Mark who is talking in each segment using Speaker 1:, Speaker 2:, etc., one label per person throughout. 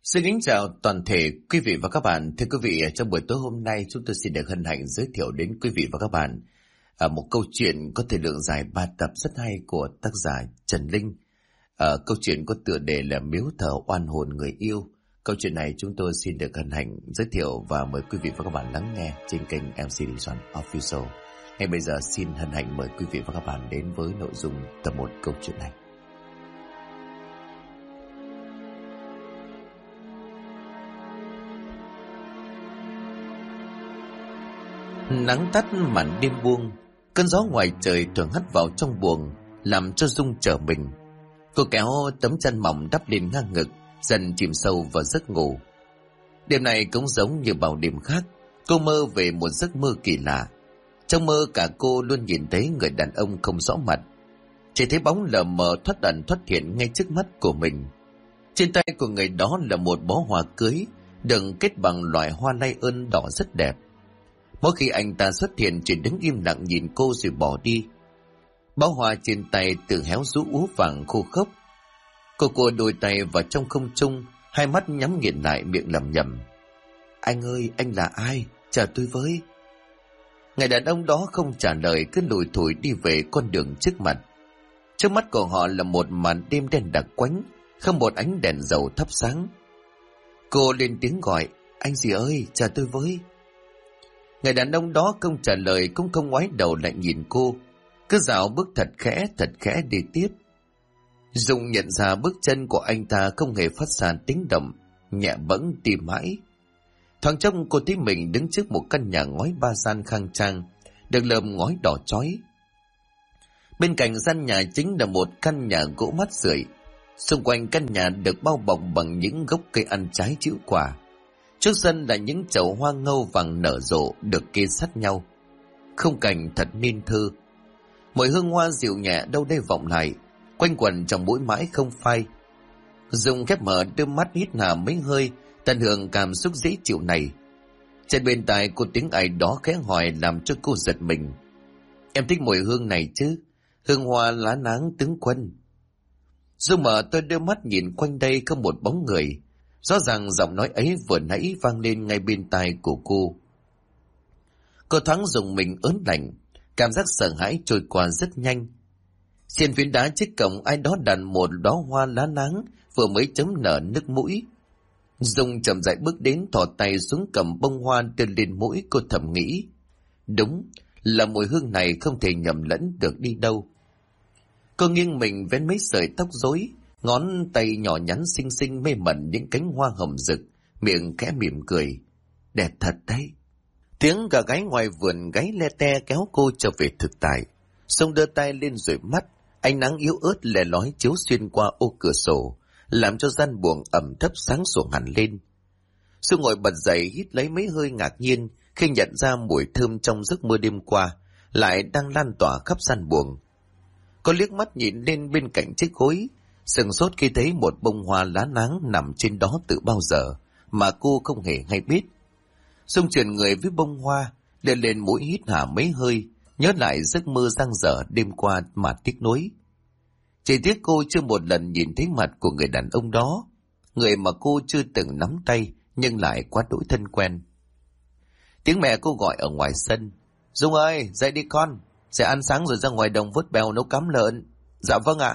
Speaker 1: Xin kính chào toàn thể quý vị và các bạn. Thưa quý vị, trong buổi tối hôm nay chúng tôi xin được hân hạnh giới thiệu đến quý vị và các bạn một câu chuyện có thời lượng dài 3 tập rất hay của tác giả Trần Linh. Câu chuyện có tựa đề là Miếu thờ oan hồn người yêu. Câu chuyện này chúng tôi xin được hân hạnh giới thiệu và mời quý vị và các bạn lắng nghe trên kênh MC Đình Soạn Official. Ngay bây giờ xin hân hạnh mời quý vị và các bạn đến với nội dung tập 1 câu chuyện này. Nắng tắt, màn đêm buông, cơn gió ngoài trời thường hắt vào trong buồng, làm cho Dung trở mình. Cô kéo tấm chăn mỏng đắp lên ngang ngực, dần chìm sâu vào giấc ngủ. Đêm này cũng giống như bao đêm khác, cô mơ về một giấc mơ kỳ lạ. Trong mơ cả cô luôn nhìn thấy người đàn ông không rõ mặt, chỉ thấy bóng lờ mờ thoát ẩn thoát hiện ngay trước mắt của mình. Trên tay của người đó là một bó hoa cưới, được kết bằng loại hoa lay ơn đỏ rất đẹp. Mỗi khi anh ta xuất hiện chỉ đứng im lặng nhìn cô rồi bỏ đi. Bó hoa trên tay tự héo rũ úa vàng khô khốc. Cô cua đôi tay vào trong không trung, hai mắt nhắm nghiền lại, miệng lẩm nhẩm: Anh ơi, anh là ai? Chờ tôi với. Người đàn ông đó không trả lời, cứ lủi thủi đi về con đường trước mặt. Trước mắt của họ là một màn đêm đen đặc quánh, không một ánh đèn dầu thắp sáng. Cô lên tiếng gọi: Anh gì ơi, chờ tôi với. Người đàn ông đó không trả lời, cũng không ngoái đầu lại nhìn cô, cứ dạo bước thật khẽ đi tiếp. Dung nhận ra bước chân của anh ta không hề phát ra tiếng động, nhẹ bẫng tìm mãi. Thoáng trông cô thấy mình đứng trước một căn nhà ngói ba gian khang trang, được lợp ngói đỏ chói. Bên cạnh gian nhà chính là một căn nhà gỗ mát rượi. Xung quanh căn nhà được bao bọc bằng những gốc cây ăn trái trĩu quả. Trước sân là những chậu hoa ngâu vàng nở rộ được kê sát nhau. Khung cảnh thật nên thơ. Mùi hương hoa dịu nhẹ đâu đây vọng lại, quanh quẩn trong mũi mãi không phai. Dung khép mở đôi mắt hít hà mấy hơi, tận hưởng cảm xúc dễ chịu này. Trên bên tai cô tiếng ai đó khẽ hỏi làm cho cô giật mình: Em thích mùi hương này chứ? Hương hoa lá náng tướng quân. Dung mở tôi đưa mắt nhìn quanh đây không một bóng người. Rõ ràng giọng nói ấy vừa nãy vang lên ngay bên tai của cô. Cô thoáng dùng mình ớn lạnh, cảm giác sợ hãi trôi qua rất nhanh. Trên phiến đá trước cổng ai đó đặt một đóa hoa lá náng vừa mới chấm nở nước mũi. Dung chậm rãi bước đến, thò tay xuống cầm bông hoa đưa lên mũi. Cô thầm nghĩ, đúng là mùi hương này không thể nhầm lẫn được đi đâu. Cô nghiêng mình vén mấy sợi tóc rối, ngón tay nhỏ nhắn xinh xinh mê mẩn những cánh hoa hồng rực, miệng khẽ mỉm cười: Đẹp thật đấy. Tiếng gà gáy ngoài vườn gáy le te kéo cô trở về thực tại. Xong đưa tay lên dụi mắt, ánh nắng yếu ớt lè lói chiếu xuyên qua ô cửa sổ, làm cho gian buồng ẩm thấp sáng sủa hẳn lên. Xuân ngồi bật dậy, hít lấy mấy hơi ngạc nhiên khi nhận ra mùi thơm trong giấc mơ đêm qua lại đang lan tỏa khắp gian buồng. Cô liếc mắt nhìn lên bên cạnh chiếc gối, sừng sốt khi thấy một bông hoa lá náng nằm trên đó từ bao giờ mà cô không hề hay biết. Xung chuyển người với bông hoa, lên mũi hít hà mấy hơi, nhớ lại giấc mơ dang dở đêm qua mà tiếc nuối. Chỉ tiếc cô chưa một lần nhìn thấy mặt của người đàn ông đó, người mà cô chưa từng nắm tay nhưng lại quá đỗi thân quen. Tiếng mẹ cô gọi ở ngoài sân: Dung ơi, dậy đi con, sẽ ăn sáng rồi ra ngoài đồng vớt bèo nấu cám lợn. Dạ vâng ạ.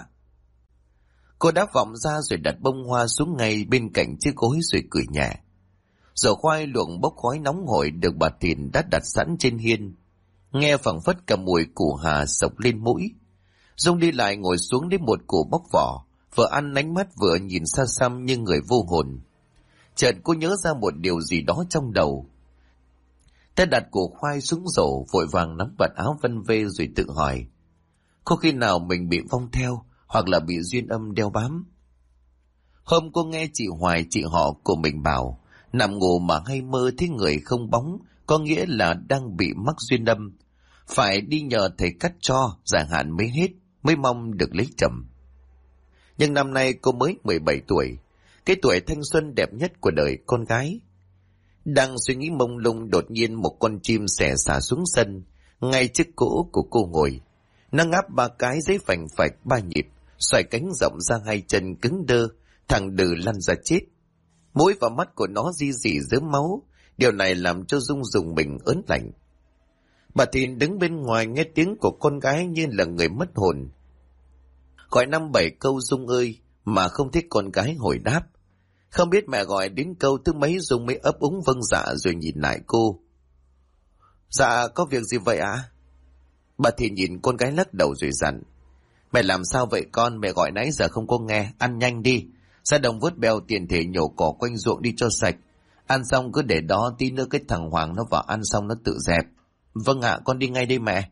Speaker 1: Cô đáp vọng ra rồi đặt bông hoa xuống ngay bên cạnh chiếc gối rồi cười nhẹ. Dầu khoai luộc bốc khói nóng hổi được bà Thìn đã đặt sẵn trên hiên, nghe phảng phất cả mùi củ hà sộc lên mũi. Dung đi lại ngồi xuống đến một củ bóc vỏ, vừa ăn ánh mắt vừa nhìn xa xăm như người vô hồn. Chợt cô nhớ ra một điều gì đó trong đầu. Ta đặt củ khoai xuống rổ, vội vàng nắm vạt áo vân vê rồi tự hỏi: có khi nào mình bị vong theo, hoặc là bị duyên âm đeo bám? Hôm cô nghe chị Hoài, chị họ của mình bảo, nằm ngủ mà hay mơ thấy người không bóng, có nghĩa là đang bị mắc duyên âm. Phải đi nhờ thầy cắt cho, dài hạn mới hết, mới mong được lấy chồng. Nhưng năm nay cô mới 17 tuổi, cái tuổi thanh xuân đẹp nhất của đời con gái. Đang suy nghĩ mông lung, đột nhiên một con chim xẻ xả xuống sân, ngay trước cỗ của cô ngồi. Nó ngáp 3 cái giấy phành phạch 3 nhịp, xoay cánh rộng ra 2 chân cứng đơ, thằng đừ lăn ra chết. Mũi và mắt của nó ri rỉ rớm máu. Điều này làm cho Dung dùng mình ớn lạnh. Bà Thìn đứng bên ngoài nghe tiếng của con gái như là người mất hồn. Gọi 5-7 câu Dung ơi mà không thấy con gái hồi đáp. Không biết mẹ gọi đến câu thứ mấy Dung mới ấp úng vâng dạ rồi nhìn lại cô. Dạ có việc gì vậy ạ? Bà Thìn nhìn con gái lắc đầu rồi dặn. Mẹ làm sao vậy con, mẹ gọi nãy giờ không có nghe, ăn nhanh đi. Ra đồng vớt beo tiền thể nhổ cỏ quanh ruộng đi cho sạch. Ăn xong cứ để đó, tí nữa cái thằng Hoàng nó vào ăn xong nó tự dẹp. Vâng ạ, con đi ngay đây mẹ.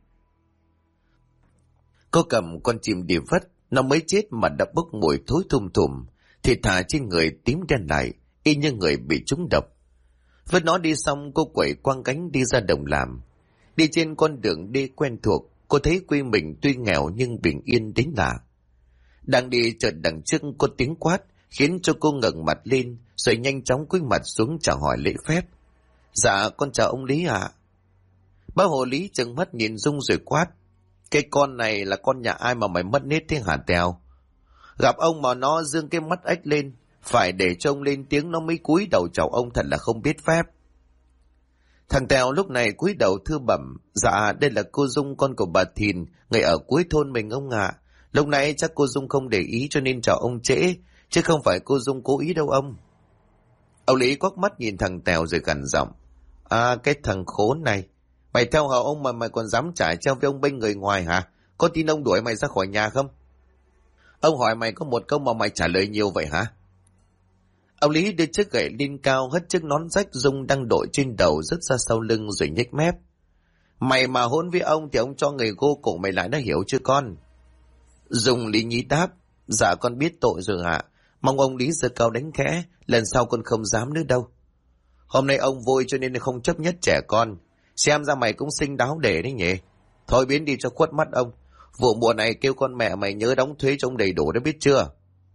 Speaker 1: Cô cầm con chim đi vất, nó mới chết mà đã bốc mùi thối thum thùm, thịt thà trên người tím đen lại, y như người bị trúng độc. Vớt nó đi xong cô quẩy quăng gánh đi ra đồng làm. Đi trên con đường đi quen thuộc, cô thấy quê mình tuy nghèo nhưng bình yên đến lạ. Đang đi chợt đằng trước có tiếng quát, khiến cho cô ngẩng mặt lên, rồi nhanh chóng cúi mặt xuống chào hỏi lễ phép. Dạ con chào ông Lý ạ. Bác Hồ Lý trừng mắt nhìn Dung rồi quát. Cái con này là con nhà ai mà mày mất nết thế hả Tèo? Gặp ông mà nó dương cái mắt ếch lên, phải để cho ông lên tiếng nó mới cúi đầu chào ông, thật là không biết phép. Thằng Tèo lúc này cúi đầu thưa bẩm. Dạ đây là cô Dung con của bà Thìn, người ở cuối thôn mình ông ạ. Lúc nãy chắc cô Dung không để ý cho nên chào ông trễ, chứ không phải cô Dung cố ý đâu ông. Ông Lý quắc mắt nhìn thằng Tèo rồi gằn giọng. À cái thằng khốn này, mày theo hầu ông mà mày còn dám trải treo với ông bênh người ngoài hả? Có tin ông đuổi mày ra khỏi nhà không? Ông hỏi mày có một câu mà mày trả lời nhiều vậy hả? Ông Lý đưa chiếc gậy lên cao, hất chiếc nón rách Dung đang đội trên đầu rứt ra sau lưng rồi nhếch mép. Mày mà hôn với ông thì ông cho người gô cổ mày lại, nó hiểu chưa con? Dung lý nhí đáp. Dạ con biết tội rồi ạ. Mong ông Lý giơ cao đánh khẽ, lần sau con không dám nữa đâu. Hôm nay ông vui cho nên không chấp nhất trẻ con. Xem ra mày cũng xinh đáo để đấy nhỉ. Thôi biến đi cho khuất mắt ông. Vụ mùa này kêu con mẹ mày nhớ đóng thuế cho ông đầy đủ, đã biết chưa?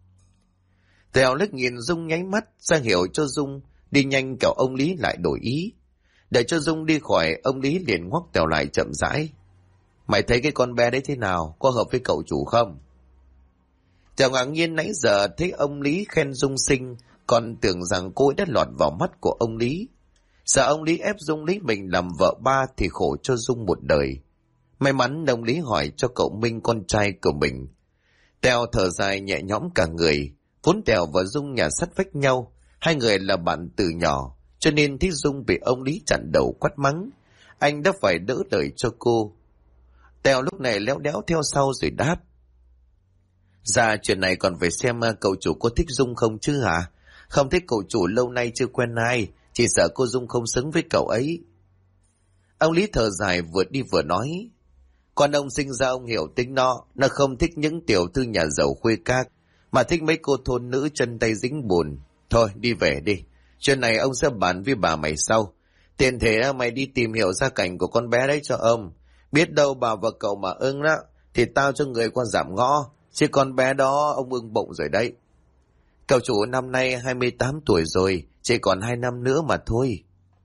Speaker 1: Tèo liếc nhìn Dung nháy mắt ra hiệu cho Dung đi nhanh, kẻo ông Lý lại đổi ý. Để cho Dung đi khỏi, ông Lý liền ngoắc Tèo lại chậm rãi. Mày thấy cái con bé đấy thế nào, có hợp với cậu chủ không? Tèo ngạc nhiên, nãy giờ thấy ông Lý khen Dung xinh, còn tưởng rằng cô ấy đã lọt vào mắt của ông Lý. Sợ ông Lý ép Dung lấy mình làm vợ ba thì khổ cho Dung một đời. May mắn ông Lý hỏi cho cậu Minh con trai của mình. Tèo thở dài nhẹ nhõm cả người. Vốn Tèo và Dung nhà sát vách nhau, hai người là bạn từ nhỏ, cho nên thấy Dung bị ông Lý chặn đầu quát mắng, anh đã phải đỡ lời cho cô. Tèo lúc này léo đéo theo sau rồi đáp. Dạ chuyện này còn phải xem cậu chủ có thích Dung không chứ hả? Không thích cậu chủ lâu nay chưa quen ai, chỉ sợ cô Dung không xứng với cậu ấy. Ông Lý thở dài vừa đi vừa nói. Con ông sinh ra ông hiểu tính nó không thích những tiểu thư nhà giàu khuê các, mà thích mấy cô thôn nữ chân tay dính bùn. Thôi đi về đi, chuyện này ông sẽ bàn với bà mày sau. Tiền thể mày đi tìm hiểu gia cảnh của con bé đấy cho ông. Biết đâu bà và cậu mà ưng đó, thì tao cho người qua giảm ngõ, chứ con bé đó ông ưng bụng rồi đấy. Cậu chủ năm nay 28 tuổi rồi, chỉ còn 2 năm nữa mà thôi.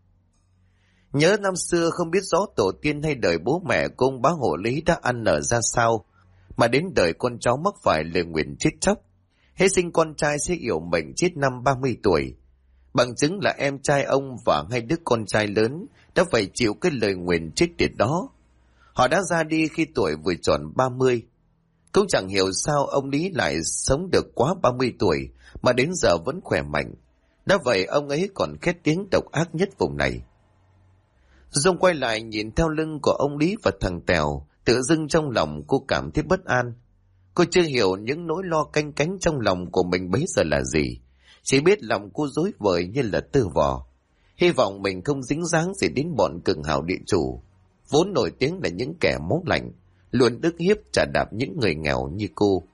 Speaker 1: Nhớ năm xưa không biết rõ tổ tiên hay đời bố mẹ cùng bá hộ Lý đã ăn nở ra sao, mà đến đời con cháu mắc phải lời nguyền chết chóc. Hết sinh con trai sẽ yểu mệnh chết năm 30 tuổi. Bằng chứng là em trai ông và hai đứa con trai lớn đã phải chịu cái lời nguyền chết tiệt đó. Họ đã ra đi khi tuổi vừa tròn 30. Cũng chẳng hiểu sao ông Lý lại sống được quá 30 tuổi mà đến giờ vẫn khỏe mạnh. Đã vậy ông ấy còn khét tiếng độc ác nhất vùng này. Dung quay lại nhìn theo lưng của ông Lý và thằng Tèo, tự dưng trong lòng cô cảm thấy bất an. Cô chưa hiểu những nỗi lo canh cánh trong lòng của mình bấy giờ là gì. Chỉ biết lòng cô rối bời như là tơ vò. Hy vọng mình không dính dáng gì đến bọn cường hào địa chủ, vốn nổi tiếng là những kẻ máu lạnh, luôn ức hiếp trả đạp những người nghèo như cô.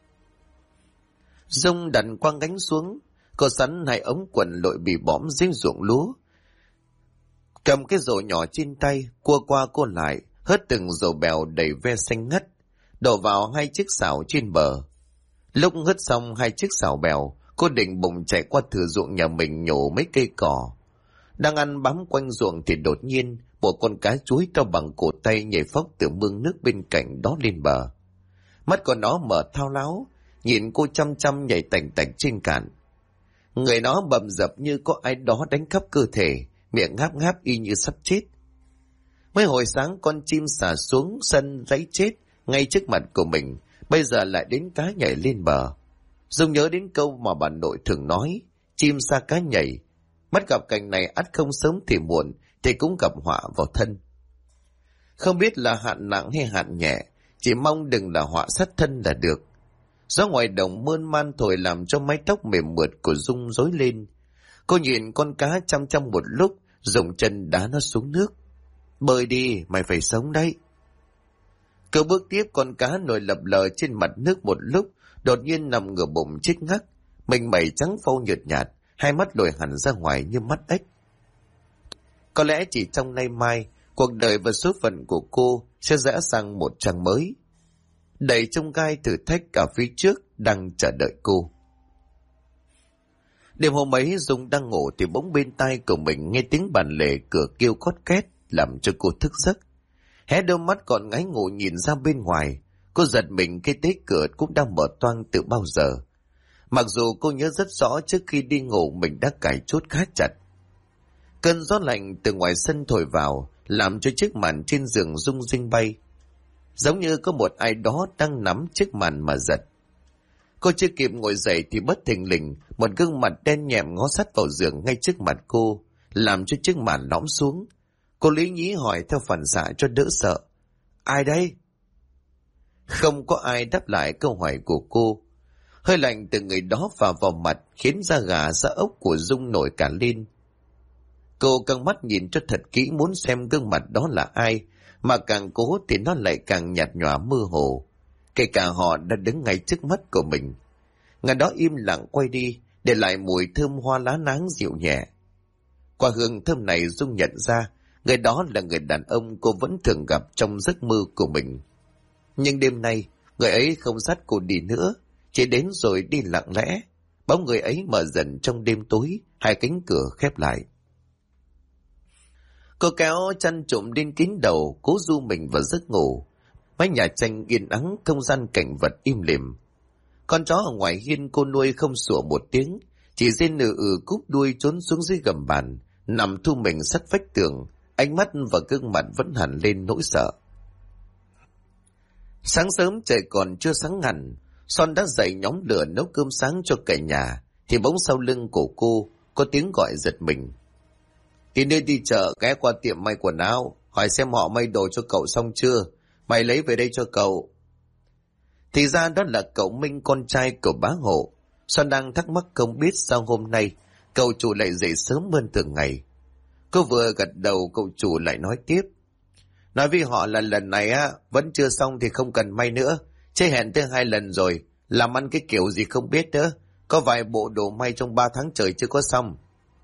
Speaker 1: Dung đặt quăng gánh xuống, cô sắn hai ống quần lội bị bõm dưới ruộng lúa. Cầm cái rổ nhỏ trên tay, cua qua cô lại, hớt từng rổ bèo đầy ve xanh ngắt, đổ vào hai chiếc xào trên bờ. Lúc hớt xong hai chiếc xào bèo, cô định bụng chạy qua thửa ruộng nhà mình nhổ mấy cây cỏ. Đang ăn bám quanh ruộng thì đột nhiên một con cá chuối to bằng cổ tay nhảy phóc từ mương nước bên cạnh đó lên bờ. Mắt của nó mở thao láo, nhìn cô chăm chăm nhảy tành tạch trên cạn. Người nó bầm dập như có ai đó đánh khắp cơ thể, miệng ngáp ngáp y như sắp chết. Mới hồi sáng con chim xà xuống sân ráy chết ngay trước mặt của mình, bây giờ lại đến cá nhảy lên bờ. Dung nhớ đến câu mà bà nội thường nói, chim sa cá nhảy, bắt gặp cảnh này ắt không sớm thì muộn thì cũng gặp họa vào thân. Không biết là hạn nặng hay hạn nhẹ, chỉ mong đừng là họa sát thân là được. Gió ngoài đồng mơn man thổi làm cho mái tóc mềm mượt của Dung rối lên. Cô nhìn con cá chăm chăm một lúc, dùng chân đá nó xuống nước. Bơi đi, mày phải sống đấy. Cậu bước tiếp, con cá nổi lập lờ trên mặt nước một lúc, đột nhiên nằm ngửa bụng chết ngắc, mình mẩy trắng phau nhợt nhạt, hai mắt lồi hẳn ra ngoài như mắt ếch. Có lẽ chỉ trong nay mai, cuộc đời và số phận của cô sẽ rẽ sang một trang mới. Đầy chông gai thử thách cả phía trước đang chờ đợi cô. Đêm hôm ấy Dung đang ngủ thì bỗng bên tai của mình nghe tiếng bàn lề cửa kêu cót két, làm cho cô thức giấc. Hé đôi mắt còn ngáy ngủ nhìn ra bên ngoài, cô giật mình khi thấy cửa cũng đang mở toang từ bao giờ. Mặc dù cô nhớ rất rõ trước khi đi ngủ mình đã cài chốt khá chặt. Cơn gió lạnh từ ngoài sân thổi vào, làm cho chiếc màn trên giường rung rinh bay. Giống như có một ai đó đang nắm chiếc màn mà giật. Cô chưa kịp ngồi dậy thì bất thình lình, một gương mặt đen nhẹm ngó sát vào giường ngay trước mặt cô, làm cho chiếc màn lõm xuống. Cô lý nhí hỏi theo phản xạ cho đỡ sợ. Ai đây? Không có ai đáp lại câu hỏi của cô. Hơi lạnh từ người đó phả vào mặt khiến da gà da ốc của Dung nổi cả lên. Cô căng mắt nhìn cho thật kỹ muốn xem gương mặt đó là ai, mà càng cố thì nó lại càng nhạt nhòa mơ hồ. Kể cả họ đã đứng ngay trước mắt của mình. Người đó im lặng quay đi, để lại mùi thơm hoa lá náng dịu nhẹ. Qua hương thơm này Dung nhận ra, người đó là người đàn ông cô vẫn thường gặp trong giấc mơ của mình. Nhưng đêm nay, người ấy không dắt cô đi nữa, chỉ đến rồi đi lặng lẽ. Bóng người ấy mở dần trong đêm tối, hai cánh cửa khép lại. Cô kéo chăn trùm lên kín đầu, cố du mình vào giấc ngủ. Mái nhà tranh yên ắng, không gian cảnh vật im lìm. Con chó ở ngoài hiên cô nuôi không sủa một tiếng, chỉ rên cúp đuôi trốn xuống dưới gầm bàn, nằm thu mình sát vách tường, ánh mắt và gương mặt vẫn hẳn lên nỗi sợ. Sáng sớm trời còn chưa sáng hẳn, Son đã dậy nhóm lửa nấu cơm sáng cho cả nhà, thì bỗng sau lưng của cô có tiếng gọi giật mình. Thì nên đi chợ ghé qua tiệm may quần áo, hỏi xem họ may đồ cho cậu xong chưa, mày lấy về đây cho cậu. Thì ra đó là cậu Minh, con trai của bá hộ. Son đang thắc mắc không biết sao hôm nay cậu chủ lại dậy sớm hơn thường ngày. Cô vừa gật đầu, cậu chủ lại nói tiếp. Nói với họ là lần này vẫn chưa xong thì không cần may nữa, chứ hẹn tới 2 lần rồi, làm ăn cái kiểu gì không biết nữa, có vài bộ đồ may trong 3 tháng trời chưa có xong.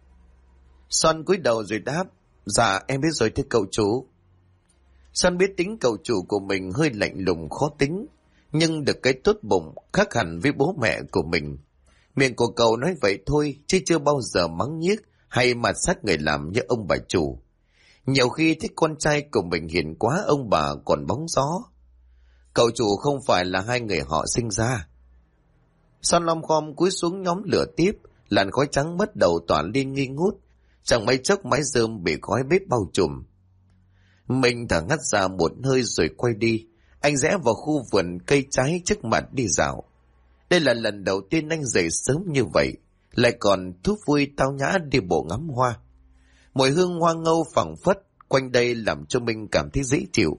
Speaker 1: Son cúi đầu rồi đáp, dạ em biết rồi thưa cậu chủ. Son biết tính cậu chủ của mình hơi lạnh lùng khó tính, nhưng được cái tốt bụng khác hẳn với bố mẹ của mình. Miệng của cậu nói vậy thôi, chứ chưa bao giờ mắng nhiếc hay mạt sát người làm như ông bà chủ. Nhiều khi thích con trai của mình hiền quá, ông bà còn bóng gió. Cậu chủ không phải là hai người họ sinh ra. Son lom khom cúi xuống nhóm lửa tiếp, làn khói trắng bắt đầu tỏa lên nghi ngút, chẳng mấy chốc mái rơm bị khói bếp bao trùm. Mình thở ngắt ra một hơi rồi quay đi. Anh rẽ vào khu vườn cây trái trước mặt đi dạo. Đây là lần đầu tiên anh dậy sớm như vậy, lại còn thú vui tao nhã đi bộ ngắm hoa. Mùi hương hoa ngâu phảng phất quanh đây làm cho mình cảm thấy dễ chịu.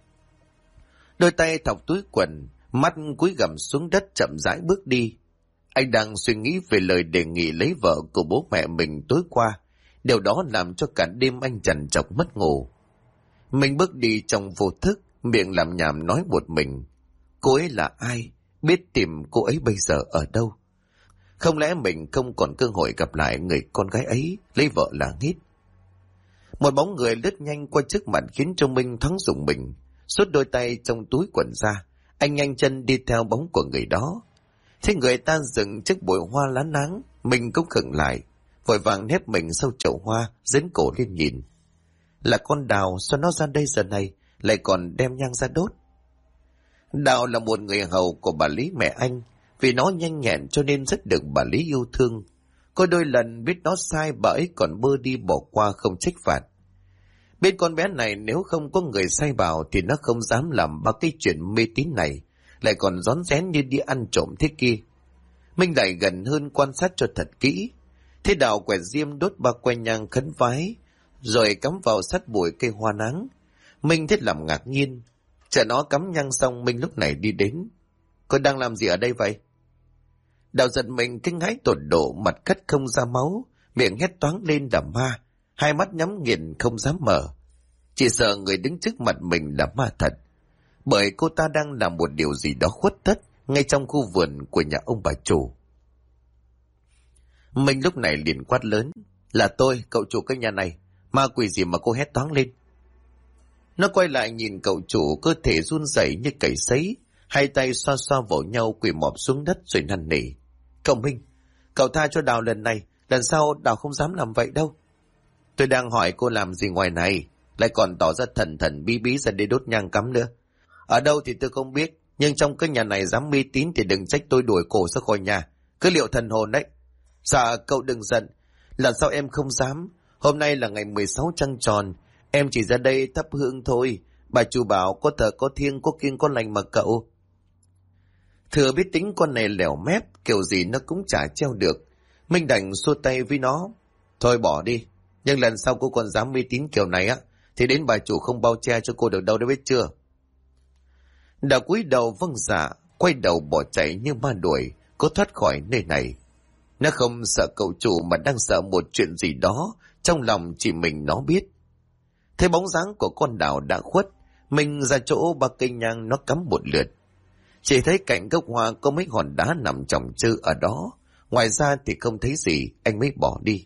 Speaker 1: Đôi tay thọc túi quần, mắt cúi gằm xuống đất chậm rãi bước đi. Anh đang suy nghĩ về lời đề nghị lấy vợ của bố mẹ mình tối qua. Điều đó làm cho cả đêm anh trằn trọc mất ngủ. Mình bước đi trong vô thức, miệng làm nhảm nói một mình. Cô ấy là ai? Biết tìm cô ấy bây giờ ở đâu? Không lẽ mình không còn cơ hội gặp lại người con gái ấy, lấy vợ là nghít? Một bóng người lướt nhanh qua trước mặt khiến cho Minh thoáng rùng mình. Suốt đôi tay trong túi quần ra, anh nhanh chân đi theo bóng của người đó. Thế người ta dừng trước bụi hoa lá nắng, mình cũng khựng lại, vội vàng nép mình sau chậu hoa, dấn cổ lên nhìn. Là con Đào, sao nó ra đây giờ này, lại còn đem nhang ra đốt? Đào là một người hầu của bà Lý mẹ anh, vì nó nhanh nhẹn cho nên rất được bà Lý yêu thương. Có đôi lần biết nó sai bà ấy còn bơ đi bỏ qua không trách phạt. Bên con bé này nếu không có người sai bảo thì nó không dám làm ba cái chuyện mê tín này, lại còn rón rén như đi ăn trộm thế kia. Minh lại gần hơn quan sát cho thật kỹ. Thế Đạo quẹt diêm đốt ba que nhang khấn vái, rồi cắm vào sát bụi cây hoa nắng. Minh thiết làm ngạc nhiên. Chờ nó cắm nhang xong, Minh lúc này đi đến. Con đang làm gì ở đây vậy? Đạo giật mình kinh hãi tột độ, mặt cắt không ra máu, miệng hét toáng lên là ma, hai mắt nhắm nghiền không dám mở. Chỉ sợ người đứng trước mặt mình là ma thật, bởi cô ta đang làm một điều gì đó khuất tất ngay trong khu vườn của nhà ông bà chủ. Mình lúc này liền quát lớn: là tôi, cậu chủ cái nhà này, ma quỷ gì mà cô hét toáng lên? Nó quay lại nhìn cậu chủ, cơ thể run rẩy như cầy sấy, hai tay xoa xoa vào nhau, quỳ mọp xuống đất rồi năn nỉ: cậu Minh, cậu tha cho Đào lần này, lần sau Đào không dám làm vậy đâu. Tôi đang hỏi cô làm gì ngoài này, lại còn tỏ ra thần thần bí bí ra để đốt nhang cắm nữa. Ở đâu thì tôi không biết, nhưng trong cái nhà này dám mê tín thì đừng trách tôi đuổi cổ ra khỏi nhà, cứ liệu thần hồn đấy. Dạ cậu đừng giận, lần sau em không dám. Hôm nay là ngày 16 trăng tròn, em chỉ ra đây thắp hương thôi. Bà chủ bảo có thờ có thiêng có kiêng có lành mà cậu. Thừa biết tính con này lẻo mép, kiểu gì nó cũng chả treo được. Minh đành xua tay với nó: thôi bỏ đi, nhưng lần sau cô còn dám mê tín kiểu này á, thì đến bà chủ không bao che cho cô được đâu đấy biết chưa. Đã cúi đầu vâng dạ, quay đầu bỏ chạy như ma đuổi, cố thoát khỏi nơi này. Nó không sợ cậu chủ mà đang sợ một chuyện gì đó, trong lòng chỉ mình nó biết. Thấy bóng dáng của con Đào đã khuất, mình ra chỗ ba cây nhang nó cắm một lượt. Chỉ thấy cạnh gốc hoa có mấy hòn đá nằm chồng chư ở đó, ngoài ra thì không thấy gì, anh mới bỏ đi.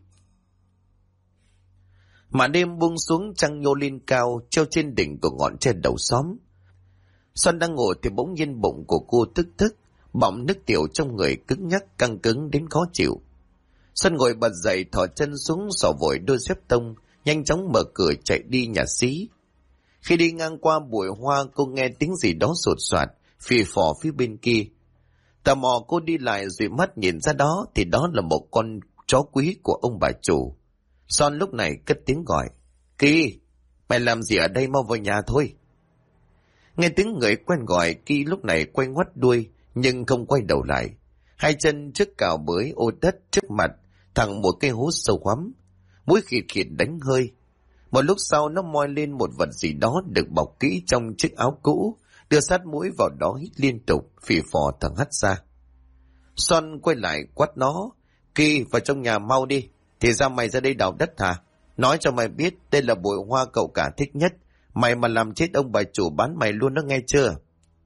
Speaker 1: Mà đêm buông xuống, trăng nhô lên cao, treo trên đỉnh của ngọn tre đầu xóm. Xuân đang ngồi thì bỗng nhiên bụng của cô tức tức, bọng nước tiểu trong người cứng nhắc căng cứng đến khó chịu. Xuân ngồi bật dậy, thò chân xuống xỏ vội đôi dép tông, nhanh chóng mở cửa chạy đi nhà xí. Khi đi ngang qua bụi hoa, cô nghe tiếng gì đó sột soạt, phì phò phía bên kia. Tò mò cô đi lại dụi mắt nhìn ra đó, thì đó là một con chó quý của ông bà chủ. Son lúc này cất tiếng gọi: Kỳ, mày làm gì ở đây, mau vào nhà thôi. Nghe tiếng người quen gọi, Kỳ lúc này quay ngoắt đuôi, nhưng không quay đầu lại. Hai chân trước cào bới ô đất trước mặt, thẳng một cây hố sâu hoắm. Mũi khịt khịt đánh hơi. Một lúc sau nó moi lên một vật gì đó được bọc kỹ trong chiếc áo cũ, đưa sát mũi vào đó hít liên tục, phì phò thở hắt ra. Son quay lại quát nó: Kỳ, vào trong nhà mau đi. Thì ra mày ra đây đào đất hả? Nói cho mày biết, đây là bụi hoa cậu cả thích nhất. Mày mà làm chết ông bà chủ bán mày luôn đó, nghe chưa?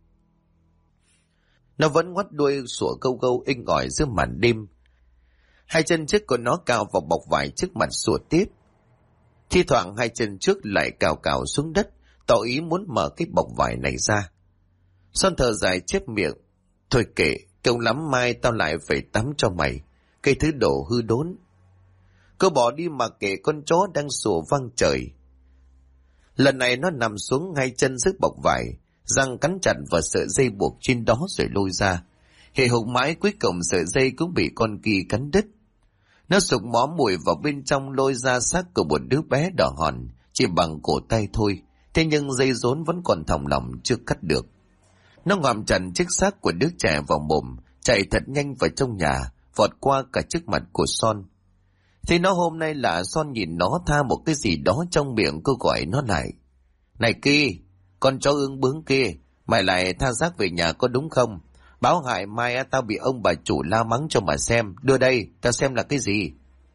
Speaker 1: Nó vẫn ngoắt đuôi sủa gâu gâu inh ỏi giữa màn đêm. Hai chân trước của nó cào vào bọc vải trước mặt sủa tiếp. Thi thoảng hai chân trước lại cào cào xuống đất, tỏ ý muốn mở cái bọc vải này ra. Son thở dài chép miệng: thôi kệ, công lắm mai tao lại phải tắm cho mày, cây thứ đồ hư đốn. Cô bỏ đi mà kệ con chó đang sủa vang trời. Lần này nó nằm xuống ngay chân dưới bọc vải, răng cắn chặt vào sợi dây buộc trên đó rồi lôi ra. Hệ hục mãi cuối cùng sợi dây cũng bị con Kỳ cắn đứt. Nó sục mó mùi vào bên trong lôi ra xác của một đứa bé đỏ hòn, chỉ bằng cổ tay thôi. Thế nhưng dây rốn vẫn còn thòng lọng chưa cắt được. Nó ngoạm chặt chiếc xác của đứa trẻ vào mồm, chạy thật nhanh vào trong nhà, vọt qua cả trước mặt của Son. Thế nó hôm nay là Son nhìn nó tha một cái gì đó trong miệng, cô gọi nó lại: Này Kỳ, con chó ương bướng kia, mày lại tha xác về nhà có đúng không? Báo hại mai tao bị ông bà chủ la mắng cho mà xem, đưa đây, tao xem là cái gì.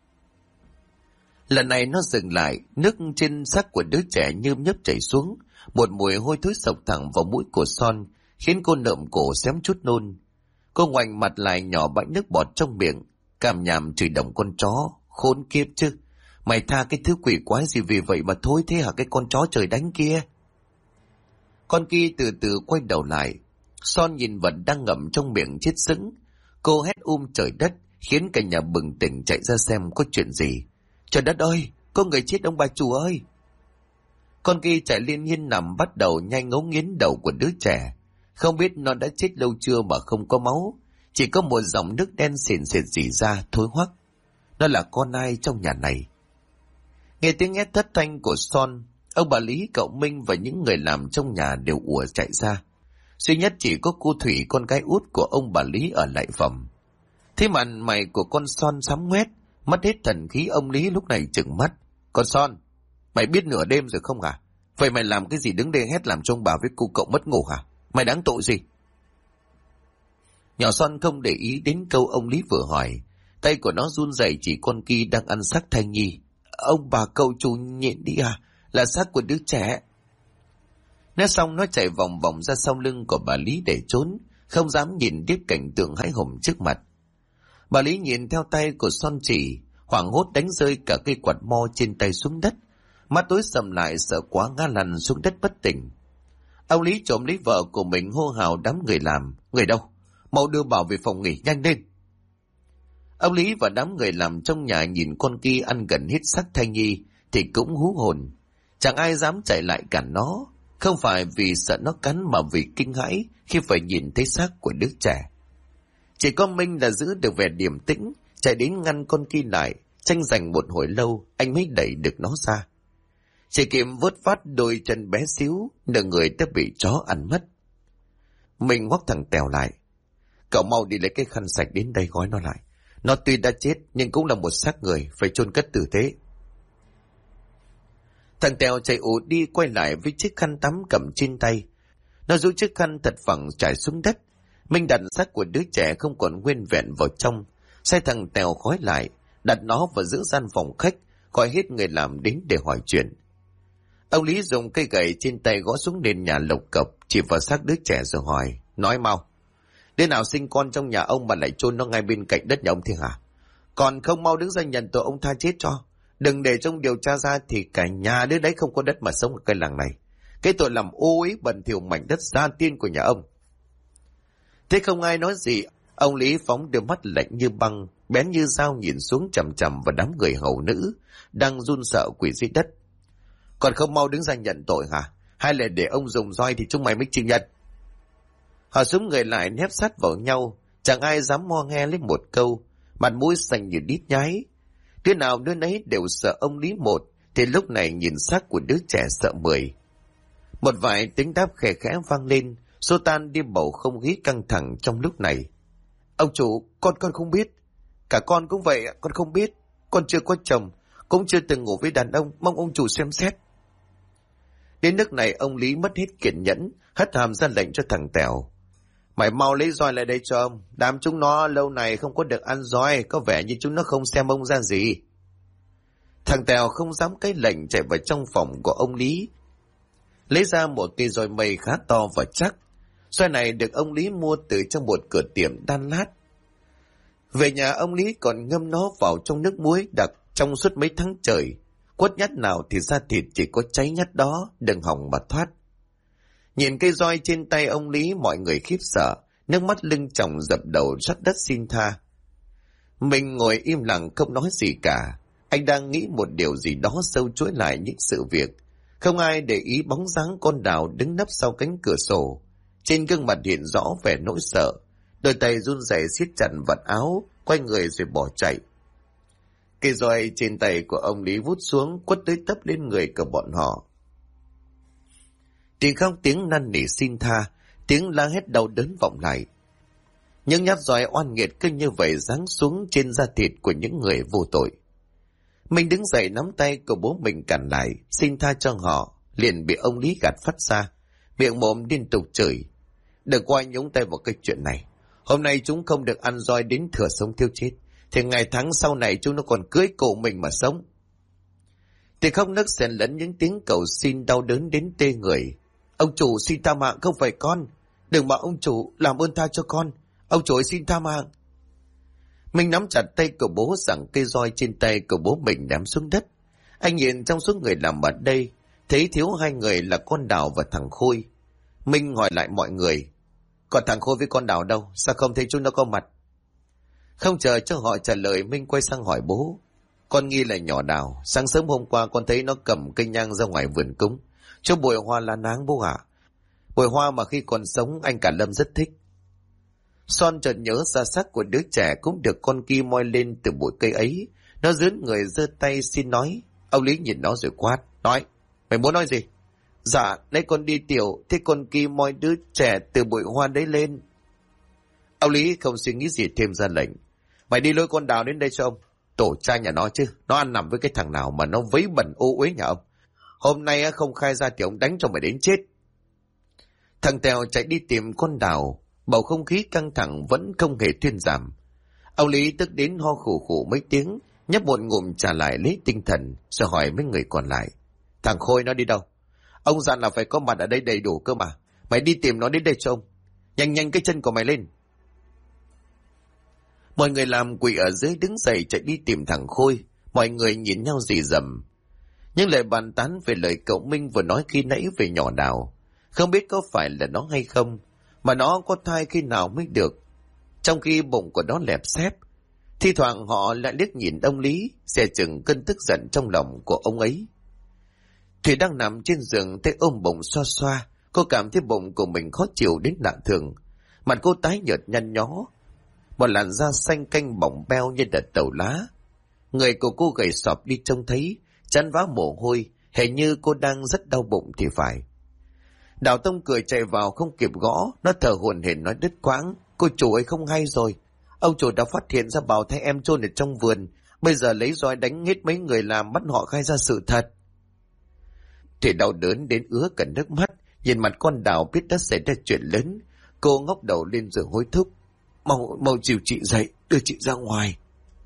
Speaker 1: Lần này nó dừng lại, nước trên xác của đứa trẻ nhơm nhớp chảy xuống, một mùi hôi thối sộc thẳng vào mũi của Son, khiến cô nợm cổ xém chút nôn. Cô ngoảnh mặt lại nhỏ bãi nước bọt trong miệng, càm nhàm chửi đồng con chó: Khốn kiếp chứ, mày tha cái thứ quỷ quái gì vì vậy mà thối thế hả cái con chó trời đánh kia? Con kia từ từ quay đầu lại. Son nhìn vật đang ngậm trong miệng chết sững. Cô hét trời đất, khiến cả nhà bừng tỉnh chạy ra xem có chuyện gì. Trời đất ơi, có người chết ông bà chủ ơi! Con kia chạy liên nhiên nằm bắt đầu nhai ngấu nghiến đầu của đứa trẻ. Không biết nó đã chết lâu chưa mà không có máu, chỉ có một dòng nước đen sền sệt rỉ ra thối hoắc. Nó là con ai trong nhà này? Nghe tiếng hét thất thanh của Son, ông bà Lý, cậu Minh và những người làm trong nhà đều ùa chạy ra. Duy nhất chỉ có cô Thủy, con gái út của ông bà Lý ở lại phòng. Thế mà mày của con Son sám ngoét, mất hết thần khí. Ông Lý lúc này trừng mắt. Con Son, mày biết nửa đêm rồi không hả? Vậy mày làm cái gì đứng đây hét làm cho ông bà với cô cậu mất ngủ hả? Mày đáng tội gì? Nhỏ Son không để ý đến câu ông Lý vừa hỏi. Tay của nó run rẩy chỉ con Ki đang ăn xác thai nhi. Ông bà cậu chủ nhịn đi à? Là xác của đứa trẻ. Nói xong nó chạy vòng vòng ra sau lưng của bà Lý để trốn, không dám nhìn tiếp cảnh tượng hãi hùng trước mặt. Bà Lý nhìn theo tay của Son chỉ, hoảng hốt đánh rơi cả cây quạt mo trên tay xuống đất. Mắt tối sầm lại, sợ quá ngã lăn xuống đất bất tỉnh. Ông Lý trộm lấy vợ của mình, hô hào đám người làm. Người đâu? Mau đưa Bảo về phòng nghỉ nhanh lên. Ông Lý và đám người làm trong nhà nhìn con Ki ăn gần hết xác thai nhi thì cũng hú hồn. Chẳng ai dám chạy lại cản nó, không phải vì sợ nó cắn mà vì kinh hãi khi phải nhìn thấy xác của đứa trẻ. Chỉ có Minh là giữ được vẻ điềm tĩnh, chạy đến ngăn con Ki lại. Tranh giành một hồi lâu, anh mới đẩy được nó ra. Chỉ kịp vớt vát đôi chân bé xíu, nửa người đã bị chó ăn mất. Mình ngoắc thằng Tèo lại. Cậu mau đi lấy cái khăn sạch đến đây gói nó lại. Nó tuy đã chết nhưng cũng là một xác người, phải chôn cất tử tế. Thằng Tèo chạy ù đi quay lại với chiếc khăn tắm cầm trên tay. Nó rũ chiếc khăn thật phẳng trải xuống đất. Minh đặt xác của đứa trẻ không còn nguyên vẹn vào trong, sai thằng Tèo gói lại, đặt nó vào giữa gian phòng khách, gọi hết người làm đến để hỏi chuyện. Ông Lý dùng cây gậy trên tay gõ xuống nền nhà lộc cộc, chỉ vào xác đứa trẻ rồi hỏi. Nói mau, đứa nào sinh con trong nhà ông mà lại chôn nó ngay bên cạnh đất nhà ông thế hả? Còn không mau đứng ra nhận tội ông tha chết cho. Đừng để trong điều tra ra thì cả nhà đứa đấy không có đất mà sống ở cái làng này. Cái tội làm ô uế bẩn thỉu mảnh đất gia tiên của nhà ông. Thế không ai nói gì, ông Lý phóng đôi mắt lạnh như băng, bén như dao nhìn xuống chằm chằm vào đám người hầu nữ đang run sợ quỳ dưới đất. Còn không mau đứng ra nhận tội hả? Hay là để ông dùng roi thì chúng mày mới chịu nhận? Họ xúm người lại nép sát vào nhau, chẳng ai dám mo nghe lấy một câu, mặt mũi xanh như đít nhái. Đứa nào đứa nấy đều sợ ông Lý một, thì lúc này nhìn xác của đứa trẻ sợ 10. Một vài tiếng đáp khẽ khẽ vang lên, xô tan đi bầu không khí căng thẳng trong lúc này. Ông chủ, con không biết. Cả con cũng vậy, con không biết. Con chưa có chồng, cũng chưa từng ngủ với đàn ông, mong ông chủ xem xét. Đến nước này ông Lý mất hết kiên nhẫn, hất hàm ra lệnh cho thằng Tèo. Mày mau lấy roi lại đây cho ông. Đám chúng nó lâu này không có được ăn roi, có vẻ như chúng nó không xem ông ra gì. Thằng Tèo không dám cái lệnh, chạy vào trong phòng của ông Lý, lấy ra một cây roi mây khá to và chắc. Roi này được ông Lý mua từ trong một cửa tiệm đan lát. Về nhà ông Lý còn ngâm nó vào trong nước muối đặc trong suốt mấy tháng trời. Quất nhát nào thì da thịt chỉ có cháy nhát đó, đừng hỏng mà thoát. Nhìn cây roi trên tay ông Lý, mọi người khiếp sợ, nước mắt lưng tròng dập đầu sát đất xin tha. Mình ngồi im lặng không nói gì cả. Anh đang nghĩ một điều gì đó sâu chuỗi lại những sự việc. Không ai để ý bóng dáng con Đào đứng nấp sau cánh cửa sổ. Trên gương mặt hiện rõ vẻ nỗi sợ. Đôi tay run rẩy siết chặt vạt áo, quay người rồi bỏ chạy. Cây roi trên tay của ông Lý vút xuống, quất tới tấp lên người của bọn họ. Tiếng khóc, tiếng năn nỉ xin tha, tiếng la hét đau đớn vọng lại. Những nhát roi oan nghiệt cứ như vậy giáng xuống trên da thịt của những người vô tội. Mình đứng dậy nắm tay của bố mình cản lại, xin tha cho họ, liền bị ông Lý gạt phát ra, miệng mồm liên tục chửi. Đừng có ai nhúng tay vào cái chuyện này. Hôm nay chúng không được ăn roi đến thừa sống thiếu chết, thì ngày tháng sau này chúng nó còn cưới cổ mình mà sống. Thì khóc nức xen lẫn những tiếng cầu xin đau đớn đến tê người. Ông chủ xin tha mạng, không phải con. Đừng mà ông chủ, làm ơn tha cho con. Ông chủ ơi, xin tha mạng. Mình nắm chặt tay của bố, rằng cây roi trên tay của bố mình ném xuống đất. Anh nhìn trong số người làm ở đây, thấy thiếu hai người là con Đào và thằng Khôi. Minh hỏi lại mọi người. Còn thằng Khôi với con Đào đâu? Sao không thấy chúng nó có mặt? Không chờ cho họ trả lời, Minh quay sang hỏi bố. Con nghi là nhỏ Đào. Sáng sớm hôm qua con thấy nó cầm cây nhang ra ngoài vườn cúng cho bụi hoa lá náng bố ạ. Bụi hoa mà khi còn sống anh cả Lâm rất thích. Son chợt nhớ ra xác của đứa trẻ cũng được con Ki moi lên từ bụi cây ấy, Nó dướn người giơ tay xin nói. Ông Lý nhìn nó rồi quát. Nói, mày muốn nói gì? Dạ, nãy con đi tiểu, thế con kỳ mọi đứa trẻ từ bụi hoa đấy lên. Ông Lý không suy nghĩ gì thêm ra lệnh. Mày đi lôi con Đào đến đây cho ông. Tổ cha nhà nó chứ, nó ăn nằm với cái thằng nào mà nó vấy bẩn ô uế nhà ông. Hôm nay không khai ra thì ông đánh cho mày đến chết. Thằng Tèo chạy đi tìm con Đào, bầu không khí căng thẳng vẫn không hề thuyên giảm. Ông Lý tức đến ho khủ khủ mấy tiếng, nhấp một ngụm trà lại lấy tinh thần, rồi hỏi mấy người còn lại. Thằng Khôi nó đi đâu? Ông dặn là phải có mặt ở đây đầy đủ cơ mà. Mày đi tìm nó đến đây cho ông. Nhanh nhanh cái chân của mày lên. Mọi người làm quỳ ở dưới đứng dậy chạy đi tìm thằng Khôi. Mọi người nhìn nhau rì rầm. Nhưng lại bàn tán về lời cậu Minh vừa nói khi nãy về nhỏ Đào. Không biết có phải là nó hay không, mà nó có thai khi nào mới được. Trong khi bụng của nó lẹp xép, thi thoảng họ lại liếc nhìn ông Lý, dè chừng cơn tức giận trong lòng của ông ấy. Thủy đang nằm trên giường tay ôm bụng xoa xoa, cô cảm thấy bụng của mình khó chịu đến lạ thường. Mặt cô tái nhợt nhăn nhó, một làn da xanh canh bỏng beo như đợt tàu lá. Người của cô gầy sọp đi trông thấy, chán vá mồ hôi, hình như cô đang rất đau bụng thì phải. Đào Tông cười chạy vào không kịp gõ, nó thở hổn hển nói đứt quãng. Cô chủ ấy không hay rồi. Ông chủ đã phát hiện ra bào thai em chôn ở trong vườn, bây giờ lấy roi đánh hết mấy người làm, bắt họ khai ra sự thật. Thì đau đớn đến ứa cả nước mắt, nhìn mặt con Đào biết đã xảy ra chuyện lớn. Cô ngóc đầu lên rồi hối thúc. Mau chịu chị dậy, đưa chị ra ngoài.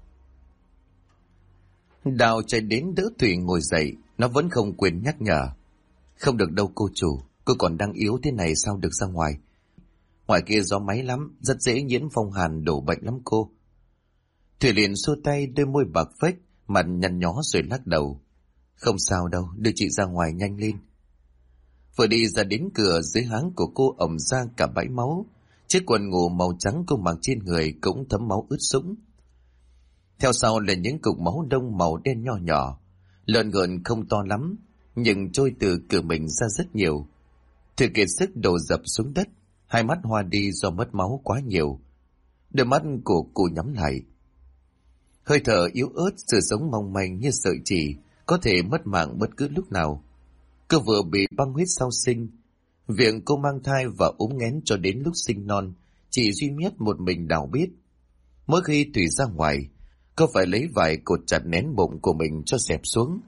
Speaker 1: Đào chạy đến đỡ Thủy ngồi dậy, nó vẫn không quên nhắc nhở. Không được đâu cô chủ, cô còn đang yếu thế này sao được ra ngoài. Ngoài kia gió máy lắm, rất dễ nhiễm phong hàn đổ bệnh lắm cô. Thủy liền xua tay, đôi môi bạc phách, mặt nhăn nhó rồi lắc đầu. Không sao đâu, đưa chị ra ngoài nhanh lên. Vừa đi ra đến cửa, dưới háng của cô ẩm ra cả bãi máu. Chiếc quần ngủ màu trắng cô mặc trên người cũng thấm máu ướt sũng. Theo sau là những cục máu đông màu đen nho nhỏ, lợn gợn không to lắm, nhưng trôi từ cửa mình ra rất nhiều. Thủy kiệt sức đổ dập xuống đất, hai mắt hoa đi do mất máu quá nhiều. Đôi mắt của cụ nhắm lại. Hơi thở yếu ớt, sự sống mong manh như sợi chỉ, có thể mất mạng bất cứ lúc nào. Cô vừa bị băng huyết sau sinh. Việc cô mang thai và ốm nghén cho đến lúc sinh non, chỉ duy nhất một mình Đào biết. Mỗi khi Thủy ra ngoài, cô phải lấy vải cột chặt nén bụng của mình cho xẹp xuống.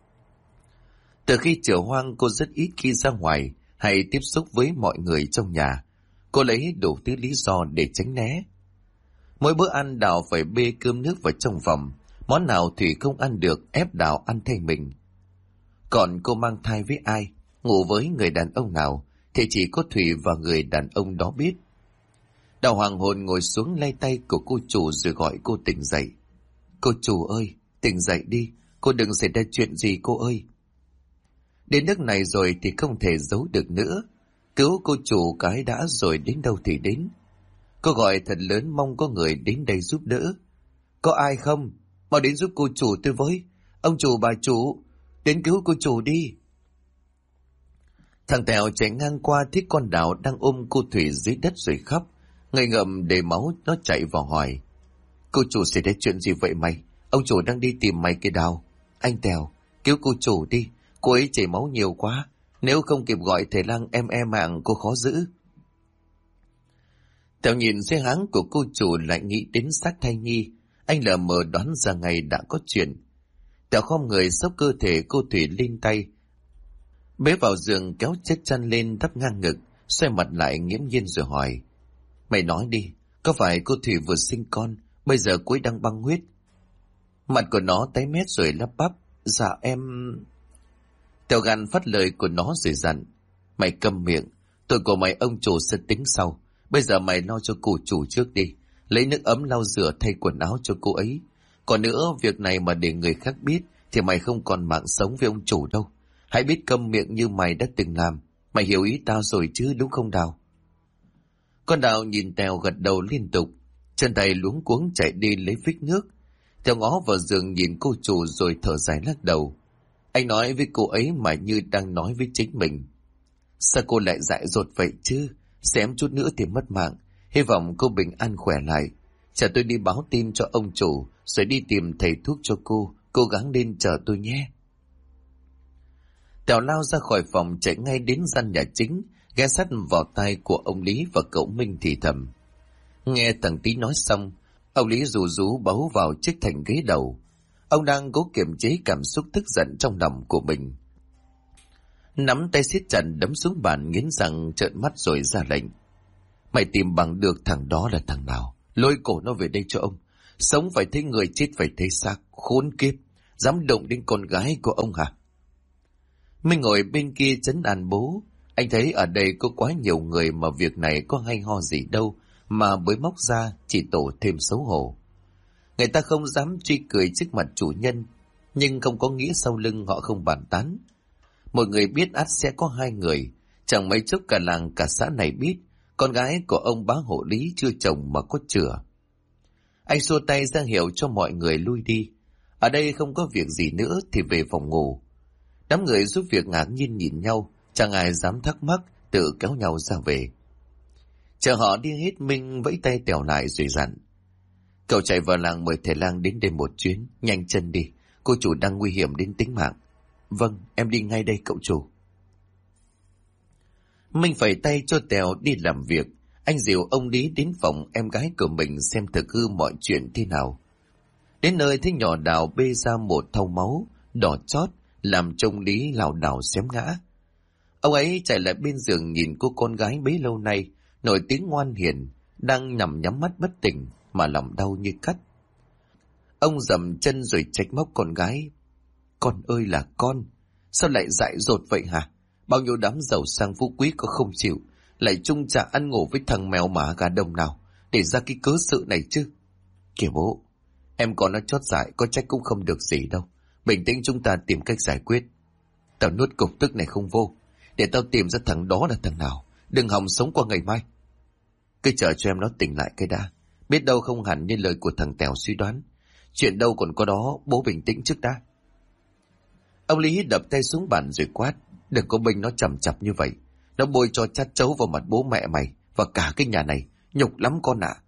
Speaker 1: Từ khi chữa hoang, cô rất ít khi ra ngoài hay tiếp xúc với mọi người trong nhà. Cô lấy đủ thứ lý do để tránh né. Mỗi bữa ăn Đào phải bê cơm nước vào trong phòng. Món nào Thủy không ăn được ép Đào ăn thay mình. Còn cô mang thai với ai, ngủ với người đàn ông nào, thì chỉ có Thủy và người đàn ông đó biết. Đào hoàng hồn ngồi xuống lay tay của cô chủ rồi gọi cô tỉnh dậy. Cô chủ ơi, tỉnh dậy đi, cô đừng xảy ra chuyện gì cô ơi. Đến nước này rồi thì không thể giấu được nữa. Cứu cô chủ cái đã rồi đến đâu thì đến. Cô gọi thật lớn mong có người đến đây giúp đỡ. Có ai không? Mau đến giúp cô chủ tôi với. Ông chủ bà chủ, đến cứu cô chủ đi. Thằng Tèo chạy ngang qua thấy con Đào đang ôm cô Thủy dưới đất rồi khóc. Ngây ngậm đầy máu nó chạy vào hỏi. Cô chủ xảy ra chuyện gì vậy mày? Ông chủ đang đi tìm mày kìa Đào. Anh Tèo, cứu cô chủ đi. Cô ấy chảy máu nhiều quá. Nếu không kịp gọi thầy lang em mạng cô khó giữ. Tèo nhìn dưới háng của cô chủ lại nghĩ đến xác thai nhi. Anh lờ mờ đoán ra ngày đã có chuyện. Tèo khom người xốc cơ thể cô Thủy lên tay, bế vào giường kéo chiếc chăn lên đắp ngang ngực, xoay mặt lại nghiễm nhiên rồi hỏi. Mày nói đi, có phải cô Thủy vừa sinh con, bây giờ cô ấy đang băng huyết? Mặt của nó tái mét rồi lắp bắp. Dạ em... Tèo gằn phát lời của nó rồi dặn. Mày câm miệng, tội của mày ông chủ sẽ tính sau. Bây giờ mày lo cho cô chủ trước đi, lấy nước ấm lau rửa thay quần áo cho cô ấy. Còn nữa, việc này mà để người khác biết thì mày không còn mạng sống với ông chủ đâu. Hãy biết câm miệng như mày đã từng làm. Mày hiểu ý tao rồi chứ đúng không Đào? Con Đào nhìn Tèo gật đầu liên tục, chân tay luống cuống chạy đi lấy phích nước. Tèo ngó vào giường nhìn cô chủ rồi thở dài lắc đầu. Anh nói với cô ấy mà như đang nói với chính mình. Sao cô lại dại dột vậy chứ? Xém chút nữa thì mất mạng. Hy vọng cô bình an khỏe lại. Chờ tôi đi báo tin cho ông chủ, rồi đi tìm thầy thuốc cho cô. Cố gắng lên chờ tôi nhé. Tèo lao ra khỏi phòng, chạy ngay đến gian nhà chính, ghé sát vào tai của ông Lý và cậu Minh thì thầm. Nghe thằng Tí nói xong, ông Lý rú rú bấu vào chiếc thành ghế đầu. Ông đang cố kiềm chế cảm xúc tức giận trong lòng của mình. Nắm tay siết chặt đấm xuống bàn, nghiến răng trợn mắt rồi ra lệnh. Mày tìm bằng được thằng đó là thằng nào? Lôi cổ nó về đây cho ông. Sống phải thấy người, chết phải thấy xác. Khốn kiếp, dám động đến con gái của ông hả? Minh ngồi bên kia trấn an bố. Anh thấy ở đây có quá nhiều người mà việc này có hay ho gì đâu, mà bới móc ra chỉ tổ thêm xấu hổ. Người ta không dám truy cười trước mặt chủ nhân, nhưng không có nghĩa sau lưng họ không bàn tán. Một người biết ắt sẽ có hai người, chẳng mấy chốc cả làng cả xã này biết con gái của ông bá hộ Lý chưa chồng mà có chửa. Anh xua tay ra hiệu cho mọi người lui đi. Ở đây không có việc gì nữa thì về phòng ngủ. Đám người giúp việc ngạc nhiên nhìn nhau, chẳng ai dám thắc mắc, tự kéo nhau ra về. Chờ họ đi hết, Minh vẫy tay Tèo lại rồi dặn. Cậu chạy vào làng mời thầy lang đến đây một chuyến, nhanh chân đi, cô chủ đang nguy hiểm đến tính mạng. Vâng, em đi ngay đây cậu chủ. Minh phẩy tay cho Tèo đi làm việc. Anh dìu ông Lý đến phòng em gái của mình xem thực hư mọi chuyện thế nào. Đến nơi thấy nhỏ Đào bê ra một thau máu đỏ chót, làm trông Lý lảo đảo xém ngã. Ông ấy chạy lại bên giường nhìn cô con gái bấy lâu nay, nổi tiếng ngoan hiền, đang nằm nhắm mắt bất tỉnh mà lòng đau như cắt. Ông dậm chân rồi trách móc con gái. Con ơi là con, sao lại dại dột vậy hả? Bao nhiêu đám giàu sang phú quý có không chịu, lại chung chả ăn ngủ với thằng mèo mả gà đồng nào, để ra cái cớ sự này chứ. Kìa bố, em còn nó chót dại, có trách cũng không được gì đâu. Bình tĩnh, chúng ta tìm cách giải quyết. Tao nuốt cục tức này không vô, để tao tìm ra thằng đó là thằng nào, đừng hòng sống qua ngày mai. Cứ chờ cho em nó tỉnh lại cái đã, biết đâu không hẳn như lời của thằng Tèo suy đoán. Chuyện đâu còn có đó, bố bình tĩnh trước đã. Ông Lý đập tay xuống bàn rồi quát. Đừng có bênh nó chằm chặp như vậy, nó bôi cho chát chấu vào mặt bố mẹ mày và cả cái nhà này, nhục lắm con ạ.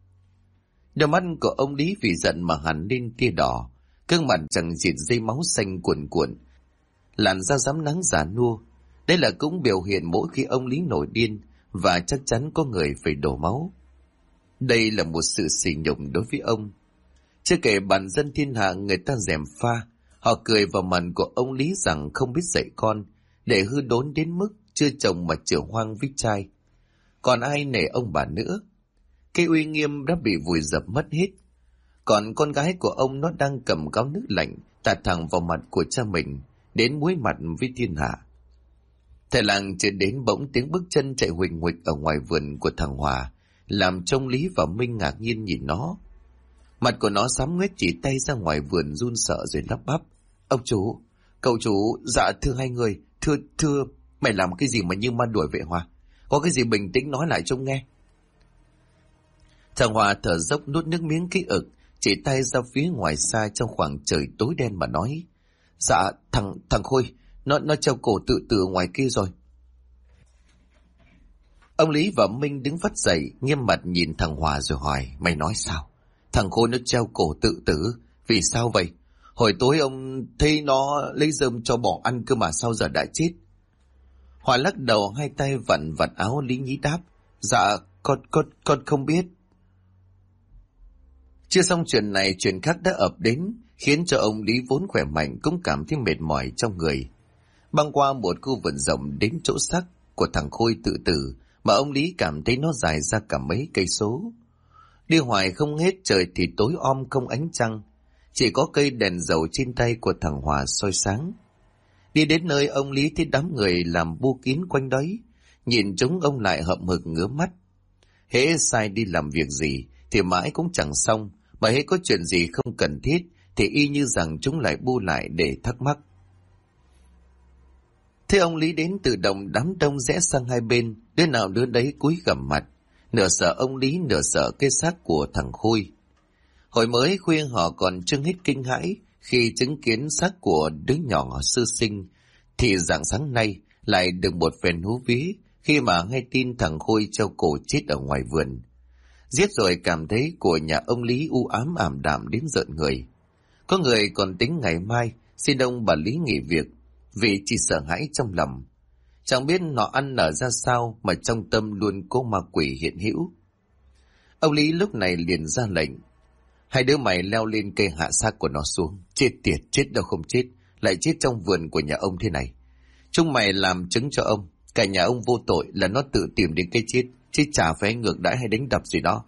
Speaker 1: Đôi mắt của ông Lý vì giận mà hẳn lên tia đỏ, gương mặt chẳng dịt dây máu xanh cuồn cuộn, làn da rám nắng già nua. Đây là cũng biểu hiện mỗi khi ông Lý nổi điên, và chắc chắn có người phải đổ máu. Đây là một sự sỉ nhục đối với ông. Chưa kể bản dân thiên hạ người ta gièm pha, họ cười vào mặt của ông Lý rằng không biết dạy con, để hư đốn đến mức chưa chồng mà chữa hoang với trai. Còn ai nể ông bà nữa? Cái uy nghiêm đã bị vùi dập mất hết. Còn con gái của ông nó đang cầm gáo nước lạnh tạt thẳng vào mặt của cha mình, đến muối mặt với thiên hạ. Thầy làng chưa đến bỗng tiếng bước chân chạy huỳnh huỳnh ở ngoài vườn của thằng Hòa, làm trông Lý và Minh ngạc nhiên nhìn nó. Mặt của nó xám ngoét, chỉ tay ra ngoài vườn run sợ rồi lắp bắp. Ông chủ, cậu chủ, dạ thưa hai người, thưa, mày làm cái gì mà như ma đuổi vậy Hòa? Có cái gì bình tĩnh nói lại trông nghe. Thằng Hòa thở dốc nuốt nước miếng ký ức, chỉ tay ra phía ngoài xa trong khoảng trời tối đen mà nói. Dạ, thằng Khôi, nó treo cổ tự tử ngoài kia rồi. Ông Lý và Minh đứng phắt dậy, nghiêm mặt nhìn thằng Hòa rồi hỏi, mày nói sao? Thằng Khôi nó treo cổ tự tử, vì sao vậy? Hồi tối ông thấy nó lấy rơm cho bỏ ăn cơ mà sao giờ đã chết? Hòa lắc đầu, hai tay vặn vặn áo Lý nhí đáp. Dạ, con không biết. Chưa xong chuyện này, chuyện khác đã ập đến, khiến cho ông Lý vốn khỏe mạnh cũng cảm thấy mệt mỏi trong người. Băng qua một khu vườn rộng đến chỗ xác của thằng Khôi tự tử, mà ông Lý cảm thấy nó dài ra cả mấy cây số. Đi hoài không hết, trời thì tối om không ánh trăng, chỉ có cây đèn dầu trên tay của thằng Hòa soi sáng. Đi đến nơi, ông Lý thấy đám người làm bu kín quanh đấy, nhìn chúng ông lại hậm hực ngứa mắt. Hễ sai đi làm việc gì thì mãi cũng chẳng xong, mà hễ có chuyện gì không cần thiết thì y như rằng chúng lại bu lại để thắc mắc. Thế ông Lý đến tự động, đám đông rẽ sang hai bên, đứa nào đứa đấy cúi gằm mặt, nửa sợ ông Lý, nửa sợ cái xác của thằng Khôi. Hồi mới khuya họ còn chưa hết kinh hãi khi chứng kiến xác của đứa nhỏ sơ sinh, thì rạng sáng nay lại được một phen hú vía khi mà nghe tin thằng Khôi treo cổ chết ở ngoài vườn. Giết rồi cảm thấy của nhà ông Lý u ám ảm đạm đến rợn người. Có người còn tính ngày mai xin ông bà Lý nghỉ việc vì chỉ sợ hãi trong lòng. Chẳng biết nó ăn nở ra sao mà trong tâm luôn có ma quỷ hiện hữu. Ông Lý lúc này liền ra lệnh: hai đứa mày leo lên cây hạ xác của nó xuống. Chết tiệt, chết đâu không chết, lại chết trong vườn của nhà ông thế này. Chúng mày làm chứng cho ông, cả nhà ông vô tội là nó tự tìm đến cái chết, chứ chả phải ngược đãi hay đánh đập gì đó.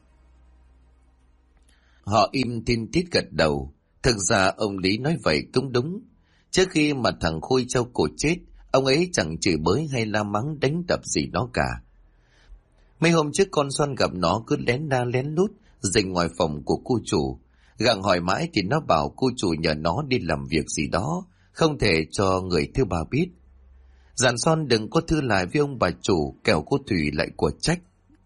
Speaker 1: Họ im tin tít gật đầu. Thực ra ông Lý nói vậy cũng đúng. Trước khi mà thằng Khôi Châu cổ chết, ông ấy chẳng chửi bới hay la mắng đánh đập gì nó cả. Mấy hôm trước con Xoan gặp nó cứ lén đa lén lút rình ngoài phòng của cô chủ. Gặng hỏi mãi thì nó bảo cô chủ nhờ nó đi làm việc gì đó, không thể cho người thứ ba biết. Dặn Son đừng có thư lại với ông bà chủ, kẻo cô Thủy lại của trách.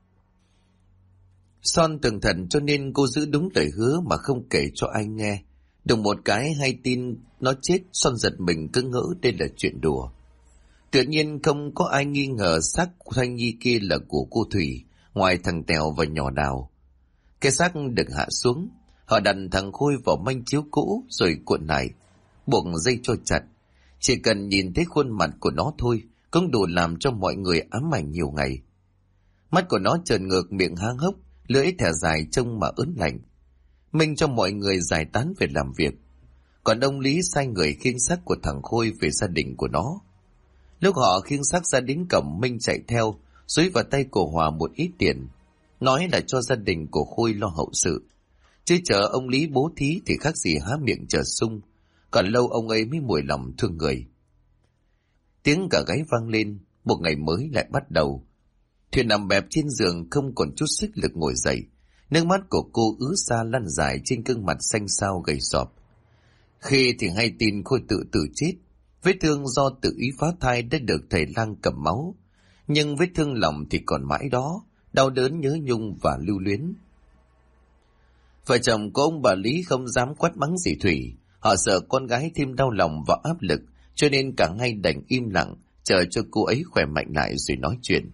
Speaker 1: Son tường thần cho nên cô giữ đúng lời hứa mà không kể cho ai nghe. Đùng một cái hay tin nó chết, Son giật mình cứ ngỡ đây là chuyện đùa. Tự nhiên không có ai nghi ngờ xác thai nhi kia là của cô Thủy, ngoài thằng Tèo và nhỏ Đào. Cái xác được hạ xuống, họ đặt thằng Khôi vào manh chiếu cũ rồi cuộn lại, buộc dây cho chặt. Chỉ cần nhìn thấy khuôn mặt của nó thôi cũng đủ làm cho mọi người ám ảnh nhiều ngày. Mắt của nó trợn ngược, miệng há hốc, lưỡi thẻ dài trông mà ớn lạnh. Minh cho mọi người giải tán về làm việc. Còn ông Lý sai người khiêng xác của thằng Khôi về gia đình của nó. Lúc họ khiêng xác ra đến cổng, Minh chạy theo, dúi vào tay của Hòa một ít tiền, nói là cho gia đình của Khôi lo hậu sự. Chứ chờ ông Lý bố thí thì khác gì há miệng chờ sung. Còn lâu ông ấy mới mùi lòng thương người. Tiếng cả gáy vang lên, một ngày mới lại bắt đầu. Thuyền nằm bẹp trên giường không còn chút sức lực ngồi dậy. Nước mắt của cô ứa ra lăn dài trên gương mặt xanh xao gầy sọp. Khi thì hay tin Khôi tự tử chết. Vết thương do tự ý phá thai đã được thầy lang cầm máu. Nhưng vết thương lòng thì còn mãi đó, đau đớn nhớ nhung và lưu luyến. Vợ chồng của ông bà Lý không dám quát mắng gì Thủy. Họ sợ con gái thêm đau lòng và áp lực, cho nên cả hai đành im lặng, chờ cho cô ấy khỏe mạnh lại rồi nói chuyện.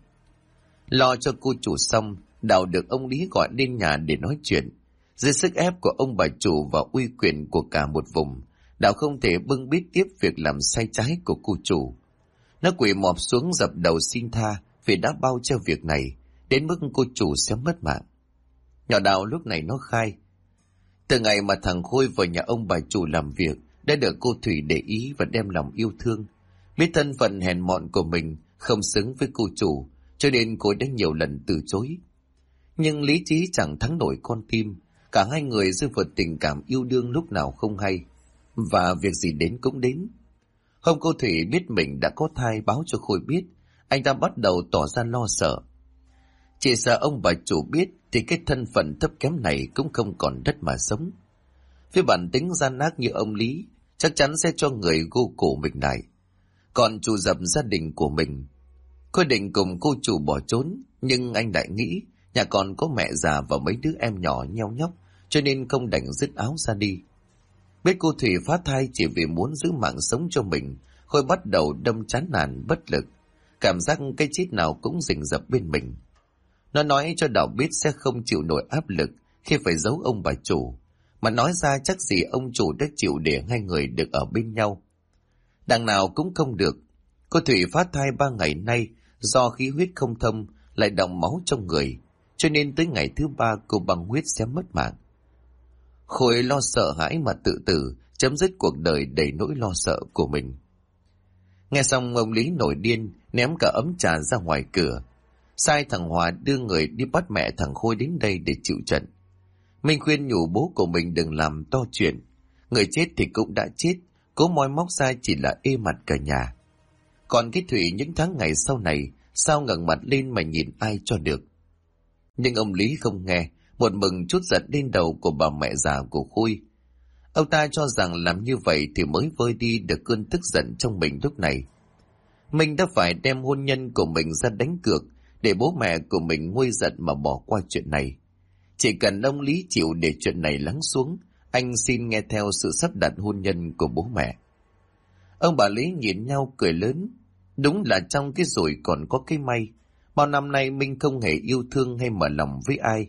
Speaker 1: Lo cho cô chủ xong, Đào được ông Lý gọi lên nhà để nói chuyện. Dưới sức ép của ông bà chủ và uy quyền của cả một vùng, Đào không thể bưng bít tiếp việc làm sai trái của cô chủ. Nó quỳ mọp xuống dập đầu xin tha vì đã bao che việc này, đến mức cô chủ sẽ mất mạng. Nhỏ Đào lúc này nó khai. Từ ngày mà thằng Khôi vào nhà ông bà chủ làm việc, đã được cô Thủy để ý và đem lòng yêu thương. Biết thân phận hèn mọn của mình không xứng với cô chủ, cho nên cô đã nhiều lần từ chối. Nhưng lý trí chẳng thắng nổi con tim, cả hai người rơi vào tình cảm yêu đương lúc nào không hay, và việc gì đến cũng đến. Hôm cô Thủy biết mình đã có thai báo cho Khôi biết, anh ta bắt đầu tỏ ra lo sợ. Chỉ sợ ông bà chủ biết thì cái thân phận thấp kém này cũng không còn đất mà sống. Với bản tính gian ác như ông Lý, chắc chắn sẽ cho người gô cổ mình lại. Còn chủ dập gia đình của mình, Khôi định cùng cô chủ bỏ trốn, nhưng anh lại nghĩ nhà còn có mẹ già và mấy đứa em nhỏ nheo nhóc, cho nên không đành dứt áo ra đi. Biết cô Thủy phá thai chỉ vì muốn giữ mạng sống cho mình, Khôi bắt đầu đâm chán nản bất lực, cảm giác cái chết nào cũng rình rập bên mình. Nó nói cho Đào biết sẽ không chịu nổi áp lực khi phải giấu ông bà chủ, mà nói ra chắc gì ông chủ đã chịu để hai người được ở bên nhau. Đằng nào cũng không được. Cô Thủy phá thai 3 ngày nay do khí huyết không thông, lại đọng máu trong người, cho nên tới ngày thứ 3 cô băng huyết sẽ mất mạng. Khôi lo sợ hãi mà tự tử, chấm dứt cuộc đời đầy nỗi lo sợ của mình. Nghe xong ông Lý nổi điên, ném cả ấm trà ra ngoài cửa, sai thằng Hòa đưa người đi bắt mẹ thằng Khôi đến đây để chịu trận. Minh khuyên nhủ bố của mình đừng làm to chuyện, người chết thì cũng đã chết, cố moi móc ra chỉ là ê mặt cả nhà. Còn cái Thủy những tháng ngày sau này, sao ngẩng mặt lên mà nhìn ai cho được. Nhưng ông Lý không nghe, một mừng chút giận lên đầu của bà mẹ già của Khôi. Ông ta cho rằng làm như vậy thì mới vơi đi được cơn tức giận trong mình lúc này. Mình đã phải đem hôn nhân của mình ra đánh cược để bố mẹ của mình nguôi giận mà bỏ qua chuyện này. Chỉ cần ông Lý chịu để chuyện này lắng xuống, anh xin nghe theo sự sắp đặt hôn nhân của bố mẹ. Ông bà Lý nhìn nhau cười lớn. Đúng là trong cái rủi còn có cái may. Bao năm nay Minh không hề yêu thương hay mở lòng với ai,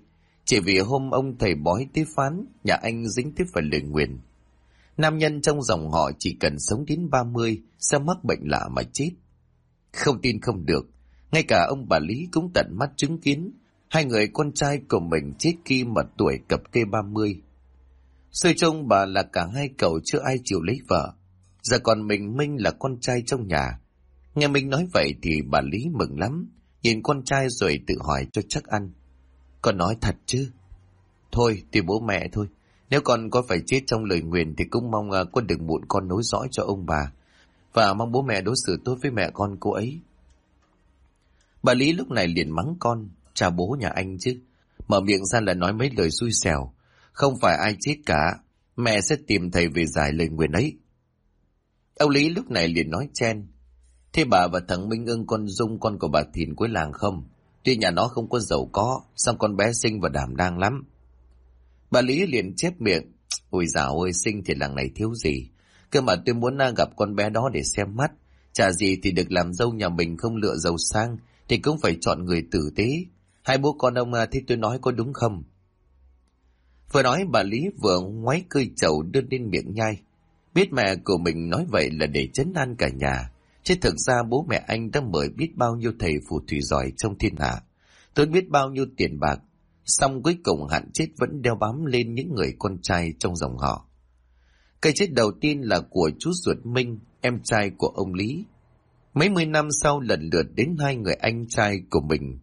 Speaker 1: Chỉ vì hôm ông thầy bói tiếp phán, nhà anh dính tiếp phải lời nguyền. Nam nhân trong dòng họ chỉ cần sống đến 30 sẽ mắc bệnh lạ mà chết. Không tin không được, ngay cả ông bà Lý cũng tận mắt chứng kiến hai người con trai của mình chết khi mà tuổi cập kê 30. Xui trông bà là cả hai cậu chưa ai chịu lấy vợ, giờ còn mình Minh là con trai trong nhà. Nghe Minh nói vậy thì bà Lý mừng lắm, nhìn con trai rồi tự hỏi cho chắc ăn. Con nói thật chứ? Thôi thì bố mẹ thôi, nếu con có phải chết trong lời nguyền thì cũng mong con đừng muộn con nối dõi cho ông bà, và mong bố mẹ đối xử tốt với mẹ con cô ấy. Bà Lý lúc này liền mắng con, chào bố nhà anh chứ, mở miệng ra là nói mấy lời xui xẻo. Không phải ai chết cả, mẹ sẽ tìm thầy về giải lời nguyền ấy. Ông Lý lúc này liền nói chen, thế bà và thằng Minh ưng con Dung con của bà Thìn cuối làng không? Tuy nhà nó không có giàu có, song con bé xinh và đảm đang lắm. Bà Lý liền chép miệng, ôi dạo ơi, xinh thì làng này thiếu gì, cơ mà tôi muốn gặp con bé đó để xem mắt. Chả gì thì được làm dâu nhà mình không lựa giàu sang thì cũng phải chọn người tử tế. Hai bố con ông thì tôi nói có đúng không? Vừa nói bà Lý vừa ngoáy cơi trầu đưa lên miệng nhai. Biết mẹ của mình nói vậy là để trấn an cả nhà, chứ thực ra bố mẹ anh đã mời biết bao nhiêu thầy phù thủy giỏi trong thiên hạ, tốn biết bao nhiêu tiền bạc, song cuối cùng hạn chết vẫn đeo bám lên những người con trai trong dòng họ. Cái chết đầu tiên là của chú ruột Minh, em trai của ông Lý. Mấy mươi năm sau lần lượt đến hai người anh trai của mình.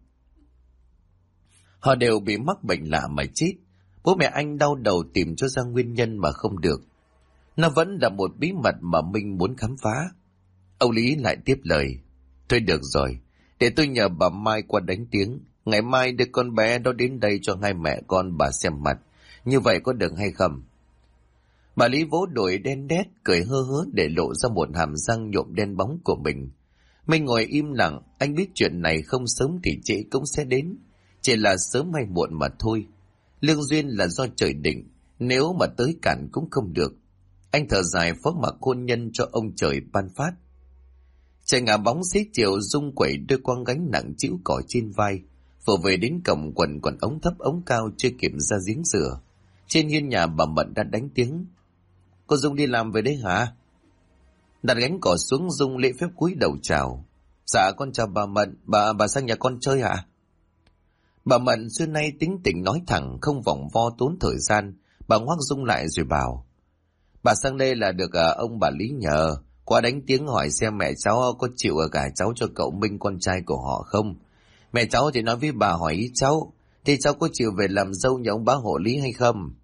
Speaker 1: Họ đều bị mắc bệnh lạ mà chết. Bố mẹ anh đau đầu tìm cho ra nguyên nhân mà không được. Nó vẫn là một bí mật mà Minh muốn khám phá. Ông Lý lại tiếp lời, thôi được rồi, để tôi nhờ bà Mai qua đánh tiếng. Ngày mai đưa con bé đó đến đây cho hai mẹ con bà xem mặt. Như vậy có được hay không? Bà Lý vỗ đùi đen đét, cười hơ hớ để lộ ra một hàm răng nhuộm đen bóng của mình. Minh ngồi im lặng, anh biết chuyện này không sớm thì trễ cũng sẽ đến. Chỉ là sớm hay muộn mà thôi. Lương duyên là do trời định, nếu mà tới cản cũng không được. Anh thở dài phó mặc hôn nhân cho ông trời ban phát. Trời ngả bóng xế chiều, Dung quẩy đôi quang gánh nặng chịu cỏ trên vai. Vừa về đến cổng quần còn ống thấp ống cao chưa kịp ra giếng rửa. Trên hiên nhà bà Mận đã đánh tiếng. Cô Dung đi làm về đấy hả? Đặt gánh cỏ xuống, Dung lễ phép cúi đầu chào. Dạ con chào bà Mận, bà sang nhà con chơi hả? Bà Mận xưa nay tính tình nói thẳng, không vòng vo tốn thời gian. Bà ngoắc Dung lại rồi bảo, bà sang đây là được ông bà Lý nhờ, qua đánh tiếng hỏi xem mẹ cháu có chịu gả cháu cho cậu Minh con trai của họ không. Mẹ cháu thì nói với bà hỏi ý cháu, thì cháu có chịu về làm dâu nhà ông bá hộ Lý hay không?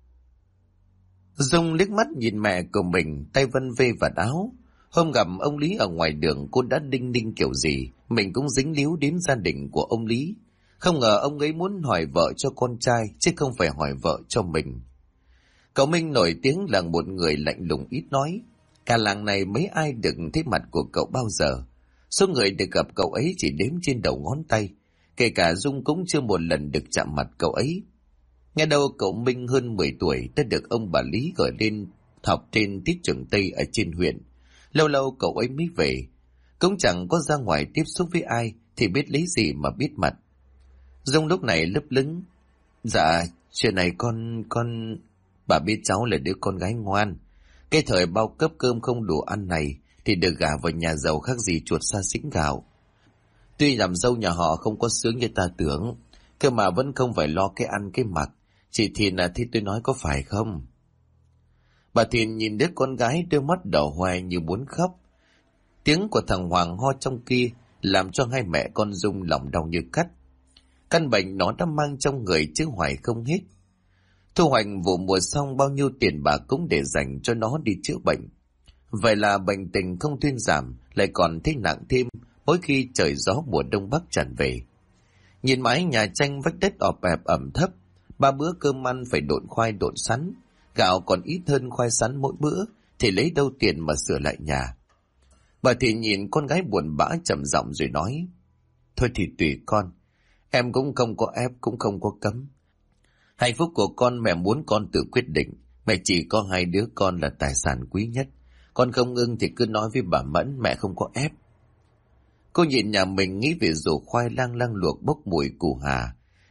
Speaker 1: Dung liếc mắt nhìn mẹ của mình, tay vân vê vạt áo. Hôm gặp ông Lý ở ngoài đường, cô đã đinh ninh kiểu gì, mình cũng dính líu đến gia đình của ông Lý. Không ngờ ông ấy muốn hỏi vợ cho con trai, chứ không phải hỏi vợ cho mình. Cậu Minh nổi tiếng là một người lạnh lùng ít nói. Cả làng này mấy ai được thấy mặt của cậu bao giờ. Số người được gặp cậu ấy chỉ đếm trên đầu ngón tay. Kể cả Dung cũng chưa một lần được chạm mặt cậu ấy. Nghe đâu cậu Minh hơn 10 tuổi đã được ông bà Lý gọi lên học trên tiết trường Tây ở trên huyện. Lâu lâu cậu ấy mới về. Cũng chẳng có ra ngoài tiếp xúc với ai thì biết lấy gì mà biết mặt. Dung lúc này lấp lửng. Dạ, chuyện này con... Bà biết cháu là đứa con gái ngoan. Cái thời bao cấp cơm không đủ ăn này thì được gả vào nhà giàu khác gì chuột xa xính gạo. Tuy làm dâu nhà họ không có sướng như ta tưởng, cơ mà vẫn không phải lo cái ăn cái mặc. Chị Thìn thì tôi nói có phải không? Bà Thìn nhìn đứa con gái đôi mắt đỏ hoe như muốn khóc. Tiếng của thằng Hoàng ho trong kia làm cho hai mẹ con Dung lòng đau như cắt. Căn bệnh nó đã mang trong người chứ hoài không hết. Thu hoạch vụ mùa xong bao nhiêu tiền bạc cũng để dành cho nó đi chữa bệnh. Vậy là bệnh tình không thuyên giảm, lại còn thấy nặng thêm mỗi khi trời gió mùa đông bắc tràn về. Nhìn mái nhà tranh vách đất ọp ẹp ẩm thấp, 3 bữa cơm ăn phải độn khoai độn sắn, gạo còn ít hơn khoai sắn mỗi bữa, thì lấy đâu tiền mà sửa lại nhà. Bà thì nhìn con gái buồn bã trầm giọng rồi nói, thôi thì tùy con, em cũng không có ép cũng không có cấm. Hạnh phúc của con mẹ muốn con tự quyết định, mẹ chỉ có 2 đứa con là tài sản quý nhất. Con không ưng thì cứ nói với bà Mẫn, mẹ không có ép. Cô nhìn nhà mình nghĩ về rổ khoai lang lang luộc bốc mùi củ hà.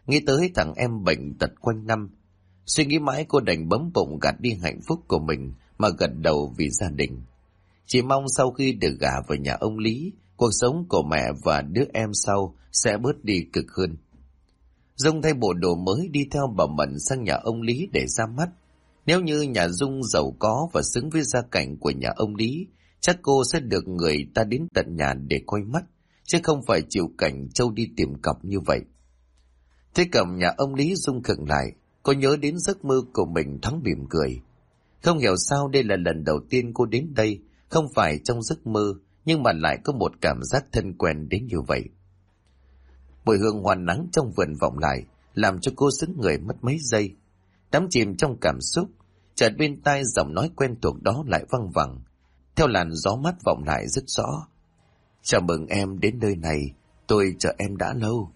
Speaker 1: nghĩ tới thằng em bệnh tật quanh năm. Suy nghĩ mãi cô đành bấm bụng gạt đi hạnh phúc của mình mà gật đầu vì gia đình. Chỉ mong sau khi được gả vào nhà ông Lý, cuộc sống của mẹ và đứa em sau sẽ bớt đi cực hơn. Dung thay bộ đồ mới đi theo bà Mận sang nhà ông Lý để ra mắt. Nếu như nhà Dung giàu có và xứng với gia cảnh của nhà ông Lý, chắc cô sẽ được người ta đến tận nhà để coi mắt, chứ không phải chịu cảnh trâu đi tìm cọc như vậy. Thế cầm nhà ông Lý, Dung khựng lại, cô nhớ đến giấc mơ của mình thoáng mỉm cười. Không hiểu sao đây là lần đầu tiên cô đến đây, không phải trong giấc mơ, nhưng mà lại có một cảm giác thân quen đến như vậy. Mùi hương hoa nắng trong vườn vọng lại, làm cho cô sững người mất mấy giây. Đắm chìm trong cảm xúc, chợt bên tai giọng nói quen thuộc đó lại văng vẳng, theo làn gió mát vọng lại rất rõ. Chào mừng em đến nơi này, tôi chờ em đã lâu.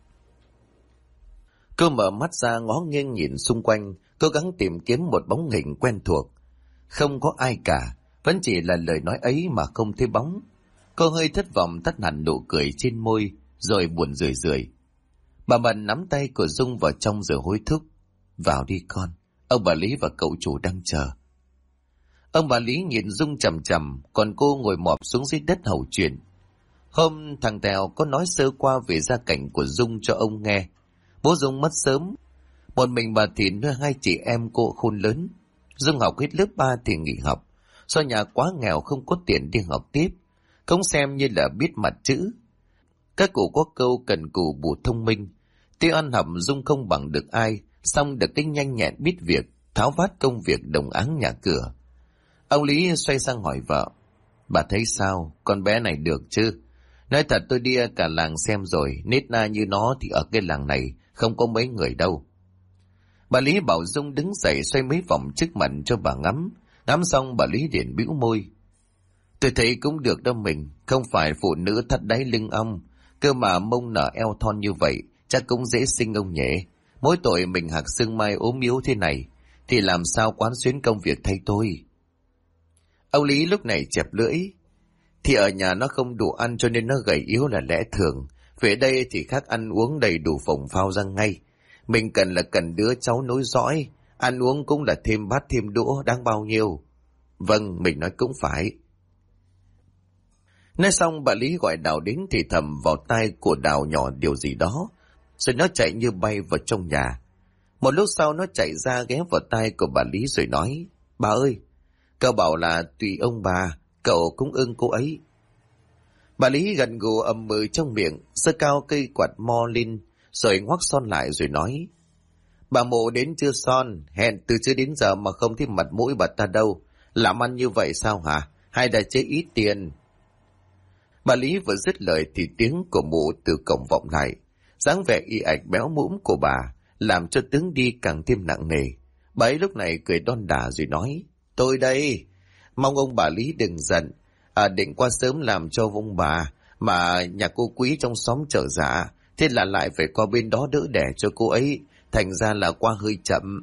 Speaker 1: Cô mở mắt ra ngó nghiêng nhìn xung quanh, cố gắng tìm kiếm một bóng hình quen thuộc. Không có ai cả, vẫn chỉ là lời nói ấy mà không thấy bóng. Cô hơi thất vọng tắt hẳn nụ cười trên môi, rồi buồn rười rượi. Bà Mận nắm tay của Dung vào trong rồi hối thúc. Vào đi con, ông bà Lý và cậu chủ đang chờ. Ông bà Lý nhìn Dung chằm chằm, còn cô ngồi mọp xuống dưới đất hầu chuyện. Hôm thằng Tèo có nói sơ qua về gia cảnh của Dung cho ông nghe. Bố Dung mất sớm, một mình bà thì nuôi hai chị em cô khôn lớn. Dung học hết lớp 3 thì nghỉ học, do nhà quá nghèo không có tiền đi học tiếp, không xem như là biết mặt chữ. Các cụ có câu cần cù bù thông minh, tuy ăn học Dung không bằng được ai, song được cái nhanh nhẹn biết việc, tháo vát công việc đồng áng nhà cửa. Ông Lý xoay sang hỏi vợ, bà thấy sao, con bé này được chứ? Nói thật tôi đi cả làng xem rồi, nết na như nó thì ở cái làng này không có mấy người đâu. Bà Lý bảo Dung đứng dậy xoay mấy vòng trước mặt cho bà ngắm, ngắm xong bà Lý liền bĩu môi. Tôi thấy cũng được đâu mình, không phải phụ nữ thắt đáy lưng ong, cơ mà mông nở eo thon như vậy, chắc cũng dễ sinh ông nhỉ. Mỗi tội mình hạc xương mai ốm yếu thế này, thì làm sao quán xuyến công việc thay tôi. Ông Lý lúc này chẹp lưỡi. Thì ở nhà nó không đủ ăn cho nên nó gầy yếu là lẽ thường. Về đây thì khác ăn uống đầy đủ phồng phao ra ngay. Mình cần đứa cháu nối dõi, ăn uống cũng là thêm bát thêm đũa đáng bao nhiêu. Vâng, mình nói cũng phải. Nói xong bà Lý gọi Đào đến thì thầm vào tai của Đào nhỏ điều gì đó, rồi nó chạy như bay vào trong nhà. Một lúc sau nó chạy ra ghé vào tai của bà Lý rồi nói, bà ơi, cậu bảo là tùy ông bà, cậu cũng ưng cô ấy. Bà Lý gần gù ầm ừ trong miệng, giơ cao cây quạt mo lên, rồi ngoắc son lại rồi nói, bà Mộ đến chưa son, hẹn từ chưa đến giờ mà không thấy mặt mũi bà ta đâu, làm ăn như vậy sao hả, hay là chế ít tiền? Bà Lý vừa dứt lời thì tiếng của Mụ từ cổng vọng lại, dáng vẻ y ạch béo mũm của bà làm cho tiếng đi càng thêm nặng nề. Bà ấy lúc này cười đon đả rồi nói, tôi đây, mong ông bà Lý đừng giận, định qua sớm làm cho ông bà, mà nhà cô Quý trong xóm trở dạ, thế là lại phải qua bên đó đỡ đẻ cho cô ấy, thành ra là qua hơi chậm.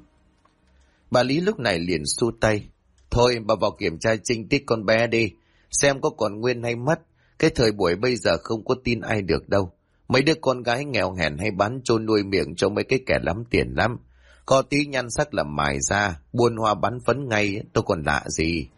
Speaker 1: Bà Lý lúc này liền xua tay, thôi bà vào kiểm tra trinh tiết con bé đi, xem có còn nguyên hay mất. Cái thời buổi bây giờ không có tin ai được đâu. Mấy đứa con gái nghèo hèn hay bán trôn nuôi miệng cho mấy cái kẻ lắm tiền lắm. Có tí nhan sắc là mài ra, buôn hoa bán phấn ngay, tôi còn lạ gì.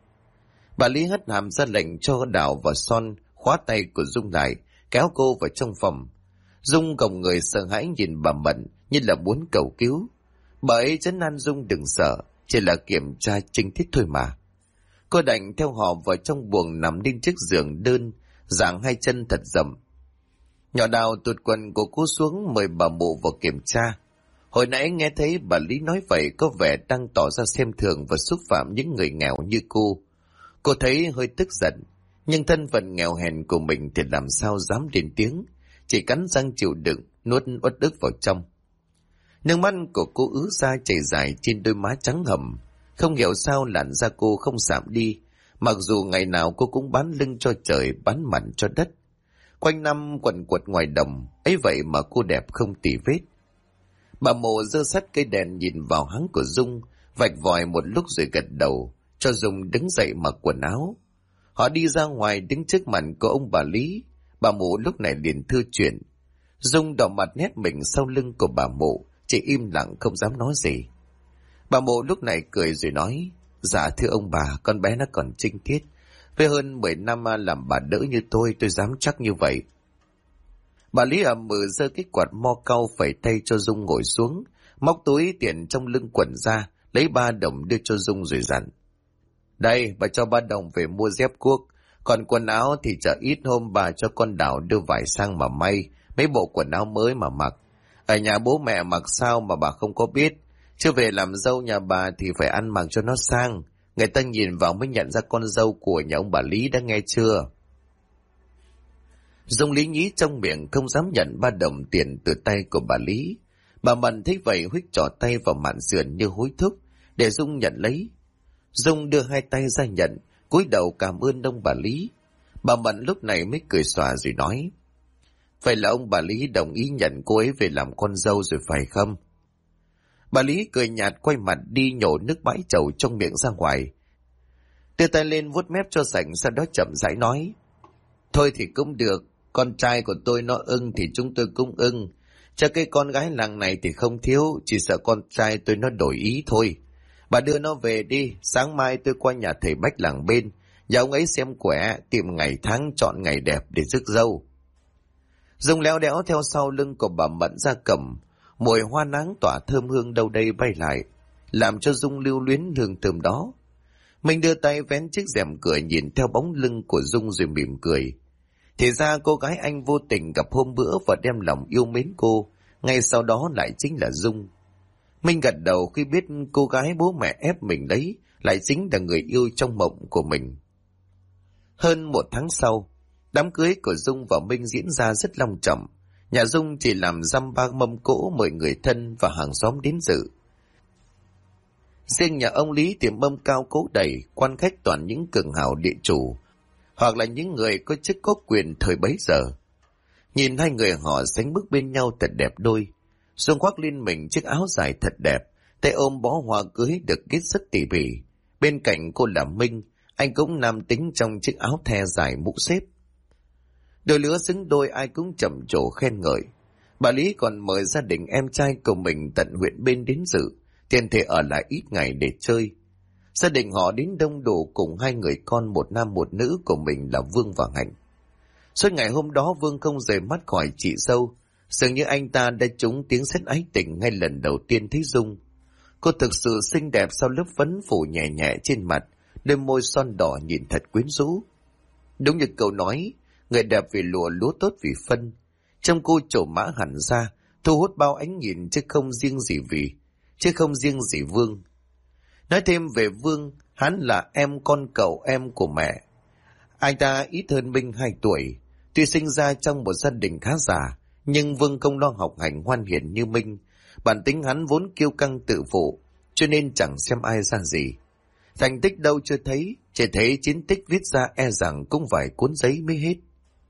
Speaker 1: Bà Lý hất hàm ra lệnh cho Đào và Son khóa tay của Dung lại, kéo cô vào trong phòng. Dung gồng người sợ hãi nhìn bà Mận như là muốn cầu cứu. Bà ấy trấn an Dung đừng sợ, chỉ là kiểm tra trinh tiết thôi mà. Cô đành theo họ vào trong buồng nằm lên chiếc giường đơn, giang hai chân thật rộng. Nhỏ Đào tụt quần của cô xuống mời bà Mụ vào kiểm tra. Hồi nãy nghe thấy bà Lý nói vậy có vẻ đang tỏ ra xem thường và xúc phạm những người nghèo như cô. Cô thấy hơi tức giận, nhưng thân phận nghèo hèn của mình thì làm sao dám lên tiếng, chỉ cắn răng chịu đựng, nuốt uất ức vào trong. Nước mắt của cô ứa ra chảy dài trên đôi má trắng hầm. Không hiểu sao làn da cô không sạm đi, mặc dù ngày nào cô cũng bán lưng cho trời, bán mặt cho đất. Quanh năm quần quật ngoài đồng, ấy vậy mà cô đẹp không tì vết. Bà Mộ giơ sắt cây đèn nhìn vào háng của Dung, vạch vòi một lúc rồi gật đầu, cho Dung đứng dậy mặc quần áo. Họ đi ra ngoài đứng trước mặt của ông bà Lý. Bà Mộ lúc này liền thưa chuyện. Dung đỏ mặt nét mình sau lưng của bà Mụ, chỉ im lặng không dám nói gì. Bà Mụ lúc này cười rồi nói, dạ thưa ông bà, con bé nó còn trinh tiết. Với hơn 10 năm làm bà đỡ như tôi dám chắc như vậy. Bà Lý ậm ừ giơ cái quạt mo cau phẩy tay cho Dung ngồi xuống, móc túi tiền trong lưng quần ra, lấy 3 đồng đưa cho Dung rồi dặn. Đây, bà cho 3 đồng về mua dép cuốc, còn quần áo thì chờ ít hôm bà cho con Đào đưa vải sang mà may, mấy bộ quần áo mới mà mặc. Ở nhà bố mẹ mặc sao mà bà không có biết, chứ về làm dâu nhà bà thì phải ăn mặc cho nó sang, người ta nhìn vào mới nhận ra con dâu của nhà ông bà Lý đã nghe chưa. Dung lý nhí trong miệng không dám nhận 3 đồng tiền từ tay của bà Lý. Bà Mận thấy vậy huých trỏ tay vào mạn sườn như hối thúc để Dung nhận lấy. Dung đưa 2 tay ra nhận, cúi đầu cảm ơn ông bà Lý. Bà Mận lúc này mới cười xòa rồi nói, vậy là ông bà Lý đồng ý nhận cô ấy về làm con dâu rồi phải không? Bà Lý cười nhạt quay mặt đi nhổ nước bãi chầu trong miệng ra ngoài, đưa tay lên vuốt mép cho sạch, sau đó chậm rãi nói, thôi thì cũng được, con trai của tôi nó ưng thì chúng tôi cũng ưng, cho cái con gái làng này thì không thiếu, chỉ sợ con trai tôi nó đổi ý thôi. Bà đưa nó về đi, sáng mai tôi qua nhà thầy Bách làng bên, nhà ông ấy xem quẻ, tìm ngày tháng chọn ngày đẹp để rước dâu. Dung léo đéo theo sau lưng của bà Mận ra cầm, mùi hoa nắng tỏa thơm hương đâu đây bay lại, làm cho Dung lưu luyến hương thơm đó. Mình đưa tay vén chiếc rèm cửa nhìn theo bóng lưng của Dung rồi mỉm cười. Thì ra cô gái anh vô tình gặp hôm bữa và đem lòng yêu mến cô, ngay sau đó lại chính là Dung. Minh gật đầu khi biết cô gái bố mẹ ép mình lấy lại chính là người yêu trong mộng của mình. Hơn 1 tháng sau, đám cưới của Dung và Minh diễn ra rất long trọng. Nhà Dung chỉ làm dăm ba mâm cỗ mời người thân và hàng xóm đến dự. Riêng nhà ông Lý thì mâm cao cỗ đầy, quan khách toàn những cường hào địa chủ, hoặc là những người có chức có quyền thời bấy giờ. Nhìn hai người họ sánh bước bên nhau thật đẹp đôi. Dung khoác lên mình chiếc áo dài thật đẹp, tay ôm bó hoa cưới được kết rất tỉ mỉ. Bên cạnh cô là Minh, anh cũng nam tính trong chiếc áo the dài mũ xếp. Đôi lứa xứng đôi ai cũng trầm trồ khen ngợi. Bà Lý còn mời gia đình em trai của mình tận huyện bên đến dự, tiền thể ở lại ít ngày để chơi. Gia đình họ đến đông đủ cùng 2 người con 1 nam 1 nữ của mình là Vương và Hạnh. Suốt ngày hôm đó Vương không rời mắt khỏi chị dâu, dường như anh ta đã trúng tiếng sét ái tình ngay lần đầu tiên thấy Dung. Cô thực sự xinh đẹp sau lớp phấn phủ nhẹ nhẹ trên mặt, đôi môi son đỏ nhìn thật quyến rũ. Đúng như câu nói, người đẹp vì lụa lúa tốt vì phân. Trong cô trổ mã hẳn ra, thu hút bao ánh nhìn chứ không riêng gì Vương. Nói thêm về Vương, hắn là em con cậu em của mẹ. Anh ta ít hơn Minh 2 tuổi, tuy sinh ra trong một gia đình khá giả, nhưng Vương không lo học hành ngoan hiền như Minh. Bản tính hắn vốn kiêu căng tự phụ, cho nên chẳng xem ai ra gì. Thành tích đâu chưa thấy, chỉ thấy chiến tích viết ra e rằng cũng vài cuốn giấy mới hết.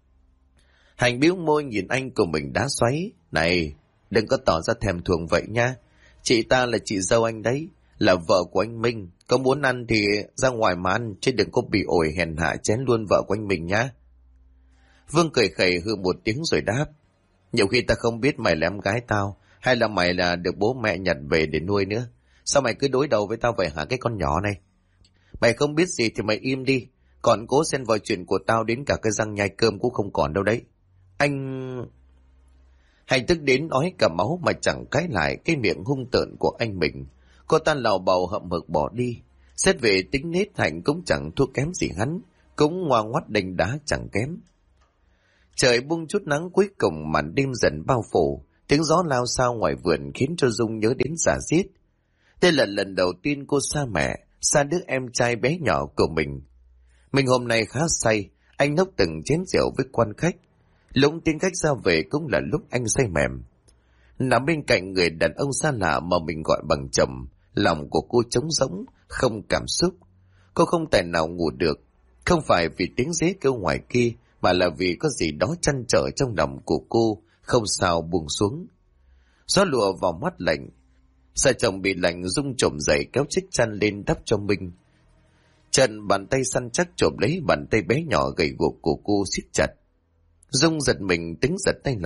Speaker 1: Hành bĩu môi nhìn anh của mình đá xoáy. Này, đừng có tỏ ra thèm thuồng vậy nha. Chị ta là chị dâu anh đấy, là vợ của anh Minh. Có muốn ăn thì ra ngoài mà ăn, chứ đừng có bị ổi hèn hạ chén luôn vợ của anh Minh nhá. Vương cười khẩy hừ một tiếng rồi đáp. Nhiều khi ta không biết mày là em gái tao, hay là mày là được bố mẹ nhặt về để nuôi nữa. Sao mày cứ đối đầu với tao vậy hả cái con nhỏ này? Mày không biết gì thì mày im đi, còn cố xen vào chuyện của tao đến cả cái răng nhai cơm cũng không còn đâu đấy. Anh... Hành tức đến ói cả máu mà chẳng cãi lại cái miệng hung tợn của anh mình. Cô ta lào bầu hậm hực bỏ đi. Xét về tính nết Hạnh cũng chẳng thua kém gì hắn, cũng ngoan ngoắt đành đá chẳng kém. Trời bung chút nắng cuối cùng màn đêm dần bao phủ, tiếng gió lao xao ngoài vườn khiến cho Dung nhớ đến Giả Diết. Đây là lần đầu tiên cô xa mẹ, xa đứa em trai bé nhỏ của mình. Mình hôm nay khá say, anh nốc từng chén rượu với quan khách. Lúc tiếng khách ra về cũng là lúc anh say mềm. Nằm bên cạnh người đàn ông xa lạ mà mình gọi bằng chồng, lòng của cô trống rỗng, không cảm xúc. Cô không tài nào ngủ được, không phải vì tiếng dế kêu ngoài kia, mà là vì có gì đó trăn trở trong lòng của cô, không sao buông xuống. Gió lùa vào mắt lạnh, sợ chồng bị lạnh Dung trồm dậy kéo chiếc chăn lên đắp cho mình. Trần bàn tay săn chắc trộm lấy bàn tay bé nhỏ gầy guộc của cô siết chặt. Dung giật mình tính giật tay lại,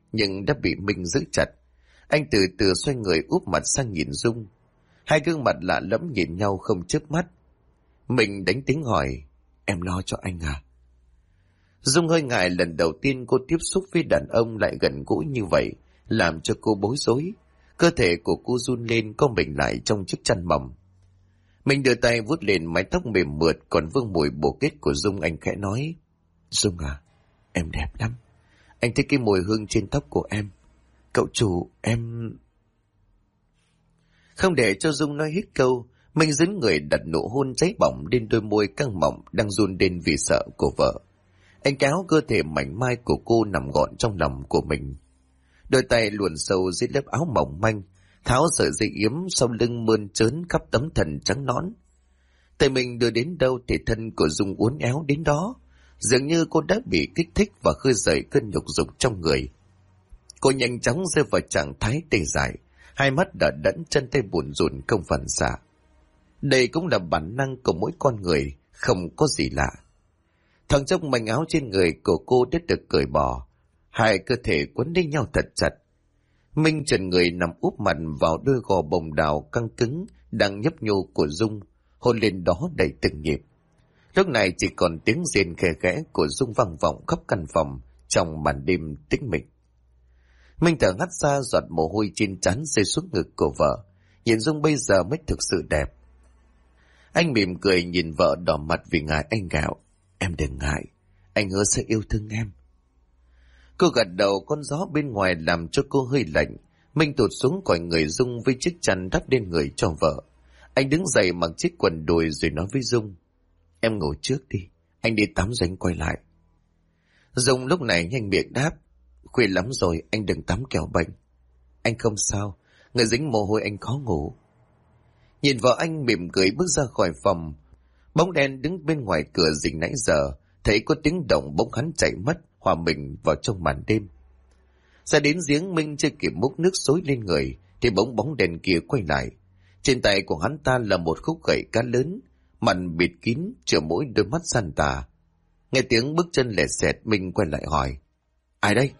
Speaker 1: nhưng đã bị Minh giữ chặt. Anh từ từ xoay người úp mặt sang nhìn Dung. Hai gương mặt lạ lẫm nhìn nhau không chớp mắt. Mình đánh tiếng hỏi, em lo cho anh à? Dung hơi ngại, lần đầu tiên cô tiếp xúc với đàn ông lại gần gũi như vậy, làm cho cô bối rối. Cơ thể của cô run lên, co mình lại trong chiếc chăn mỏng. Mình đưa tay vuốt lên mái tóc mềm mượt còn vương mùi bồ kết của Dung, anh khẽ nói, Dung à, em đẹp lắm. Anh thích cái mùi hương trên tóc của em. Cậu chủ, em... Không để cho Dung nói hết câu, Minh dính người đặt nụ hôn cháy bỏng lên đôi môi căng mọng đang run lên vì sợ của vợ. Anh kéo cơ thể mảnh mai của cô nằm gọn trong lòng của mình. Đôi tay luồn sâu dưới lớp áo mỏng manh, tháo sợi dây yếm sau lưng mơn trớn khắp tấm thân trắng nõn. Tay mình đưa đến đâu thì thân của Dung uốn éo đến đó, dường như cô đã bị kích thích và khơi dậy cơn nhục dục trong người. Cô nhanh chóng rơi vào trạng thái tê dại, hai mắt đờ đẫn, chân tay buồn rùn không phản xạ. Đây cũng là bản năng của mỗi con người, không có gì lạ. Thoáng chốc mảnh áo trên người của cô đã được cởi bỏ, hai cơ thể quấn lấy nhau thật chặt. Minh trần người nằm úp mặt vào đôi gò bồng đào căng cứng đang nhấp nhô của Dung, hôn lên đó đầy từng nhịp. Lúc này chỉ còn tiếng rên khe khẽ của Dung vang vọng khắp căn phòng trong màn đêm tĩnh mịch. Minh thở hắt ra, giọt mồ hôi trên trán rơi xuống ngực của vợ, nhìn Dung bây giờ mới thực sự đẹp. Anh mỉm cười nhìn vợ đỏ mặt vì ngại, anh gạo, em đừng ngại, anh hứa sẽ yêu thương em. Cô gật đầu, con gió bên ngoài làm cho cô hơi lạnh. Minh tụt xuống khỏi người Dung với chiếc chăn đắp lên người cho vợ. Anh đứng dậy mặc chiếc quần đùi rồi nói với Dung, em ngủ trước đi, anh đi tắm rồi anh quay lại. Dung lúc này nhanh miệng đáp, khuya lắm rồi, anh đừng tắm kẻo bệnh. Anh không sao, người dính mồ hôi anh khó ngủ. Nhìn vợ anh mỉm cười bước ra khỏi phòng. Bóng đen đứng bên ngoài cửa rình nãy giờ, thấy có tiếng động bỗng hắn chạy mất, hòa mình vào trong màn đêm. Ra đến giếng, Minh chưa kịp múc nước xối lên người thì bóng đèn kia quay lại. Trên tay của hắn ta là một khúc gậy cá lớn, mặt bịt kín, chừa mỗi đôi mắt săn tà. Nghe tiếng bước chân lẹt xẹt, Minh quay lại hỏi, ai đây?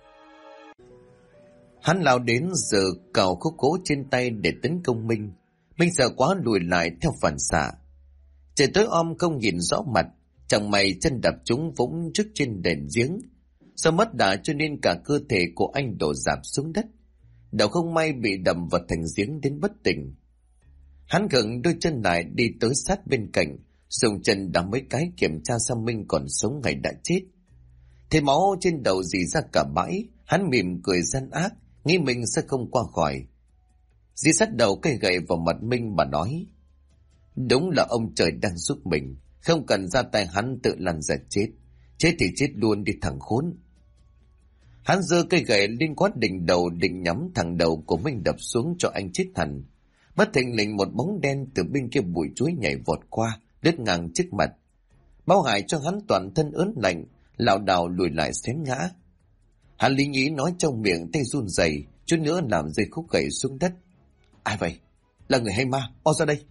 Speaker 1: Hắn lao đến giờ cào khúc gỗ trên tay để tấn công Minh. Minh sợ quá lùi lại theo phản xạ. Trời tối om không nhìn rõ mặt, chẳng may chân đạp trúng vũng trước trên đền giếng. Do mất đà cho nên cả cơ thể của anh đổ rạp xuống đất. Đầu không may bị đầm vào thành giếng đến bất tỉnh. Hắn gượng đôi chân lại đi tới sát bên cạnh, dùng chân đá mấy cái kiểm tra xem Minh còn sống hay đã chết. Thấy máu trên đầu rỉ ra cả bãi, hắn mỉm cười gian ác, nghĩ mình sẽ không qua khỏi. Dì sát đầu cây gậy vào mặt Minh mà nói, đúng là ông trời đang giúp mình, không cần ra tay hắn tự lăn ra chết. Chết thì chết luôn đi thằng khốn. Hắn giơ cây gậy lên quát đỉnh đầu, định nhắm thẳng đầu của Minh đập xuống cho anh chết hẳn. Bất thình lình một bóng đen từ bên kia bụi chuối nhảy vọt qua, lướt ngang trước mặt, báo hại cho hắn toàn thân ớn lạnh, lảo đảo lùi lại xém ngã. Hắn lý nhí nói trong miệng, tay run rẩy, chút nữa làm rơi khúc gậy xuống đất. Ai vậy? Là người hay ma? Mau ra đây!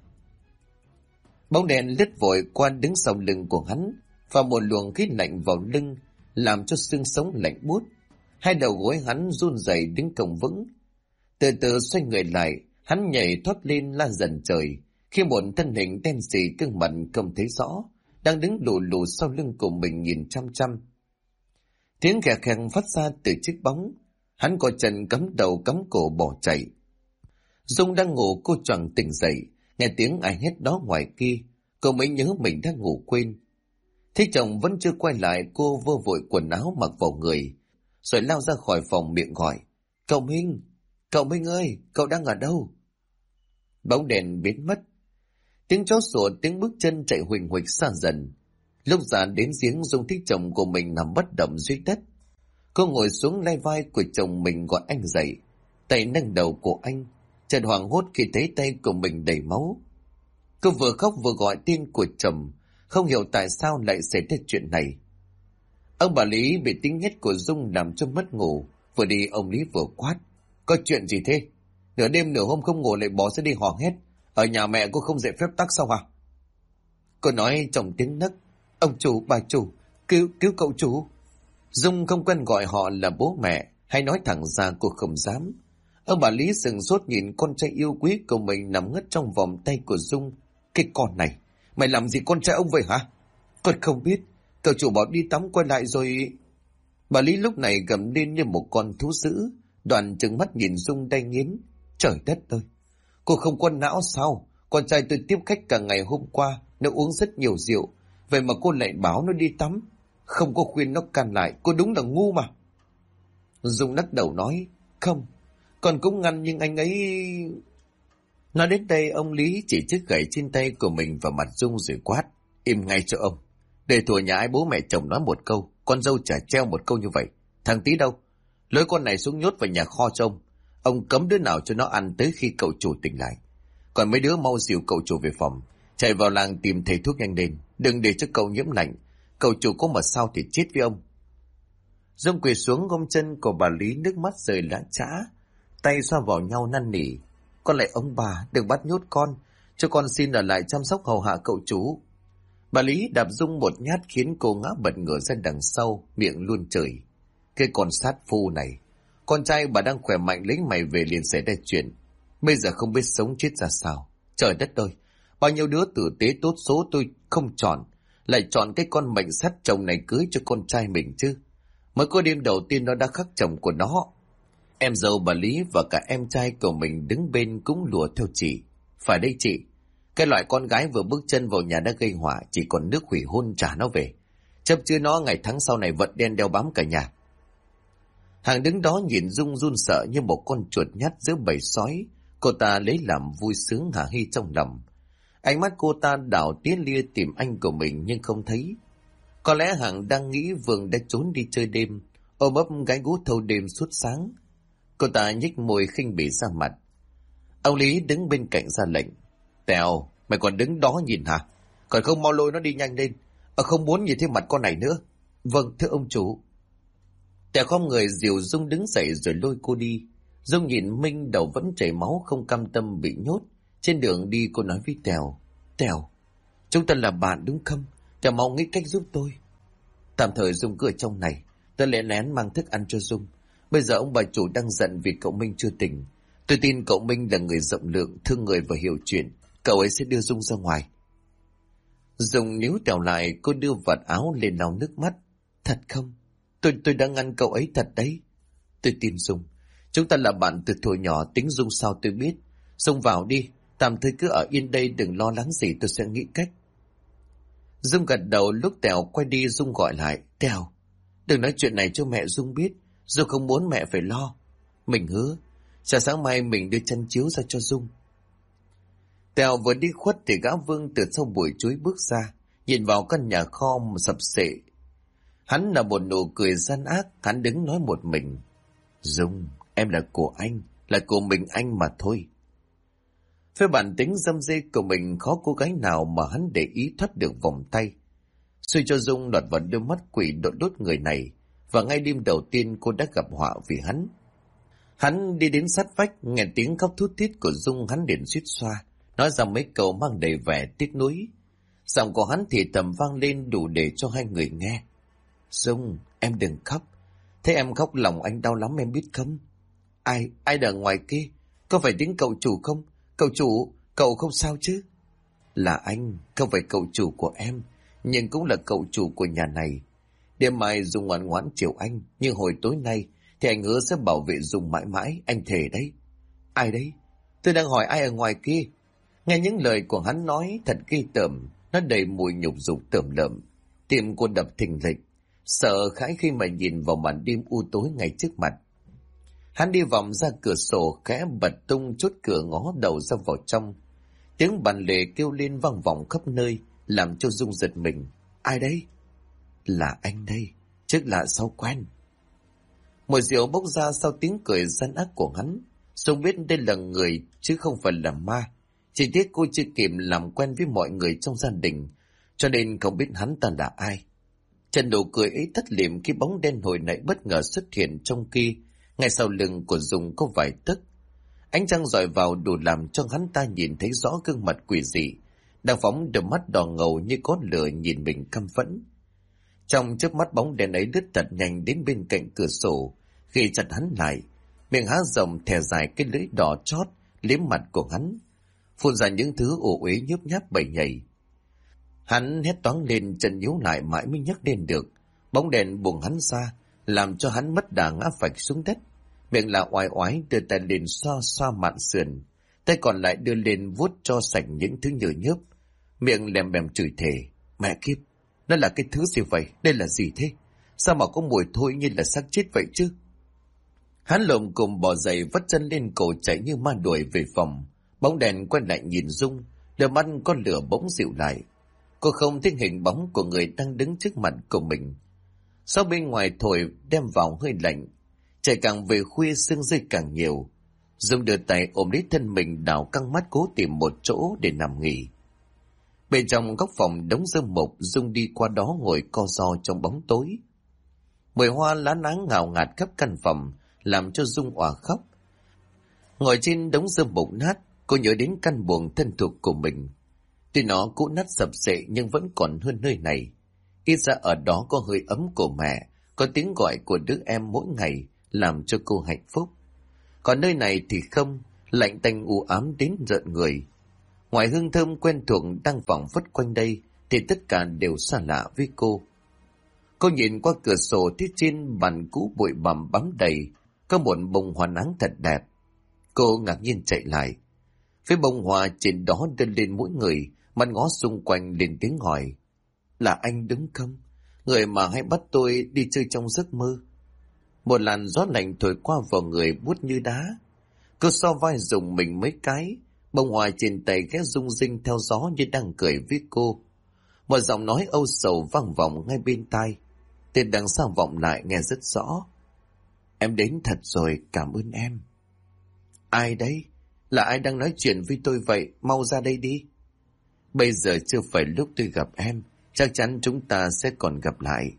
Speaker 1: Bóng đèn lướt vội qua đứng sau lưng của hắn, và một luồng khí lạnh vào lưng, làm cho xương sống lạnh buốt. Hai đầu gối hắn run rẩy đứng cổng vững. Từ từ xoay người lại, hắn nhảy thoát lên la dần trời, khi một thân hình đen sì gương mặt không thấy rõ, đang đứng lù lù sau lưng của mình nhìn chăm chăm. Tiếng khè khàng phát ra từ chiếc bóng. Hắn co chân cắm đầu cắm cổ bỏ chạy. Dung đang ngủ, cô choàng tỉnh dậy, nghe tiếng ai hét đó ngoài kia, cô mới nhớ mình đã ngủ quên. Thấy chồng vẫn chưa quay lại, cô vô vội quần áo mặc vào người, rồi lao ra khỏi phòng miệng gọi, cậu Minh ơi, cậu đang ở đâu? Bóng đèn biến mất. Tiếng chó sủa, tiếng bước chân chạy huỳnh huỳnh xa dần. Lúc ra đến giếng, Dung thấy chồng của mình nằm bất động dưới đất. Cô ngồi xuống lai vai của chồng mình gọi anh dậy, tay nâng đầu của anh, chợt hoảng hốt khi thấy tay của mình đầy máu. Cô vừa khóc vừa gọi tên của chồng, không hiểu tại sao lại xảy ra chuyện này. Ông bà Lý bị tiếng hét của Dung làm cho mất ngủ, vừa đi ông Lý vừa quát, có chuyện gì thế? Nửa đêm nửa hôm không ngủ lại bỏ ra đi hò hét, ở nhà mẹ cô không dạy phép tắc sao hả? Cô nói trong tiếng nấc, ông chủ, bà chủ, cứu cậu chủ. Dung không quen gọi họ là bố mẹ, hay nói thẳng ra cô không dám. Ông bà Lý sừng sốt nhìn con trai yêu quý của mình nằm ngất trong vòng tay của Dung. Cái con này, mày làm gì con trai ông vậy hả? Con không biết, cậu chủ bảo đi tắm quay lại rồi. Bà Lý lúc này gầm lên như một con thú dữ, Đoàn trừng mắt nhìn Dung đay nghiến. Trời đất ơi, cô không có não sao? Con trai tôi tiếp khách cả ngày hôm qua, nó uống rất nhiều rượu, vậy mà cô lại bảo nó đi tắm. Không có khuyên nó can lại, cô đúng là ngu mà. Dung lắc đầu nói, không, con cũng ngăn nhưng anh ấy... Nói đến đây ông Lý chỉ chiếc gậy trên tay của mình vào mặt Dung rồi quát, im ngay cho ông. Để thủa nhà ai bố mẹ chồng nói một câu, con dâu chả treo một câu như vậy. Thằng Tý đâu? Lôi con này xuống nhốt vào nhà kho cho ông. Ông cấm đứa nào cho nó ăn tới khi cậu chủ tỉnh lại. Còn mấy đứa mau dìu cậu chủ về phòng, chạy vào làng tìm thầy thuốc nhanh lên, đừng để cho cậu nhiễm lạnh. Cậu chủ có mà sao thì chết với ông. Dung quỳ xuống ôm chân của bà Lý, nước mắt rơi lã chã, tay xoa vào nhau năn nỉ. Con lại ông bà, đừng bắt nhốt con, cho con xin ở lại chăm sóc hầu hạ cậu chủ. Bà Lý đạp Dung một nhát khiến cô ngã bật ngửa ra đằng sau, miệng luôn chửi. Cái con sát phu này, con trai bà đang khỏe mạnh lấy mày về liền xảy ra chuyện. Bây giờ không biết sống chết ra sao. Trời đất ơi, bao nhiêu đứa tử tế tốt số tôi không chọn, lại chọn cái con mệnh sát chồng này cưới cho con trai mình chứ. Mới có đêm đầu tiên nó đã khắc chồng của nó. Em dâu bà Lý và cả em trai của mình đứng bên cũng lùa theo chị. Phải đây chị, cái loại con gái vừa bước chân vào nhà đã gây họa, chỉ còn nước hủy hôn trả nó về. Chấp chứ nó ngày tháng sau này vận đen đeo bám cả nhà. Hàng đứng đó nhìn Dung run sợ như một con chuột nhắt giữa bầy sói. Cô ta lấy làm vui sướng hả hê trong lòng. Ánh mắt cô ta đảo tía lia tìm anh của mình nhưng không thấy. Có lẽ Hằng đang nghĩ Vương đã trốn đi chơi đêm, ôm ấp gái gú thâu đêm suốt sáng. Cô ta nhếch môi khinh bỉ ra mặt. Ông Lý đứng bên cạnh ra lệnh. Tèo, mày còn đứng đó nhìn hả? Còn không mau lôi nó đi nhanh lên. Không muốn nhìn thấy mặt con này nữa. Vâng, thưa ông chủ. Tèo không người dìu Dung đứng dậy rồi lôi cô đi. Dung nhìn Minh đầu vẫn chảy máu không cam tâm bị nhốt. Trên đường đi cô nói với Tèo. Tèo, chúng ta là bạn đúng không? Tèo mau nghĩ cách giúp tôi. Tạm thời Dung cứ ở trong này. Tôi lén lén mang thức ăn cho Dung. Bây giờ ông bà chủ đang giận vì cậu Minh chưa tỉnh. Tôi tin cậu Minh là người rộng lượng, thương người và hiểu chuyện. Cậu ấy sẽ đưa Dung ra ngoài. Dung níu Tèo lại, cô đưa vạt áo lên lau nước mắt. Thật không? Tôi đã ngăn cậu ấy thật đấy. Tôi tin Dung. Chúng ta là bạn từ thuở nhỏ, tính Dung sao tôi biết. Dung vào đi, tạm thời cứ ở yên đây, đừng lo lắng gì, tôi sẽ nghĩ cách. Dung gật đầu. Lúc Tèo quay đi Dung gọi lại. Tèo, đừng nói chuyện này cho mẹ Dung biết. Dung không muốn mẹ phải lo. Mình hứa, sáng mai mình đưa chăn chiếu ra cho Dung. Tèo vừa đi khuất thì gã Vương từ sau bụi chuối bước ra, nhìn vào căn nhà kho sập xệ. Hắn là một nụ cười gian ác, hắn đứng nói một mình. Dung, em là của anh, là của mình anh mà thôi. Với bản tính dâm dê của mình, khó cô gái nào mà hắn để ý thoát được vòng tay. Suy cho Dung lọt vào đôi mắt quỷ đốt người này, và ngay đêm đầu tiên cô đã gặp họa vì hắn. Hắn đi đến sát vách, nghe tiếng khóc thút thít của Dung, hắn liền suýt xoa, nói ra mấy câu mang đầy vẻ tiếc nuối. Giọng của hắn thì thầm vang lên đủ để cho hai người nghe. Dung, em đừng khóc. Thế em khóc lòng anh đau lắm em biết không? Ai ở ngoài kia? Có phải tiếng cậu chủ không? Cậu chủ, cậu không sao chứ? Là anh, không phải cậu chủ của em, nhưng cũng là cậu chủ của nhà này. Đêm mai Dung ngoan ngoãn chiều anh, nhưng hồi tối nay thì anh hứa sẽ bảo vệ Dung mãi mãi, anh thề đấy. Ai đấy? Tôi đang hỏi ai ở ngoài kia? Nghe những lời của hắn nói thật ghê tởm, nó đầy mùi nhục dục tởm lợm. Tim cô đập thình thịch, sợ hãi khi mà nhìn vào màn đêm u tối ngay trước mặt. Hắn đi vòng ra cửa sổ, khẽ bật tung chốt cửa ngó đầu ra vào trong. Tiếng bàn lề kêu lên vang vọng khắp nơi, làm cho Dung giật mình. Ai đấy? Là anh đây, trước lạ sau quen. Mùi rượu bốc ra sau tiếng cười gian ác của hắn. Dung biết đây là người chứ không phải là ma. Chỉ tiếc cô chưa kịp làm quen với mọi người trong gia đình, cho nên không biết hắn ta là ai. Trận nụ cười ấy thất liệm khi bóng đen hồi nãy bất ngờ xuất hiện trong kia. Ngay sau lưng của Dung có vài tấc. Ánh trăng dọi vào đủ làm cho hắn ta nhìn thấy rõ gương mặt quỷ dị, đang phóng đôi mắt đỏ ngầu như có lửa nhìn mình căm phẫn. Trong chớp mắt bóng đèn ấy lướt thật nhanh đến bên cạnh cửa sổ, ghi chặt hắn lại, miệng há rộng thè dài cái lưỡi đỏ chót liếm mặt của hắn, phun ra những thứ ủ uế nhớp nháp bầy nhầy. Hắn hét toáng lên, chân nhíu lại mãi mới nhấc lên được. Bóng đèn buông hắn ra, làm cho hắn mất đà ngã phạch xuống đất. Miệng là oai oái đưa tay lên xoa xoa mạn sườn, tay còn lại đưa lên vuốt cho sạch những thứ nhờ nhớp. Miệng lèm bèm chửi thề: mẹ kiếp, nó là cái thứ gì vậy? Đây là gì thế? Sao mà có mùi thôi như là xác chết vậy chứ? Hắn lồm cồm bò dậy, vắt chân lên cổ chạy như ma đuổi về phòng. Bóng đèn quay lại nhìn Dung, đôi mắt con lửa bỗng dịu lại. Cô không thấy hình bóng của người đang đứng trước mặt của mình. Sau bên ngoài thổi đem vào hơi lạnh, trời càng về khuya sương rơi càng nhiều. Dung đưa tay ôm lấy thân mình, đảo căng mắt cố tìm một chỗ để nằm nghỉ. Bên trong góc phòng đống rơm mộc, Dung đi qua đó ngồi co ro trong bóng tối. Mùi hoa lá náng ngào ngạt khắp căn phòng, làm cho Dung òa khóc. Ngồi trên đống rơm mộc nát, cô nhớ đến căn buồng thân thuộc của mình. Tuy nó cũ nát sập xệ nhưng vẫn còn hơn nơi này. Ít ra ở đó có hơi ấm của mẹ, có tiếng gọi của đứa em mỗi ngày, làm cho cô hạnh phúc. Còn nơi này thì không, lạnh tanh u ám đến rợn người. Ngoài hương thơm quen thuộc đang vòng vất quanh đây, thì tất cả đều xa lạ với cô. Cô nhìn qua cửa sổ, thấy trên bàn cũ bụi bặm bám đầy, có một bông hoa nắng thật đẹp. Cô ngạc nhiên chạy lại. Phía bông hoa trên đó đưa lên mỗi người, mắt ngó xung quanh lên tiếng hỏi: là anh đúng không? Người mà hay bắt tôi đi chơi trong giấc mơ. Một làn gió lạnh thổi qua vào người buốt như đá. Cô so vai dùng mình mấy cái, bông hoa trên tay khẽ rung rinh theo gió như đang cười với cô. Một giọng nói âu sầu vang vọng ngay bên tai. Từ đằng sau vọng lại nghe rất rõ: em đến thật rồi, cảm ơn em. Ai đấy? Là ai đang nói chuyện với tôi vậy? Mau ra đây đi. Bây giờ chưa phải lúc tôi gặp em, chắc chắn chúng ta sẽ còn gặp lại.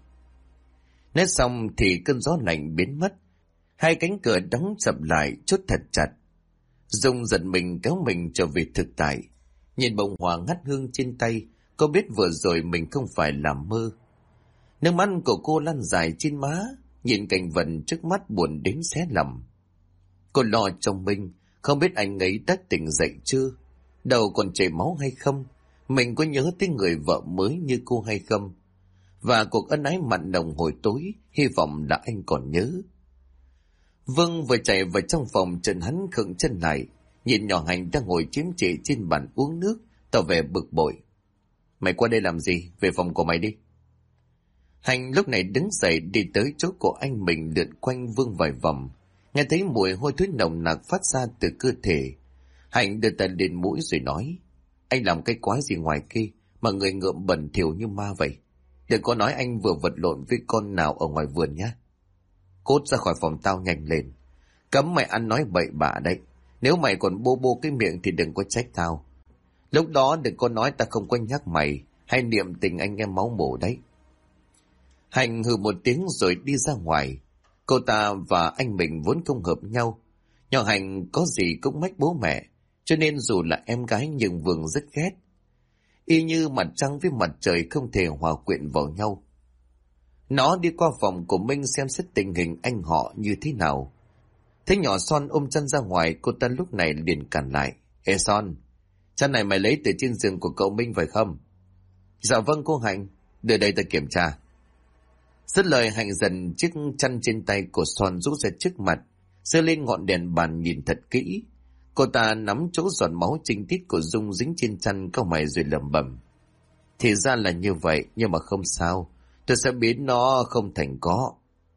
Speaker 1: Nói xong thì cơn gió lạnh biến mất. Hai cánh cửa đóng sập lại, chốt thật chặt. Dung giật mình kéo mình trở về thực tại. Nhìn bông hoa ngắt hương trên tay, cô biết vừa rồi mình không phải làm mơ. Nước mắt của cô lăn dài trên má, nhìn cảnh vật trước mắt buồn đến xé lòng. Cô lo chồng mình, không biết anh ấy đã tỉnh dậy chưa, đầu còn chảy máu hay không, mình có nhớ tới người vợ mới như cô hay không, và cuộc ân ái mặn nồng hồi tối, hy vọng là anh còn nhớ. Vương vừa chạy vào trong phòng, chân hắn khựng chân lại, nhìn nhỏ Hành đang ngồi chiếm trệ trên bàn uống nước, tỏ vẻ bực bội. Mày qua đây làm gì? Về phòng của mày đi. Hành lúc này đứng dậy đi tới chỗ của anh mình, lượn quanh Vương vài vòng, nghe thấy mùi hôi thối nồng nặc phát ra từ cơ thể. Hành đưa tay lên mũi rồi nói: anh làm cái quái gì ngoài kia mà người ngợm bẩn thỉu như ma vậy? Đừng có nói anh vừa vật lộn với con nào ở ngoài vườn nhé. Cút ra khỏi phòng tao nhanh lên. Cấm mày ăn nói bậy bạ đấy. Nếu mày còn bô bô cái miệng thì đừng có trách tao. Lúc đó đừng có nói ta không có nhắc mày, hay niệm tình anh em máu mủ đấy. Hành hừ một tiếng rồi đi ra ngoài. Cô ta và anh mình vốn không hợp nhau. Nhỏ Hành có gì cũng mách bố mẹ, cho nên dù là em gái nhưng Vương rất ghét. Y như mặt trăng với mặt trời không thể hòa quyện vào nhau. Nó đi qua phòng của Minh xem xét tình hình anh họ như thế nào. Thấy nhỏ Son ôm chân ra ngoài, cô ta lúc này liền cản lại. Ê Son, chân này mày lấy từ trên giường của cậu Minh phải không? Dạ vâng cô Hạnh, đưa đây ta kiểm tra. Dứt lời, Hạnh dần chiếc chân trên tay của Son rút ra trước mặt, giơ lên ngọn đèn bàn nhìn thật kỹ. Cô ta nắm chỗ giọt máu tinh tít của Dung dính trên chân, cau mày rồi lẩm bẩm: thì ra là như vậy, nhưng mà không sao, tôi sẽ biến nó không thành có.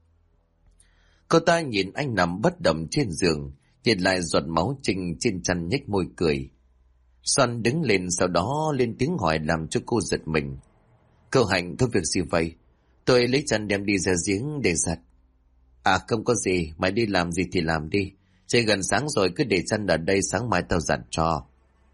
Speaker 1: Cô ta nhìn anh nằm bất động trên giường, nhìn lại giọt máu trinh trên chân, nhếch môi cười. Son đứng lên, sau đó lên tiếng hỏi làm cho cô giật mình. Cậu Hạnh, có việc gì vậy? Tôi lấy chân đem đi ra giếng để giặt. À không có gì, mày đi làm gì thì làm đi. Trời gần sáng rồi, cứ để chân ở đây, sáng mai tao giặt cho.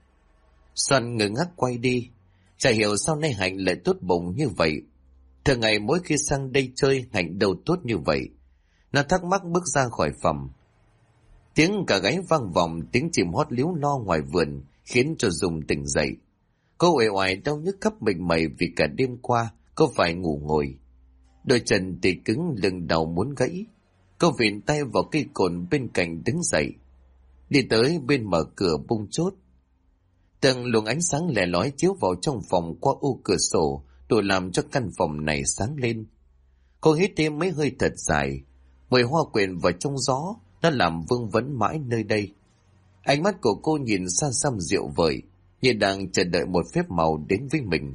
Speaker 1: Son ngơ ngác quay đi. Chả hiểu sao nay Hạnh lại tốt bụng như vậy. Thường ngày mỗi khi sang đây chơi, Hạnh đâu tốt như vậy. Nó thắc mắc bước ra khỏi phòng. Tiếng cả gáy vang vọng, tiếng chim hót líu lo ngoài vườn khiến cho Dung tỉnh dậy. Cô uể oải đau nhức khắp mình mẩy vì cả đêm qua cô phải ngủ ngồi. Đôi chân thì cứng, lưng đau muốn gãy. Cô vịn tay vào cây cồn bên cạnh đứng dậy, đi tới bên mở cửa bung chốt. Từng luồng ánh sáng lẻ lói chiếu vào trong phòng qua ô cửa sổ, đủ làm cho căn phòng này sáng lên. Cô hít thêm mấy hơi thật dài, mùi hoa quyện vào trong gió, nó làm vương vấn mãi nơi đây. Ánh mắt của cô nhìn xa xăm dịu vời, như đang chờ đợi một phép màu đến với mình.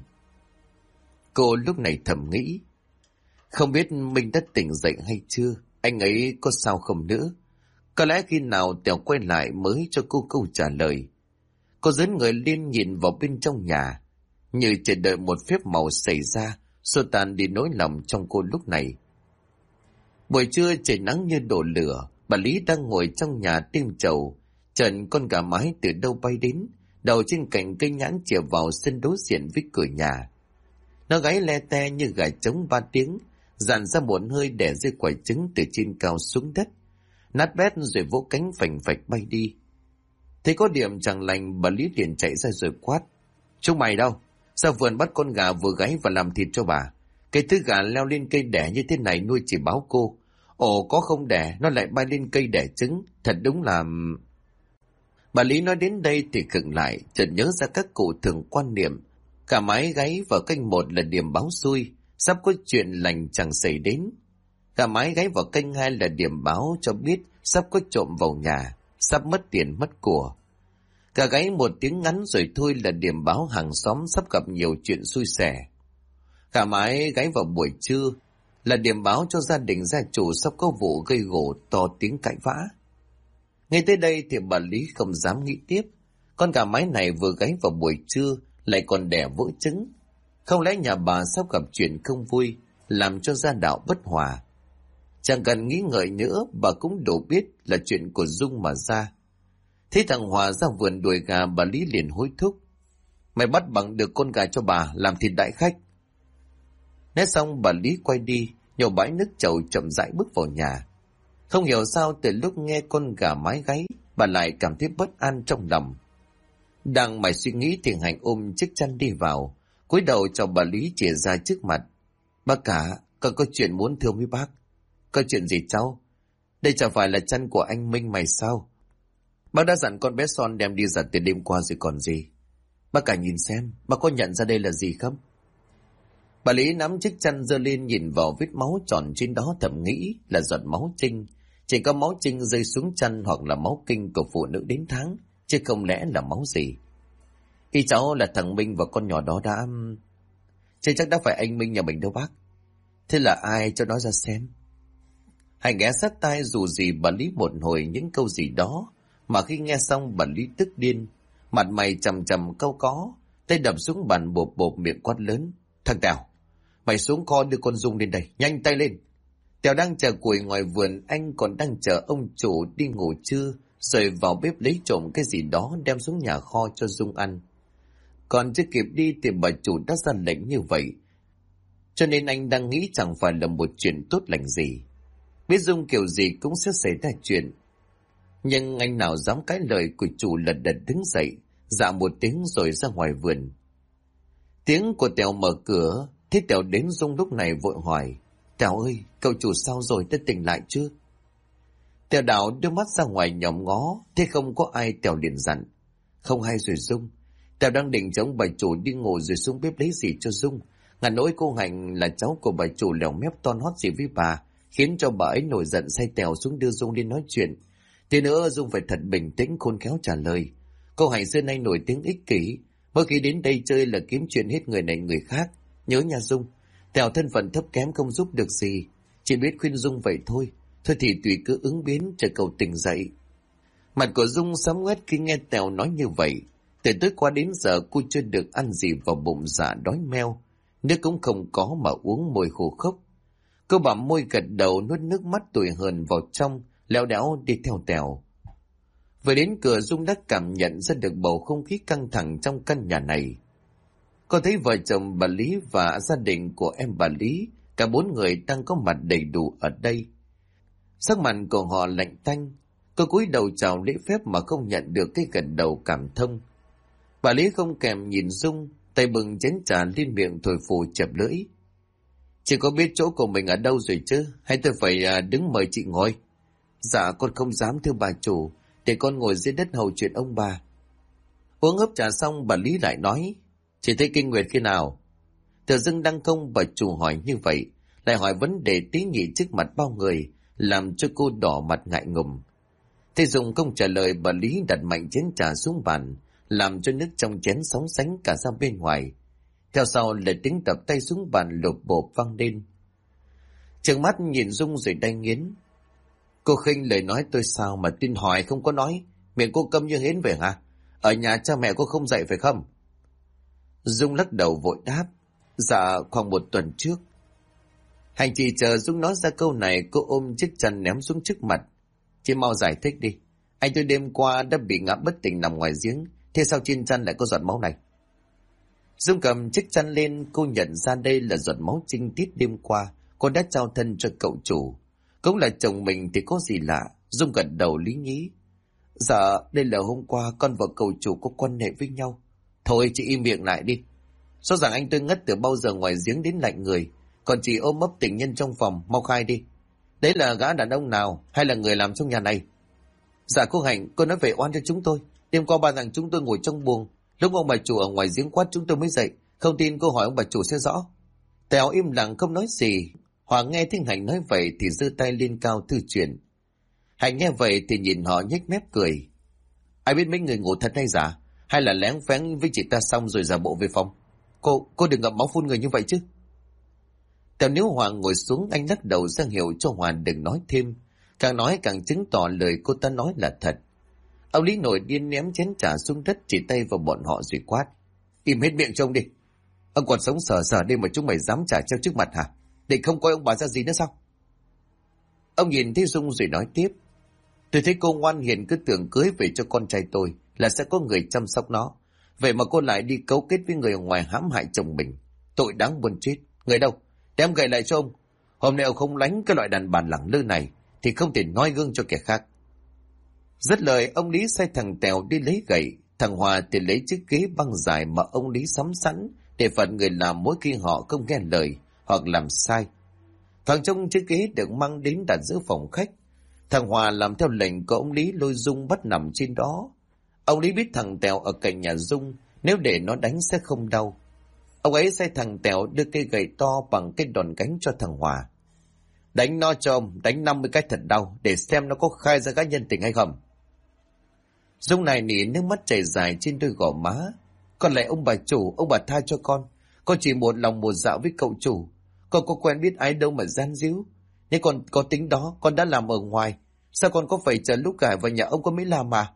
Speaker 1: Cô lúc này thầm nghĩ, không biết mình đã tỉnh dậy hay chưa, anh ấy có sao không nữa. Có lẽ khi nào Tèo quay lại mới cho cô câu trả lời. Cô dấn người lên nhìn vào bên trong nhà, như chờ đợi một phép màu xảy ra, xua tan đi nỗi lòng trong cô lúc này. Buổi trưa trời nắng như đổ lửa, bà Lý đang ngồi trong nhà tim trầu, chợt con gà mái từ đâu bay đến, đầu trên cành cây nhãn chìa vào sân đối diện với cửa nhà. Nó gáy le te như gà trống 3 tiếng, dàn ra một hơi đẻ rơi quả trứng từ trên cao xuống đất, nát bét rồi vỗ cánh phành phạch bay đi. Thấy có điểm chẳng lành, bà Lý liền chạy ra rồi quát, chúng mày đâu? Sao vườn bắt con gà vừa gáy và làm thịt cho bà? Cái thứ gà leo lên cây đẻ như thế này nuôi chỉ báo cô. Ồ, có không đẻ, nó lại bay lên cây đẻ trứng. Thật đúng là... Bà Lý nói đến đây thì khựng lại, chợt nhớ ra các cụ thường quan niệm. Cả mái gáy vào canh 1 là điểm báo xui, sắp có chuyện lành chẳng xảy đến. Cả mái gáy vào canh 2 là điểm báo cho biết sắp có trộm vào nhà, sắp mất tiền mất của. Cả gáy 1 tiếng ngắn rồi thôi là điểm báo hàng xóm sắp gặp nhiều chuyện xui xẻ. Cả mái gáy vào buổi trưa là điểm báo cho gia đình gia chủ sắp có vụ gây gổ to tiếng cãi vã. Ngay tới đây thì bà Lý không dám nghĩ tiếp. Con gà mái này vừa gáy vào buổi trưa lại còn đẻ vỡ trứng. Không lẽ nhà bà sắp gặp chuyện không vui, làm cho gia đạo bất hòa. Chẳng cần nghĩ ngợi nữa, bà cũng đủ biết là chuyện của Dung mà ra. Thấy thằng Hòa ra vườn đuổi gà, bà Lý liền hối thúc, mày bắt bằng được con gà cho bà làm thịt đại khách. Nói xong bà Lý quay đi, nhổ bãi nước chậu chậm rãi bước vào nhà. Không hiểu sao từ lúc nghe con gà mái gáy, bà lại cảm thấy bất an trong lòng. Đang mải suy nghĩ thì Hạnh ôm chiếc chăn đi vào, cúi đầu cho bà Lý chìa ra trước mặt. Bác cả, con có chuyện muốn thưa với bác. Có chuyện gì cháu? Đây chẳng phải là chăn của anh Minh mày sao? Bác đã dặn con bé Son đem đi giặt từ đêm qua rồi còn gì. Bác cả nhìn xem, bác có nhận ra đây là gì không? Bà Lý nắm chiếc chăn giơ lên nhìn vào vết máu tròn trên đó, thầm nghĩ là giọt máu trinh. Chỉ có máu trinh rơi xuống chăn hoặc là máu kinh của phụ nữ đến tháng, chứ không lẽ là máu gì. Ý cháu là thằng Minh và con nhỏ đó đã... Chứ chắc đã phải anh Minh nhà mình đâu bác. Thế là ai cho nói ra xem? Hãy ghé sát tai dù gì bà Lý một hồi những câu gì đó, mà khi nghe xong bà Lý tức điên, mặt mày trầm trầm cau có, tay đập xuống bàn bộp bộp miệng quát lớn. Thằng Tèo, mày xuống kho đưa con Dung lên đây, nhanh tay lên. Tèo đang chờ củi ngoài vườn, anh còn đang chờ ông chủ đi ngủ trưa, rồi vào bếp lấy trộm cái gì đó đem xuống nhà kho cho Dung ăn. Còn chưa kịp đi thì bà chủ đã ra lệnh như vậy, cho nên anh đang nghĩ chẳng phải là một chuyện tốt lành gì. Biết Dung kiểu gì cũng sẽ xảy ra chuyện, nhưng anh nào dám cãi lời của chủ, lật đật đứng dậy, dạ một tiếng rồi ra ngoài vườn. Tiếng của Tèo mở cửa, thấy Tèo đến Dung lúc này vội hỏi, Tèo ơi, cậu chủ sao rồi, đã tỉnh lại chưa? Tèo đảo đưa mắt ra ngoài nhòm ngó, thế không có ai, Tèo liền dặn, không hay rồi Dung. Tèo đang định chống bà chủ đi ngủ rồi xuống bếp lấy gì cho Dung. Ngàn nỗi cô Hạnh là cháu của bà chủ lèo mép ton hót gì với bà, khiến cho bà ấy nổi giận, say Tèo xuống đưa Dung đi nói chuyện. Thế nữa Dung phải thật bình tĩnh khôn khéo trả lời. Cô Hạnh xưa nay nổi tiếng ích kỷ, mỗi khi đến đây chơi là kiếm chuyện hết người này người khác. Nhớ nha Dung, Tèo thân phận thấp kém không giúp được gì, chỉ biết khuyên Dung vậy thôi. Thôi thì tùy cứ ứng biến, chờ cậu tỉnh dậy. Mặt của Dung sám ngoét khi nghe Tèo nói như vậy. Từ tối qua đến giờ cô chưa được ăn gì vào bụng, dạ đói meo, nước cũng không có mà uống môi khô khốc. Cô bặm môi gật đầu, nuốt nước mắt tủi hờn vào trong, léo đéo đi theo Tèo. Vừa đến cửa, Dung đã cảm nhận ra được bầu không khí căng thẳng trong căn nhà này. Cô thấy vợ chồng bà Lý và gia đình của em bà Lý, cả 4 người đang có mặt đầy đủ ở đây. Sắc mặt của họ lạnh tanh. Cô cúi đầu chào lễ phép mà không nhận được cái gật đầu cảm thông. Bà Lý không kèm nhìn Dung, tay bừng chén trà lên miệng thổi phù chẹp lưỡi. Chị có biết chỗ của mình ở đâu rồi chứ? Hay tôi phải đứng mời chị ngồi? Dạ con không dám thưa bà chủ, để con ngồi dưới đất hầu chuyện ông bà. Uống hớp trà xong bà Lý lại nói, chị thấy kinh nguyệt khi nào? Tự dưng đăng công bà chủ hỏi như vậy, lại hỏi vấn đề tế nhị trước mặt bao người, làm cho cô đỏ mặt ngại ngùng. Thế Dung không trả lời, bà Lý đặt mạnh chén trà xuống bàn, làm cho nước trong chén sóng sánh cả ra bên ngoài. Theo sau là tiếng đập tay xuống bàn lộp bộp vang lên. Trừng mắt nhìn Dung rồi đay nghiến. Cô khinh lời nói tôi sao mà tin hỏi không có nói, miệng cô câm như hến về hả? Ở nhà cha mẹ cô không dạy phải không? Dung lắc đầu vội đáp, dạ khoảng 1 tuần trước. Hành chỉ chờ Dung nói ra câu này, cô ôm chiếc chăn ném xuống trước mặt. Chị mau giải thích đi, anh tôi đêm qua đã bị ngã bất tỉnh nằm ngoài giếng, thế sao trên chăn lại có giọt máu này? Dung cầm chiếc chăn lên, cô nhận ra đây là giọt máu trinh tiết đêm qua cô đã trao thân cho cậu chủ. Cũng là chồng mình thì có gì lạ. Dung gật đầu lý nhí. Dạ đây là hôm qua con và cậu chủ có quan hệ với nhau. Thôi chị im miệng lại đi. Rõ ràng anh tôi ngất từ bao giờ ngoài giếng đến lạnh người, còn chị ôm ấp tình nhân trong phòng, mau khai đi. Đấy là gã đàn ông nào hay là người làm trong nhà này? Dạ cô Hạnh, cô nói về oan cho chúng tôi. Đêm qua bà rằng chúng tôi ngồi trong buồng, lúc ông bà chủ ở ngoài giếng quát chúng tôi mới dậy. Không tin cô hỏi ông bà chủ sẽ rõ. Tèo im lặng không nói gì. Hòa nghe听Hạnh nói vậy thì giơ tay lên cao thư chuyện. Hạnh nghe vậy thì nhìn họ nhếch mép cười. Ai biết mấy người ngủ thật hay giả, hay là lén phén với chị ta xong rồi giả bộ về phòng. Cô đừng ngậm máu phun người như vậy chứ. Tèo nếu Hòa ngồi xuống, anh lắc đầu ra hiệu cho Hòa đừng nói thêm. Càng nói càng chứng tỏ lời cô ta nói là thật. Ông Lý nổi điên ném chén trà xuống đất, chỉ tay vào bọn họ rồi quát. Im hết miệng trông đi. Ông còn sống sờ sờ đây mà chúng mày dám trả treo trước mặt hả? Để không coi ông bà ra gì nữa sao? Ông nhìn thấy Dung rồi nói tiếp. Tôi thấy cô ngoan hiền, cứ tưởng cưới về cho con trai tôi là sẽ có người chăm sóc nó. Vậy mà cô lại đi cấu kết với người ở ngoài hãm hại chồng mình. Tội đáng buồn chết. Người đâu? Đem gậy lại cho ông. Hôm nay ông không lánh cái loại đàn bà lẳng lơ này thì không thể noi gương cho kẻ khác. Dứt lời, ông Lý sai thằng Tèo đi lấy gậy. Thằng Hòa thì lấy chiếc ghế băng dài mà ông Lý sắm sẵn để phạt người làm mỗi khi họ không nghe lời hoặc làm sai. Thằng trong chiếc ghế được mang đến đặt giữa phòng khách. Thằng Hòa làm theo lệnh của ông Lý, lôi Dung bắt nằm trên đó. Ông Lý biết thằng Tèo ở cạnh nhà Dung, nếu để nó đánh sẽ không đau. Ông ấy sai thằng Tèo đưa cây gậy to bằng cái đòn gánh cho thằng Hòa. Đánh nó cho ông, đánh 50 cái thật đau, để xem nó có khai ra cái nhân tình hay không. Dung này nỉ nước mắt chảy dài trên đôi gò má. Còn lại ông bà chủ, ông bà tha cho con chỉ một lòng một dạ với cậu chủ. Con có quen biết ai đâu mà gian díu. Nếu con có tính đó, con đã làm ở ngoài. Sao con có phải chờ lúc gả vào nhà ông con mới làm mà?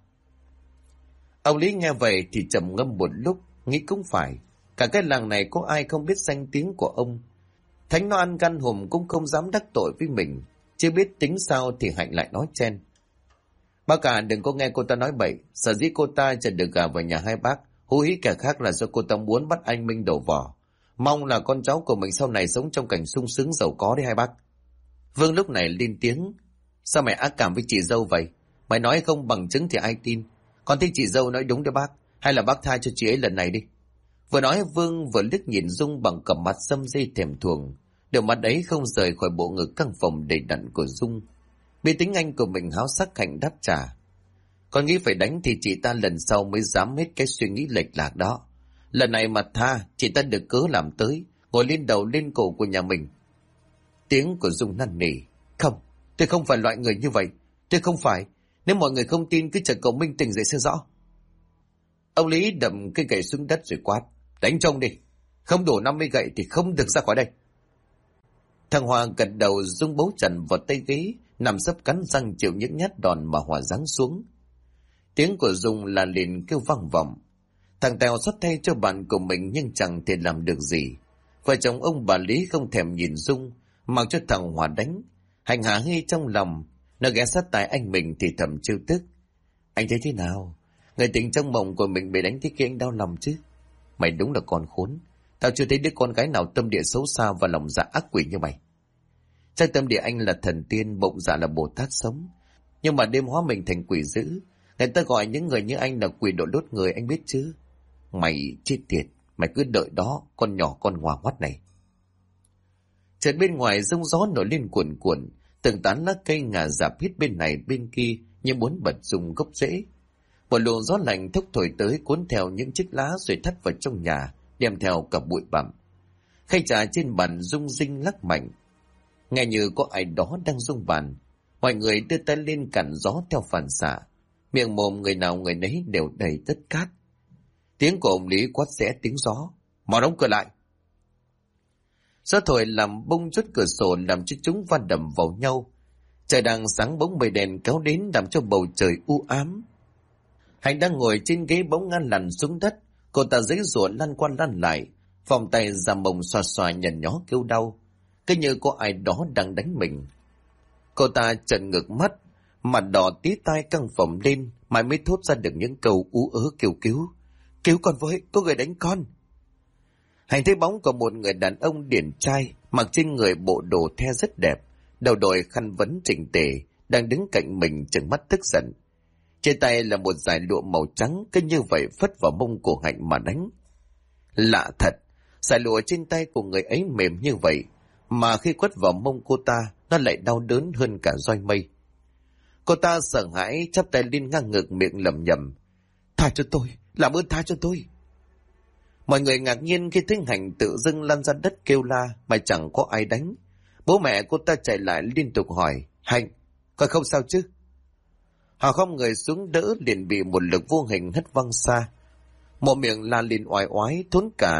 Speaker 1: Ông Lý nghe vậy thì trầm ngâm một lúc, nghĩ cũng phải. Cả cái làng này có ai không biết danh tiếng của ông. Thánh nó ăn gan hùm cũng không dám đắc tội với mình. Chưa biết tính sao thì Hạnh lại nói chen. Bác cả đừng có nghe cô ta nói bậy. Sở dĩ cô ta chờ được gả vào nhà hai bác, hú hí kẻ khác là do cô ta muốn bắt anh Minh đổ vỏ. Mong là con cháu của mình sau này sống trong cảnh sung sướng giàu có đấy hai bác. Vương lúc này lên tiếng. Sao mày ác cảm với chị dâu vậy? Mày nói không bằng chứng thì ai tin? Con thấy chị dâu nói đúng đấy bác. Hay là bác tha cho chị ấy lần này đi. Vừa nói Vương vừa liếc nhìn Dung bằng cặp mắt xâm dây thèm thuồng. Đôi mắt ấy không rời khỏi bộ ngực căng phòng đầy đặn của Dung. Bị tính anh của mình háo sắc Hạnh đáp trả. Con nghĩ phải đánh thì chị ta lần sau mới dám hết cái suy nghĩ lệch lạc đó. Lần này mà tha, chị ta được cớ làm tới, ngồi lên đầu lên cổ của nhà mình. Tiếng của Dung năn nỉ. Không, tôi không phải loại người như vậy. Tôi không phải. Nếu mọi người không tin cứ chờ cậu Minh tỉnh dậy sẽ rõ. Ông Lý đập cây gậy xuống đất rồi quát. Đánh trông đi. Không đủ 50 gậy thì không được ra khỏi đây. Thằng Hòa gật đầu, Dung bấu chặt vào tay ghế, nằm sấp cắn răng chịu những nhát đòn mà Hòa giáng xuống. Tiếng của Dung là liền kêu vang vọng. Thằng Tèo xót thay cho bạn của mình nhưng chẳng thể làm được gì. Vợ chồng ông bà Lý không thèm nhìn Dung, mặc cho thằng Hòa đánh. Hành hạ nghi trong lòng, nó ghé sát tai anh mình thì thầm trêu tức. Anh thấy thế nào? Người tình trong mộng của mình bị đánh thế kia anh đau lòng chứ? Mày đúng là con khốn. Tao chưa thấy đứa con gái nào tâm địa xấu xa và lòng dạ ác quỷ như mày. Chắc tâm địa anh là thần tiên, bụng dạ là Bồ Tát sống. Nhưng mà đêm hóa mình thành quỷ dữ. Người ta gọi những người như anh là quỷ độ đốt người, anh biết chứ? Mày chết tiệt, mày cứ đợi đó, con nhỏ con ngoà ngoắt này. Chợt bên ngoài giông gió nổi lên cuồn cuộn, từng tán lá cây ngả rạp hít bên này bên kia như muốn bật rung gốc rễ. Một luồng gió lạnh thốc thổi tới cuốn theo những chiếc lá rồi thắt vào trong nhà, đem theo cả bụi bặm. Khay trà trên bàn rung rinh lắc mạnh, nghe như có ai đó đang rung bàn. Mọi người đưa tay lên cản gió theo phản xạ, miệng mồm người nào người nấy đều đầy đất cát. Tiếng của ông Lý quát xé tiếng gió: "Mau đóng cửa lại!" Gió thổi làm bung chốt cửa sổ, làm cho chúng va đập vào nhau. Trời đang sáng bóng mây đèn kéo đến làm cho bầu trời u ám. Hạnh đang ngồi trên ghế bỗng ngã lăn xuống đất. Cô ta giãy giụa lăn qua lăn lại, vòng tay ra mông xoa xoa nhằn nhó kêu đau, cứ như có ai đó đang đánh mình. Cô ta trợn ngược mắt, mặt đỏ tí tai căng phồng lên, mãi mới thốt ra được những câu ú ớ kêu cứu: "Cứu con với, có người đánh con!" Hạnh thấy bóng của một người đàn ông điển trai, mặc trên người bộ đồ the rất đẹp, đầu đội khăn vấn chỉnh tề, đang đứng cạnh mình trừng mắt tức giận. Trên tay là một dải lụa màu trắng, cứ như vậy phất vào mông của Hạnh mà đánh. Lạ thật, dải lụa trên tay của người ấy mềm như vậy, mà khi quất vào mông cô ta, nó lại đau đớn hơn cả roi mây. Cô ta sợ hãi chắp tay lên ngang ngực, miệng lẩm nhẩm: "Tha cho tôi, làm ơn tha cho tôi." Mọi người ngạc nhiên khi thấy Hạnh tự dưng lăn ra đất kêu la mà chẳng có ai đánh. Bố mẹ cô ta chạy lại liên tục hỏi: "Hạnh, con không sao chứ?" Họ không người xuống đỡ, liền bị một lực vô hình hất văng xa. Một miệng la lên oai oái, thốn cả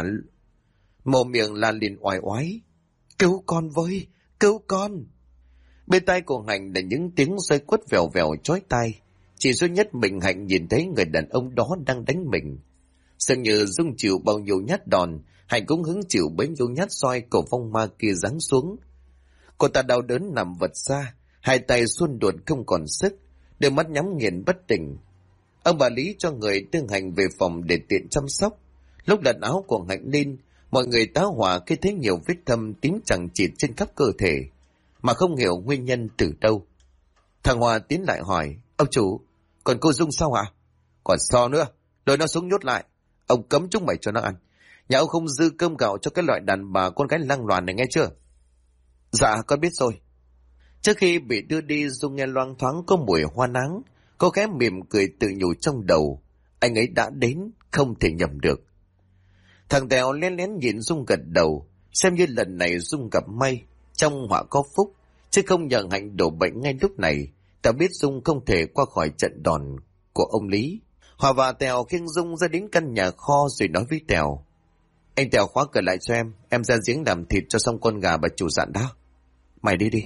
Speaker 1: một miệng la lên oai oái: "Cứu con với, cứu con!" Bên tai của Hạnh là những tiếng rơi quất vèo vèo chói tai. Chỉ duy nhất mình Hạnh nhìn thấy người đàn ông đó đang đánh mình. Dường như Dung chịu bao nhiêu nhát đòn, Hạnh cũng hứng chịu bấy nhiêu nhát roi của phong ma kia giáng xuống. Cô ta đau đớn nằm vật ra, hai tay xuôn đuột không còn sức, đôi mắt nhắm nghiền bất tỉnh. Ông bà Lý cho người đưa Hạnh về phòng để tiện chăm sóc. Lúc đặt áo của Hạnh lên, mọi người tá hỏa khi thấy nhiều vết thâm tím chằng chịt trên khắp cơ thể, mà không hiểu nguyên nhân từ đâu. Thằng Hòa tiến lại hỏi: "Ông chủ, còn cô Dung sao ạ?" "Còn so nữa, lôi nó xuống nhốt lại. Ông cấm chúng mày cho nó ăn. Nhà ông không dư cơm gạo cho cái loại đàn bà con gái lăng loàn này, nghe chưa?" "Dạ, con biết rồi." Trước khi bị đưa đi, Dung nghe loang thoáng có mùi hoa nắng. Cô khẽ mỉm cười tự nhủ trong đầu: anh ấy đã đến, không thể nhầm được. Thằng Tèo lén lén nhìn Dung gật đầu, xem như lần này Dung gặp may, trong họa có phúc, chứ không nhờ Hạnh đổ bệnh ngay lúc này. Ta biết Dung không thể qua khỏi trận đòn của ông Lý. Hòa và Tèo khiêng Dung ra đến căn nhà kho rồi nói với Tèo: anh Tèo khóa cửa lại cho em ra giếng làm thịt cho xong con gà bà chủ dặn đó. Mày đi đi.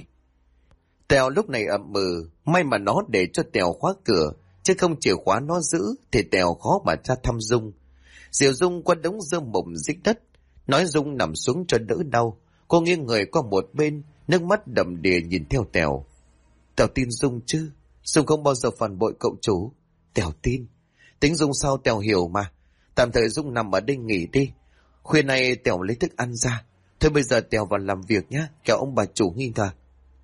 Speaker 1: Tèo lúc này ậm ừ, may mà nó để cho Tèo khóa cửa, chứ không chìa khóa nó giữ thì Tèo khó mà ra thăm Dung. Diệu Dung qua đống rơm mộng dính đất, nói Dung nằm xuống cho đỡ đau. Cô nghiêng người qua một bên, nước mắt đầm đìa nhìn theo Tèo. Tèo tin Dung chứ? Dung không bao giờ phản bội cậu chủ. Tèo tin. Tính Dung sao Tèo hiểu mà. Tạm thời Dung nằm ở đây nghỉ đi. Khuya nay Tèo lấy thức ăn ra. Thôi bây giờ Tèo vào làm việc nhá, kẻo ông bà chủ nghi ngờ.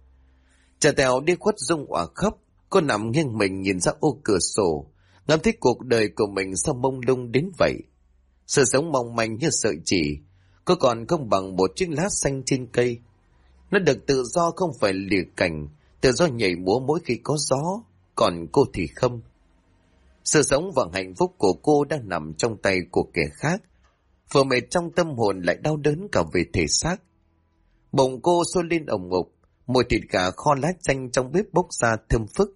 Speaker 1: Chờ Tèo đi khuất, Dung òa khóc. Cô nằm nghiêng mình nhìn ra ô cửa sổ, ngắm thấy cuộc đời của mình sao mông lung đến vậy. Sự sống mong manh như sợi chỉ, cô còn không bằng một chiếc lá xanh trên cây. Nó được tự do không phải lìa cành, tự do nhảy múa mỗi khi có gió, còn cô thì không. Sự sống và hạnh phúc của cô đang nằm trong tay của kẻ khác. Vừa mệt trong tâm hồn lại đau đớn cả về thể xác. Bụng cô sôi lên ồng ục, mùi thịt gà kho lá chanh trong bếp bốc ra thơm phức.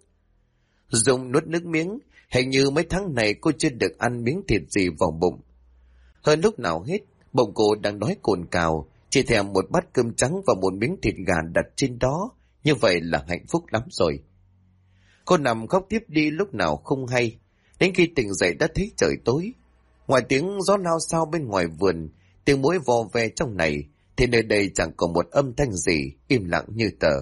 Speaker 1: Dung nuốt nước miếng, hình như mấy tháng này cô chưa được ăn miếng thịt gì vào bụng. Hơn lúc nào hết, bụng cô đang đói cồn cào, chỉ thèm một bát cơm trắng và một miếng thịt gà đặt trên đó, như vậy là hạnh phúc lắm rồi. Cô nằm khóc tiếp đi lúc nào không hay, đến khi tỉnh dậy đã thấy trời tối. Ngoài tiếng gió lao xao bên ngoài vườn, tiếng muỗi vò ve trong này, thì nơi đây chẳng còn một âm thanh gì, im lặng như tờ.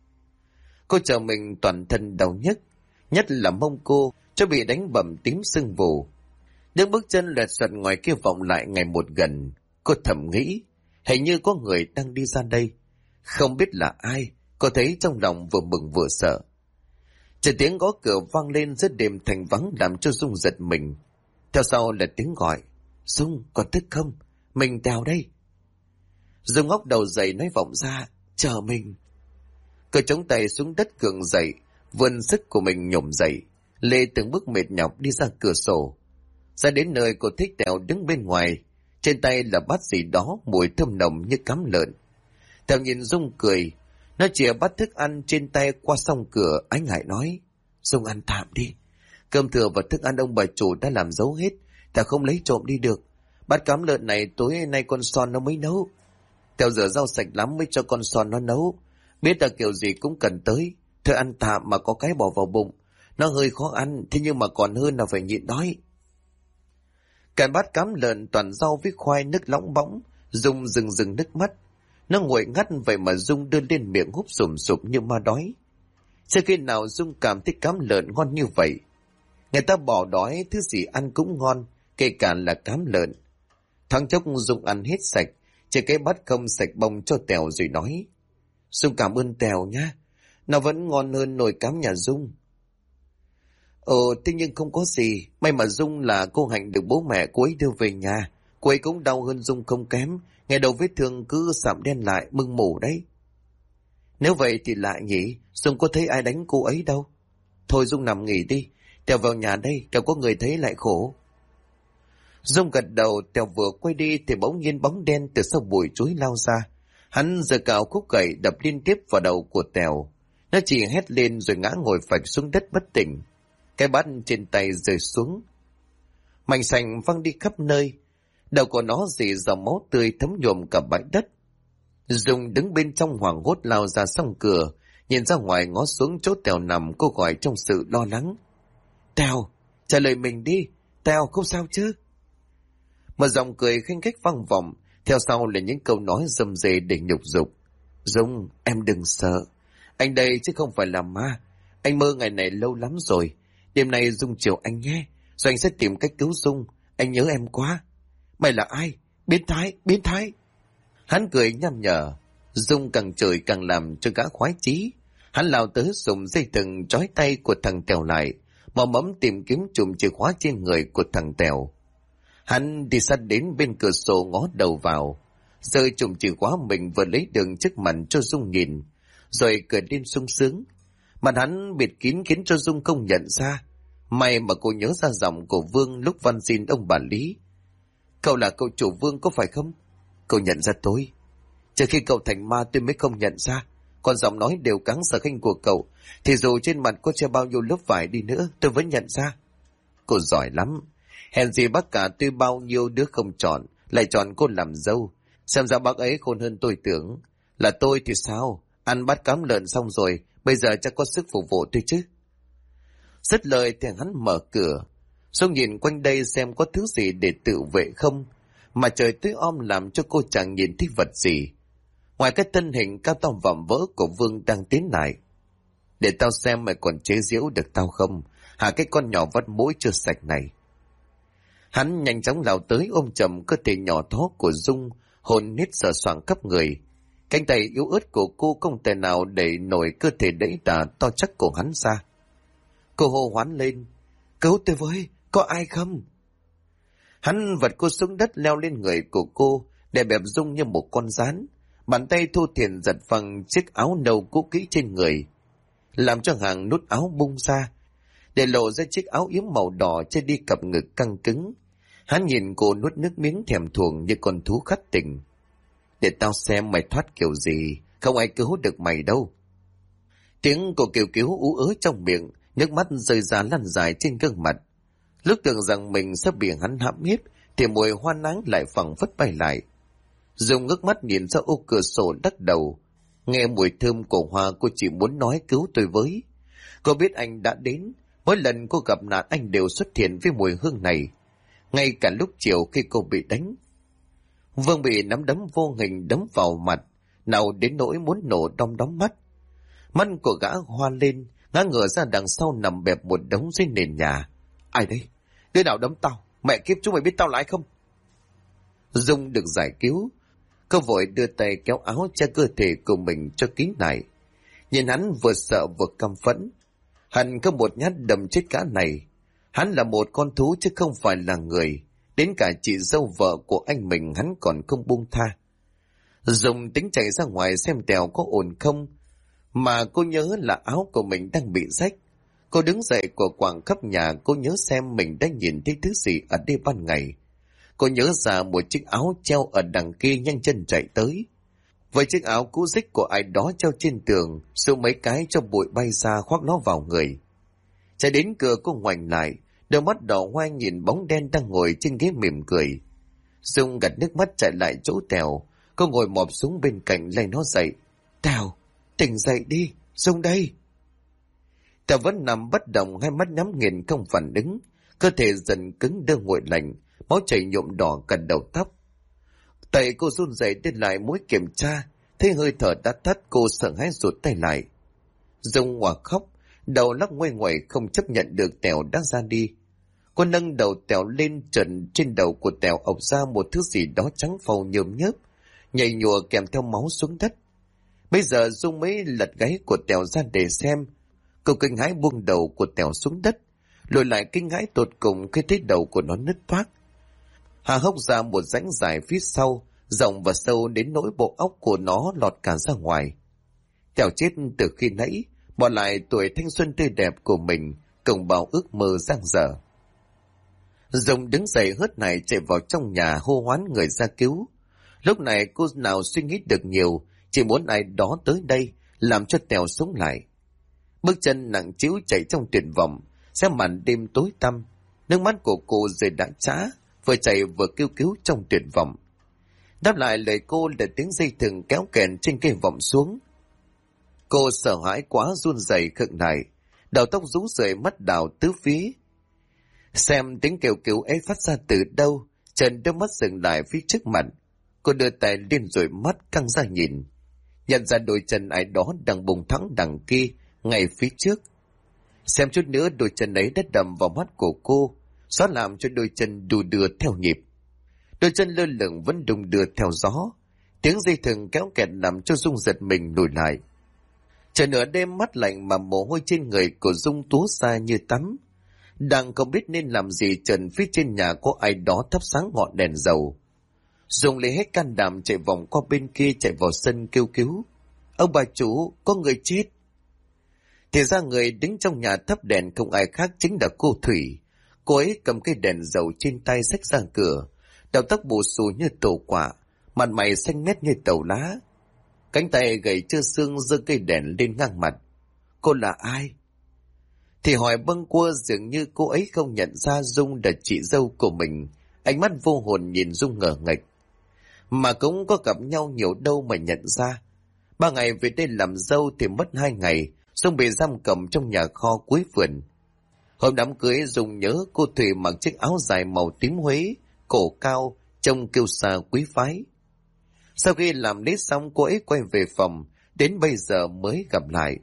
Speaker 1: Cô chờ mình toàn thân đau nhức, nhất là mông cô, cho bị đánh bầm tím sưng vù. Những bước chân lẹt xoẹt ngoài kia vọng lại ngày một gần. Cô thầm nghĩ, hình như có người đang đi ra đây. Không biết là ai, cô thấy trong lòng vừa mừng vừa sợ. Chợt tiếng gõ cửa vang lên giữa đêm thành vắng làm cho Dung giật mình. Theo sau là tiếng gọi: Dung, còn thức không? Mình Tèo đây. Dung ngóc đầu dậy nói vọng ra, chờ mình. Cô chống tay xuống đất gượng dậy, vươn sức của mình nhổm dậy. Lê từng bước mệt nhọc đi ra cửa sổ. Ra đến nơi cô thấy Tèo đứng bên ngoài, trên tay là bát gì đó mùi thơm nồng như cám lợn. Tèo nhìn Dung cười, nó chìa bát thức ăn trên tay qua song cửa, ái ngại nói, Dung ăn tạm đi. Cơm thừa và thức ăn ông bà chủ đã làm giấu hết, ta không lấy trộm đi được. Bát cám lợn này tối nay con Son nó mới nấu. Tèo rửa rau sạch lắm mới cho con Son nó nấu. Biết là kiểu gì cũng cần tới. Thôi ăn tạm mà có cái bỏ vào bụng. Nó hơi khó ăn, thế nhưng mà còn hơn là phải nhịn đói. Cả bát cám lợn toàn rau với khoai nước lóng bóng, Dung rừng rừng nước mắt. Nó nguội ngắt vậy mà Dung đưa lên miệng húp sùm sụp như ma đói. Chưa khi nào Dung cảm thấy cám lợn ngon như vậy. Người ta bỏ đói thứ gì ăn cũng ngon, kể cả là cám lợn. Thoáng chốc Dung ăn hết sạch, chỉ cái bát không sạch bông cho Tèo rồi nói, Dung cảm ơn Tèo nhá, nó vẫn ngon hơn nồi cám nhà Dung. Thế nhưng không có gì, may mà Dung là cô Hạnh được bố mẹ cô ấy đưa về nhà. Cô ấy cũng đau hơn Dung không kém, ngày đầu vết thương cứ sạm đen lại, mưng mủ đấy. Nếu vậy thì lạ nhỉ, Dung có thấy ai đánh cô ấy đâu. Thôi Dung nằm nghỉ đi, Tèo vào nhà đây, Tèo có người thấy lại khổ. Dung gật đầu, Tèo vừa quay đi thì bỗng nhiên bóng đen từ sau bụi chuối lao ra. Hắn giơ cào khúc gậy đập liên tiếp vào đầu của Tèo. Nó chỉ hét lên rồi ngã ngồi phạch xuống đất bất tỉnh. Cái bát trên tay rơi xuống. Mảnh sành văng đi khắp nơi. Đầu của nó dì dòng máu tươi thấm nhuộm cả bãi đất. Dung đứng bên trong hoảng hốt lao ra song cửa, nhìn ra ngoài ngó xuống chỗ Tèo nằm, cô gọi trong sự lo lắng. Tèo, trả lời mình đi, Tèo không sao chứ? Một giọng cười khinh khách vang vọng, theo sau là những câu nói rầm rề để nhục dục. Dung, em đừng sợ, anh đây chứ không phải là ma. Anh mơ ngày này lâu lắm rồi. Đêm nay Dung chiều anh nhé, rồi anh sẽ tìm cách cứu Dung. Anh nhớ em quá. Mày là ai? Biến thái, biến thái. Hắn cười nham nhở. Dung càng chửi càng làm cho gã khoái chí. Hắn lao tới dùng dây thừng trói tay của thằng Tèo lại, mò mẫm tìm kiếm chùm chìa khóa trên người của thằng Tèo. Hắn đi sát đến bên cửa sổ ngó đầu vào, rơi chùm chìa khóa mình vừa lấy đường trước mặt cho Dung nhìn, rồi cười lên sung sướng. Mặt hắn bịt kín khiến cho Dung không nhận ra. May mà cô nhớ ra giọng của Vương lúc van xin ông bà Lý. Cậu là cậu chủ Vương có phải không? Cậu nhận ra tôi. Chờ khi cậu thành ma tôi mới không nhận ra. Còn giọng nói đều cáng sở khinh của cậu, thì dù trên mặt có che bao nhiêu lớp vải đi nữa tôi vẫn nhận ra. Cô giỏi lắm. Hèn gì bác cả tôi bao nhiêu đứa không chọn, lại chọn cô làm dâu. Xem ra bác ấy khôn hơn tôi tưởng. Là tôi thì sao? Ăn bát cám lợn xong rồi, bây giờ chắc có sức phục vụ tôi chứ. Dứt lời thì hắn mở cửa. Xong nhìn quanh đây xem có thứ gì để tự vệ không, mà trời tối om làm cho cô chẳng nhìn thấy vật gì. Ngoài cái thân hình cao to vạm vỡ của Vương đang tiến lại. Để tao xem mày còn chế giễu được tao không, hả cái con nhỏ vắt mũi chưa sạch này. Hắn nhanh chóng lao tới ôm chầm cơ thể nhỏ thó của Dung, hồn hít sờ soạng khắp người. Cánh tay yếu ớt của cô không thể nào đẩy nổi cơ thể đẫy đà to chắc của hắn ra. Cô hô hoán lên, cứu tôi với, có ai không? Hắn vật cô xuống đất leo lên người của cô, để bẹp Dung như một con rán. Bàn tay thu thiền giật phăng chiếc áo nâu cũ kỹ trên người, làm cho hàng nút áo bung ra, để lộ ra chiếc áo yếm màu đỏ trên đi cặp ngực căng cứng. Hắn nhìn cô nuốt nước miếng thèm thuồng như con thú khát tình. Để tao xem mày thoát kiểu gì, không ai cứu được mày đâu. Tiếng cô kêu cứu ú ớ trong miệng, nước mắt rơi ra lăn dài trên gương mặt. Lúc tưởng rằng mình sắp bị hắn hãm hiếp, thì mùi hoa nắng lại phẳng phất bay lại. Dùng ngước mắt nhìn ra ô cửa sổ đắc đầu, nghe mùi thơm của hoa, cô chỉ muốn nói cứu tôi với. Cô biết anh đã đến, mỗi lần cô gặp nạn anh đều xuất hiện với mùi hương này, ngay cả lúc chiều khi cô bị đánh. Vương bị nắm đấm vô hình đấm vào mặt, nào đến nỗi muốn nổ đom đóm mắt. Mắt của gã hoa lên, ngã ngửa ra đằng sau nằm bẹp một đống dưới nền nhà. Ai đây? Đứa nào đấm tao? Mẹ kiếp, chúng mày biết tao là ai không? Dung được giải cứu, cô vội đưa tay kéo áo che cơ thể của mình cho kín lại. Nhìn hắn vừa sợ vừa căm phẫn. Hắn có một nhát đâm chết gã này. Hắn là một con thú chứ không phải là người. Đến cả chị dâu vợ của anh mình hắn còn không buông tha. Dung tính chạy ra ngoài xem Tèo có ổn không, mà cô nhớ là áo của mình đang bị rách. Cô đứng dậy của quảng khắp nhà, cô nhớ xem mình đã nhìn thấy thứ gì ở đây ban ngày. Cô nhớ ra một chiếc áo treo ở đằng kia, nhanh chân chạy tới. Với chiếc áo cũ rích của ai đó treo trên tường, xô mấy cái cho bụi bay ra khoác nó vào người. Chạy đến cửa cô ngoảnh lại, đôi mắt đỏ hoe nhìn bóng đen đang ngồi trên ghế mỉm cười. Dung gạt nước mắt chạy lại chỗ Tèo, cô ngồi mọp xuống bên cạnh lay nó dậy. Tèo, tỉnh dậy đi, Dung đây. Tèo vẫn nằm bất động, hai mắt nhắm nghiền không phản ứng, cơ thể dần cứng đơ nguội lạnh, máu chảy nhuộm đỏ cả đầu tóc. Tay cô run rẩy đến lại mũi kiểm tra, thấy hơi thở đã tắt, cô sợ hãi rụt tay lại. Dung hòa khóc, đầu lắc ngoay ngoẩy không chấp nhận được Tèo đã ra đi. Cô nâng đầu Tèo lên, trần trên đầu của Tèo ộc ra một thứ gì đó trắng phau nhớm nhớp, nhảy nhụa kèm theo máu xuống đất. Bây giờ Dung mới lật gáy của Tèo ra để xem. Cô kinh hãi buông đầu của Tèo xuống đất, lùi lại kinh hãi tột cùng khi thấy đầu của nó nứt toác. Hà hốc ra một rãnh dài phía sau, rộng và sâu đến nỗi bộ óc của nó lọt cả ra ngoài. Tèo chết từ khi nãy, bỏ lại tuổi thanh xuân tươi đẹp của mình, cùng bao ước mơ dang dở. Dung đứng dậy hớt này chạy vào trong nhà hô hoán người ra cứu. Lúc này cô nào suy nghĩ được nhiều, chỉ muốn ai đó tới đây làm cho Tèo sống lại. Bước chân nặng trĩu chạy trong tuyệt vọng, xem màn đêm tối tăm, nước mắt của cô rơi đã trã, vừa chạy vừa kêu cứu trong tuyệt vọng. Đáp lại lời cô là tiếng dây thừng kéo kèn trên cây vọng xuống. Cô sợ hãi quá run rẩy khựng lại, đầu tóc rũ rượi, mắt đảo tứ phía. Xem tiếng kêu cứu ấy phát ra từ đâu, Trần đôi mắt dừng lại phía trước mặt. Cô đưa tay lên rồi mắt căng ra nhìn, nhận ra đôi chân ai đó đang bùng thẳng đằng kia, ngay phía trước. Xem chút nữa đôi chân ấy đã đầm vào mắt của cô, xóa làm cho đôi chân đù đưa theo nhịp. Đôi chân lơ lửng vẫn đung đưa theo gió. Tiếng dây thừng kéo kẹt làm cho Dung giật mình lùi lại. Trời nửa đêm mát lạnh mà mồ hôi trên người của Dung túa ra như tắm. Đang không biết nên làm gì, trần phía trên nhà có ai đó thắp sáng ngọn đèn dầu. Dung lấy hết can đảm chạy vòng qua bên kia, chạy vào sân kêu cứu. Ông bà chủ, có người chết. Thì ra người đứng trong nhà thắp đèn không ai khác chính là cô Thủy. Cô ấy cầm cây đèn dầu trên tay xách ra cửa, đầu tóc bù xù như tổ quả, mặt mày xanh mét như tàu lá. Cánh tay gầy trơ xương giơ cây đèn lên ngang mặt. Cô là ai? Thì hỏi bâng quơ, dường như cô ấy không nhận ra Dung là chị dâu của mình. Ánh mắt vô hồn nhìn Dung ngờ nghệch. Mà cũng có gặp nhau nhiều đâu mà nhận ra. 3 ngày về đây làm dâu thì mất 2 ngày, Dung bị giam cầm trong nhà kho cuối vườn. Hôm đám cưới Dung nhớ cô Thủy mặc chiếc áo dài màu tím Huế, cổ cao, trông kiêu sa quý phái. Sau khi làm lễ xong, cô ấy quay về phòng, đến bây giờ mới gặp lại.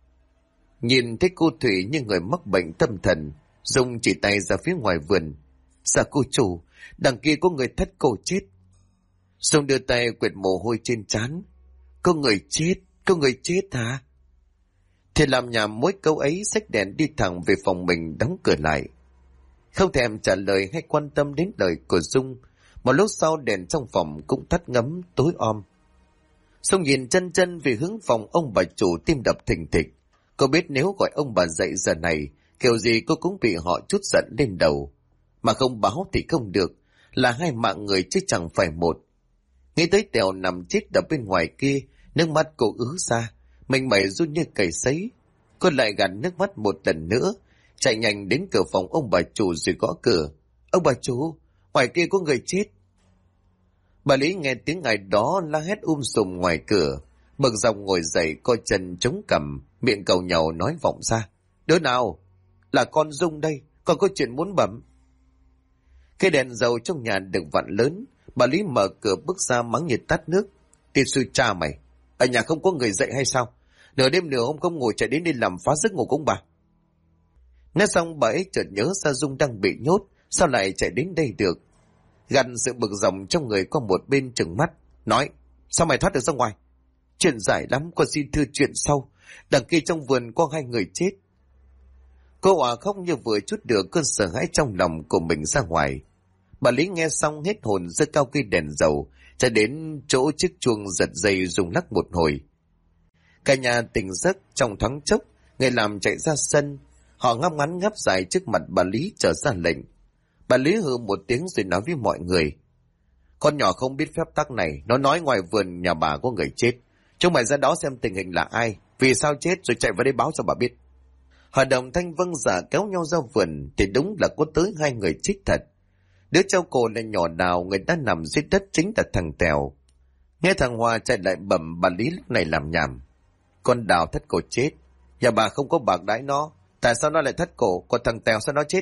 Speaker 1: Nhìn thấy cô Thủy như người mắc bệnh tâm thần, Dung chỉ tay ra phía ngoài vườn. Dạ cô chủ, đằng kia có người thất cổ chết. Dung đưa tay quệt mồ hôi trên trán. Có người chết hả? Thì làm nhảm mỗi câu ấy, xách đèn đi thẳng về phòng mình, đóng cửa lại. Không thèm trả lời hay quan tâm đến lời của Dung. Một lúc sau đèn trong phòng cũng tắt ngấm tối om. Dung nhìn chân chân về hướng phòng ông bà chủ, tim đập thình thịch. Cô biết nếu gọi ông bà dậy giờ này, kiểu gì cô cũng bị họ trút giận lên đầu. Mà không báo thì không được, là 2 mạng người chứ chẳng phải một. Nghĩ tới Tèo nằm chết ở bên ngoài kia, nước mắt cô ứa ra, mình mẩy run như cầy sấy. Cô lại gạt nước mắt một lần nữa, chạy nhanh đến cửa phòng ông bà chủ rồi gõ cửa. Ông bà chủ, ngoài kia có người chết. Bà Lý nghe tiếng ai đó la hét sùm ngoài cửa, bực dọc ngồi dậy, coi chân chống cằm, miệng cầu nhàu nói vọng ra. Đứa nào? Là con Dung đây, con có chuyện muốn bẩm. Cái đèn dầu trong nhà được vặn lớn, bà Lý mở cửa bước ra mắng như tát nước. Tiên sư cha mày, ở nhà không có người dậy hay sao? Nửa đêm nửa hôm không ngồi chạy đến đi làm phá giấc ngủ của ông bà. Nói xong bà ấy chợt nhớ ra Dung đang bị nhốt, sao lại chạy đến đây được. Gặt sự bực dòng trong người qua một bên, trừng mắt nói, sao mày thoát được ra ngoài? Chuyện dài lắm, con xin thưa chuyện sau. Đằng kia trong vườn có 2 người chết. Cô òa khóc như vừa chút được cơn sợ hãi trong lòng của mình ra ngoài. Bà Lý nghe xong hết hồn, giơ cao cây đèn dầu, chạy đến chỗ chiếc chuông giật dây rung lắc một hồi. Cả nhà tỉnh giấc trong thoáng chốc, người làm chạy ra sân. Họ ngáp ngắn ngáp dài trước mặt bà Lý chờ ra lệnh. Bà Lý hừ một tiếng rồi nói với mọi người: con nhỏ không biết phép tắc này, nó nói ngoài vườn nhà bà có người chết. Chúng mày ra đó xem tình hình là ai, vì sao chết, rồi chạy vào đây báo cho bà biết. Họ đồng thanh vâng dạ kéo nhau ra vườn, thì đúng là có tới 2 người chết thật. Đứa treo cổ là nhỏ Đào, người ta nằm dưới đất chính là thằng Tèo. Nghe thằng Hòa chạy lại bẩm bà Lý lúc này làm nhảm: con Đào thất cổ chết, nhà bà không có bạc đãi nó, tại sao nó lại thất cổ, còn thằng Tèo sao nó chết?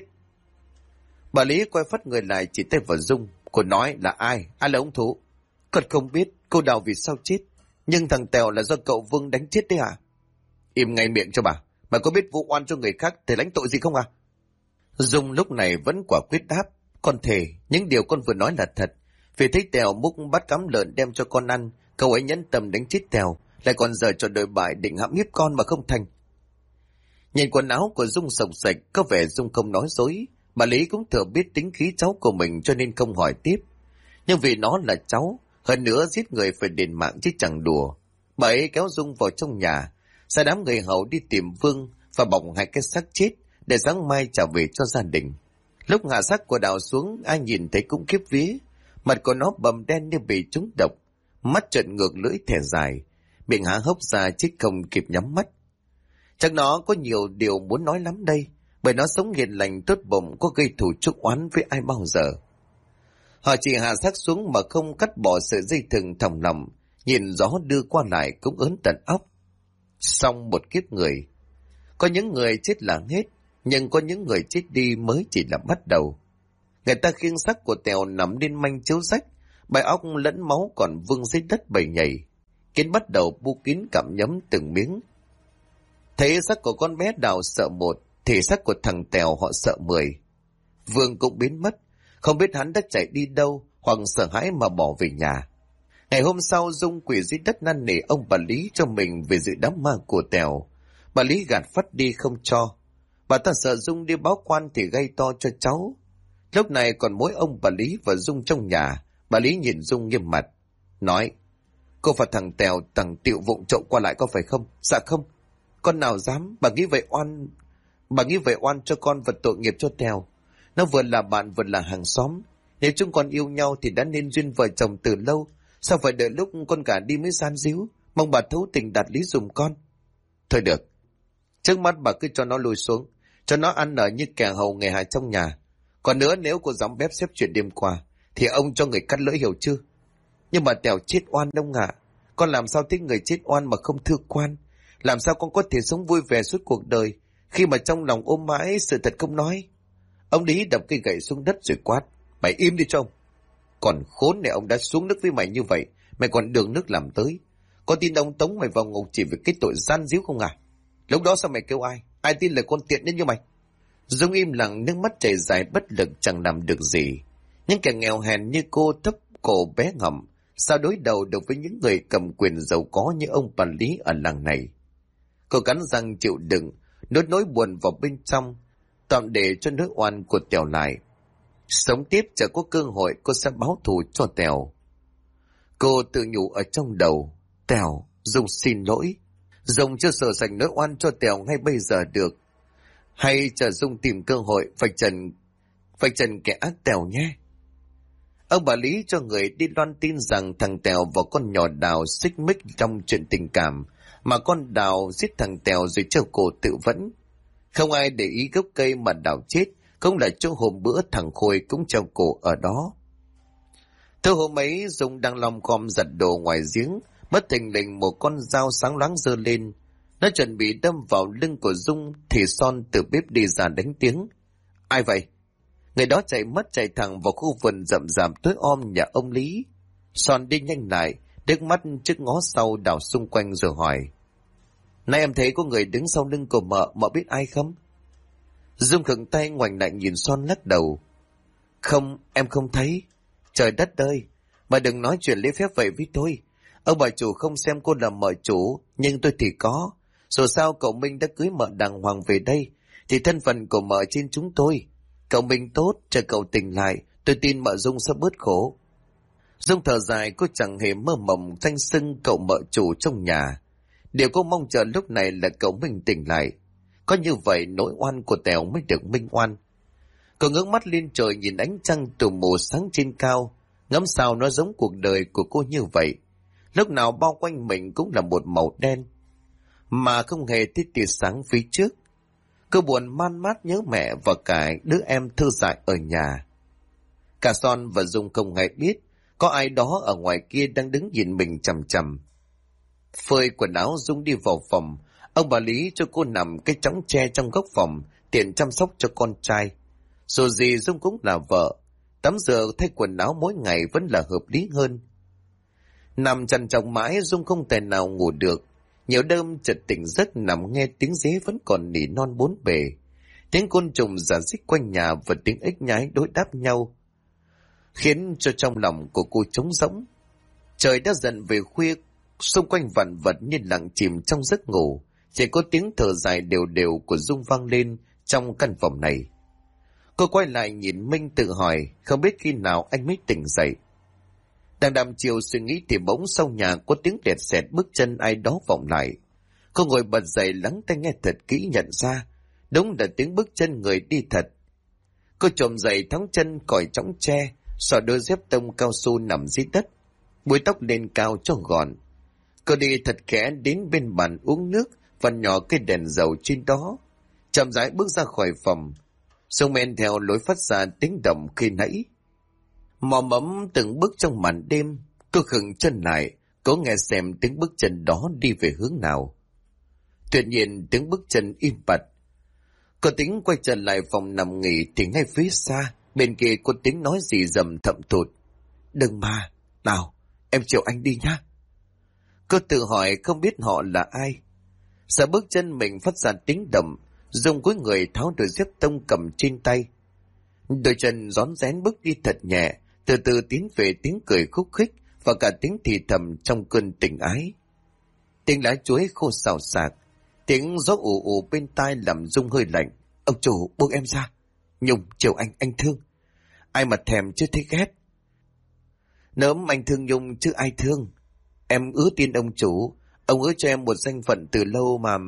Speaker 1: Bà Lý quay phắt người lại chỉ tay vào Dung. Cô nói là ai là hung thủ? Con không biết cô Đào vì sao chết, nhưng thằng Tèo là do cậu Vương đánh chết đấy à? Im ngay miệng cho bà. Bà có biết vụ oan cho người khác thì lãnh tội gì không à? Dung lúc này vẫn quả quyết đáp: con thề những điều con vừa nói là thật. Vì thấy Tèo múc bát cắm lợn đem cho con ăn, cậu ấy nhẫn tâm đánh chết Tèo, lại còn giờ cho đợi bại định hãm hiếp con mà không thành. Nhìn quần áo của Dung sộc sạch, có vẻ Dung không nói dối. Bà Lý cũng thừa biết tính khí cháu của mình cho nên không hỏi tiếp. Nhưng vì nó là cháu, hơn nữa giết người phải đền mạng chứ chẳng đùa. Bà ấy kéo Dung vào trong nhà, sai đám người hầu đi tìm Vương và bọc 2 cái xác chết để sáng mai trả về cho gia đình. Lúc hạ xác của Đào xuống, ai nhìn thấy cũng khiếp vía. Mặt của nó bầm đen như bị trúng độc, mắt trợn ngược, lưỡi thẻ dài, miệng há hốc ra chứ không kịp nhắm mắt. Chắc nó có nhiều điều muốn nói lắm đây, bởi nó sống hiền lành tốt bụng, có gây thù chuốc oán với ai bao giờ. Họ chỉ hạ xác xuống mà không cắt bỏ sợi dây thừng thòng lòng, nhìn gió đưa qua lại cũng ớn tận óc. Xong một kiếp người. Có những người chết là hết, nhưng có những người chết đi mới chỉ là bắt đầu. Người ta khiêng xác của Tèo nằm lên manh chiếu rách, bài óc lẫn máu còn vương dưới đất bầy nhảy. Kiến bắt đầu bu kín cặm nhấm từng miếng. Thấy xác của con bé Đào sợ 1, thì xác của thằng Tèo họ sợ 10. Vương cũng biến mất, không biết hắn đã chạy đi đâu hoặc sợ hãi mà bỏ về nhà. Ngày hôm sau, Dung quỳ dưới đất năn nỉ ông bà Lý cho mình về dự đám ma của Tèo. Bà Lý gạt phắt đi không cho. Bà ta sợ Dung đi báo quan thì gây to cho cháu. Lúc này còn mỗi ông bà Lý và Dung trong nhà. Bà Lý nhìn Dung nghiêm mặt, nói: cô và thằng Tèo thằng Tiệu vụng trộm qua lại có phải không? Dạ không. Con nào dám? Bà nghĩ vậy oan cho con và tội nghiệp cho Tèo. Nó vừa là bạn vừa là hàng xóm. Nếu chúng con yêu nhau thì đã nên duyên vợ chồng từ lâu. Sao phải đợi lúc con cả đi mới gian díu? Mong bà thấu tình đạt lý dùm con. Thôi được, trước mắt bà cứ cho nó lùi xuống, cho nó ăn ở như kẻ hầu nghề hạ trong nhà. Còn nữa, nếu cô dám bếp xếp chuyện đêm qua thì ông cho người cắt lưỡi, hiểu chưa? Nhưng mà Tèo chết oan đâu ạ. Con làm sao thích người chết oan mà không thương quan? Làm sao con có thể sống vui vẻ suốt cuộc đời khi mà trong lòng ôm mãi sự thật không nói? Ông Lý đập cây gậy xuống đất rồi quát: mày im đi cho ông. Còn khốn này, ông đã xuống nước với mày như vậy, mày còn đường nước làm tới. Có tin ông tống mày vào ngục chỉ vì cái tội gian díu không à? Lúc đó sao mày kêu ai? Ai tin lời con tiện đến như mày? Dung im lặng, nước mắt chảy dài bất lực chẳng làm được gì. Những kẻ nghèo hèn như cô thấp cổ bé ngậm, sao đối đầu được với những người cầm quyền giàu có như ông bà Lý ở làng này? Cô cắn răng chịu đựng, nuốt nỗi buồn vào bên trong, tạm để cho nỗi oan của Tèo lại. Sống tiếp chờ có cơ hội, cô sẽ báo thù cho Tèo. Cô tự nhủ ở trong đầu: Tèo, Dung xin lỗi. Dung chưa sửa sạch nỗi oan cho Tèo ngay bây giờ được. Hay chờ Dung tìm cơ hội vạch trần kẻ ác Tèo nhé. Ông bà Lý cho người đi loan tin rằng thằng Tèo và con nhỏ Đào xích mích trong chuyện tình cảm, mà con Đào giết thằng Tèo rồi treo cổ tự vẫn. Không ai để ý gốc cây mà Đào chết cũng là chỗ hôm bữa thằng Khôi cũng treo cổ ở đó. Từ hôm ấy, Dung đang lom khom giặt đồ ngoài giếng, bất thình lình một con dao sáng loáng giơ lên. Nó chuẩn bị đâm vào lưng của Dung thì Son từ bếp đi ra đánh tiếng: ai vậy? Người đó chạy mất, chạy thẳng vào khu vườn rậm rạp tối om nhà ông Lý. Son đi nhanh lại, đứt mắt trước ngó sau đảo xung quanh rồi hỏi: nay em thấy có người đứng sau lưng của mợ biết ai không? Dung khựng tay ngoảnh lại nhìn Son lắc đầu: không, em không thấy. Trời đất ơi, bà đừng nói chuyện lễ phép vậy với tôi. Ông bà chủ không xem cô là mợ chủ, nhưng tôi thì có. Dù sao cậu Minh đã cưới mợ đàng hoàng về đây, thì thân phận của mợ trên chúng tôi. Cậu Minh tốt, chờ cậu tỉnh lại, Tôi tin mợ Dung sẽ bớt khổ. Dung thở dài, cô chẳng hề mơ mộng danh xưng cậu mợ chủ trong nhà. Điều cô mong chờ lúc này là cậu Minh tỉnh lại. Có như vậy nỗi oan của Tèo mới được minh oan. Cậu ngước mắt lên trời nhìn ánh trăng tù mù sáng trên cao, ngắm sao nó giống cuộc đời của cô như vậy. Lúc nào bao quanh mình cũng là một màu đen, mà không hề thấy tia sáng phía trước. Cô buồn man mát nhớ mẹ và cả đứa em thơ dại ở nhà. Cả Son và Dung không hề biết có ai đó ở ngoài kia đang đứng nhìn mình chằm chằm. Phơi quần áo, Dung đi vào phòng. Ông bà Lý cho cô nằm cái chõng tre trong góc phòng, tiện chăm sóc cho con trai. Dù gì Dung cũng là vợ, tắm rửa thay quần áo mỗi ngày vẫn là hợp lý hơn. Nằm trằn trọc mãi, Dung không thể nào ngủ được. Nhiều đêm chợt tỉnh giấc nằm nghe tiếng dế vẫn còn nỉ non bốn bề, tiếng côn trùng rả rích quanh nhà và tiếng ếch nhái đối đáp nhau, khiến cho trong lòng của cô trống rỗng. Trời đã dần về khuya, xung quanh vạn vật như lặng chìm trong giấc ngủ, chỉ có tiếng thở dài đều đều của Dung vang lên trong căn phòng này. Cô quay lại nhìn Minh tự hỏi không biết khi nào anh mới tỉnh dậy. Đang đăm chiều suy nghĩ thì bỗng sau nhà có tiếng lẹt xẹt bước chân ai đó vọng lại. Cô ngồi bật dậy lắng tai nghe thật kỹ, nhận ra đúng là tiếng bước chân người đi thật. Cô chồm dậy thóng chân còi chõng tre, xỏ đôi dép tông cao su nằm dưới đất, búi tóc lên cao cho gọn. Cô đi thật khẽ đến bên bàn uống nước và nhỏ cây đèn dầu trên đó, chậm rãi bước ra khỏi phòng, xông men theo lối phát ra tiếng động khi nãy. Mò mẫm từng bước trong màn đêm, cô khựng chân lại, cố nghe xem tiếng bước chân đó đi về hướng nào. Tuyệt nhiên tiếng bước chân im bặt. Cô tính quay trở lại phòng nằm nghỉ thì ngay phía xa, bên kia có tiếng nói gì rầm thậm thụt. Đừng mà, nào, em chiều anh đi nhá. Cô tự hỏi không biết họ là ai. Sợ bước chân mình phát ra tiếng động, Dung cúi người tháo đôi dép tông cầm trên tay. Đôi chân rón rén bước đi thật nhẹ, từ từ tiến về tiếng cười khúc khích và cả tiếng thì thầm trong cơn tình ái. Tiếng lá chuối khô xào xạc, tiếng gió ù ù bên tai làm Dung hơi lạnh. Ông chủ buông em ra. Nhung, chiều anh thương. Ai mà thèm chứ thấy ghét. Nỡm anh thương Nhung chứ ai thương. Em ứa tin ông chủ, ông ứa cho em một danh phận từ lâu mà.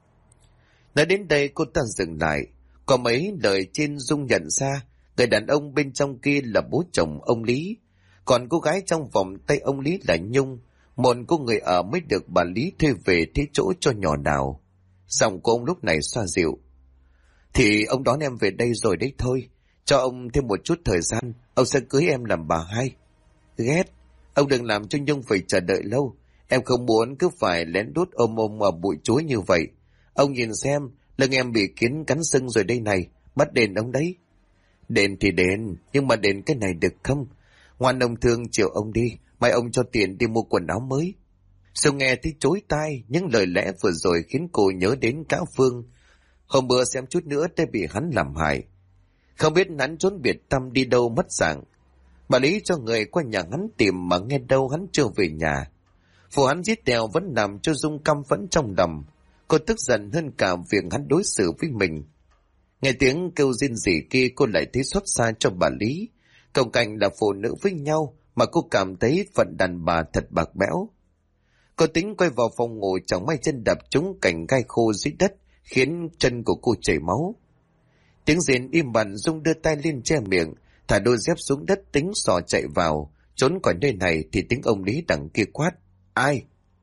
Speaker 1: Nói đến đây cô ta dừng lại. Có mấy lời trên Dung nhận ra người đàn ông bên trong kia là bố chồng ông Lý, còn cô gái trong vòng tay ông Lý là Nhung, một cô người ở mới được bà Lý thuê về thế chỗ cho nhỏ Đào. Giọng của ông lúc này xoa dịu. Thì ông đón em về đây rồi đấy thôi, cho ông thêm một chút thời gian, ông sẽ cưới em làm bà hai. Ghét, ông đừng làm cho Nhung phải chờ đợi lâu, em không muốn cứ phải lén đút ôm ở bụi chuối như vậy. Ông nhìn xem, lưng em bị kiến cắn sưng rồi đây này, bắt đền ông đấy. Đền thì đền, nhưng mà đền cái này được không? Ngoan ông thương chiều ông đi, mai ông cho tiền đi mua quần áo mới. Xong nghe thấy chối tai, những lời lẽ vừa rồi khiến cô nhớ đến Cá Phương. Hôm bữa xem chút nữa đã bị hắn làm hại. Không biết hắn trốn biệt tâm đi đâu mất dạng. Bà Lý cho người qua nhà hắn tìm mà nghe đâu hắn chưa về nhà. Phụ hắn giết Tèo vẫn làm cho Dung căm phẫn trong lòng. Cô tức giận hơn cả việc hắn đối xử với mình. Nghe tiếng kêu rên rỉ kia cô lại thấy xót xa cho bà Lý. Cộng cảnh là phụ nữ với nhau mà cô cảm thấy phận đàn bà thật bạc bẽo. Cô tính quay vào phòng ngủ chẳng may chân đập trúng cành gai khô dưới đất khiến chân của cô chảy máu. Tiếng rên im bặt, Dung đưa tay lên che miệng, thả đôi dép xuống đất tính xò chạy vào. Trốn khỏi nơi này thì tiếng ông Lý đằng kia quát. Ai?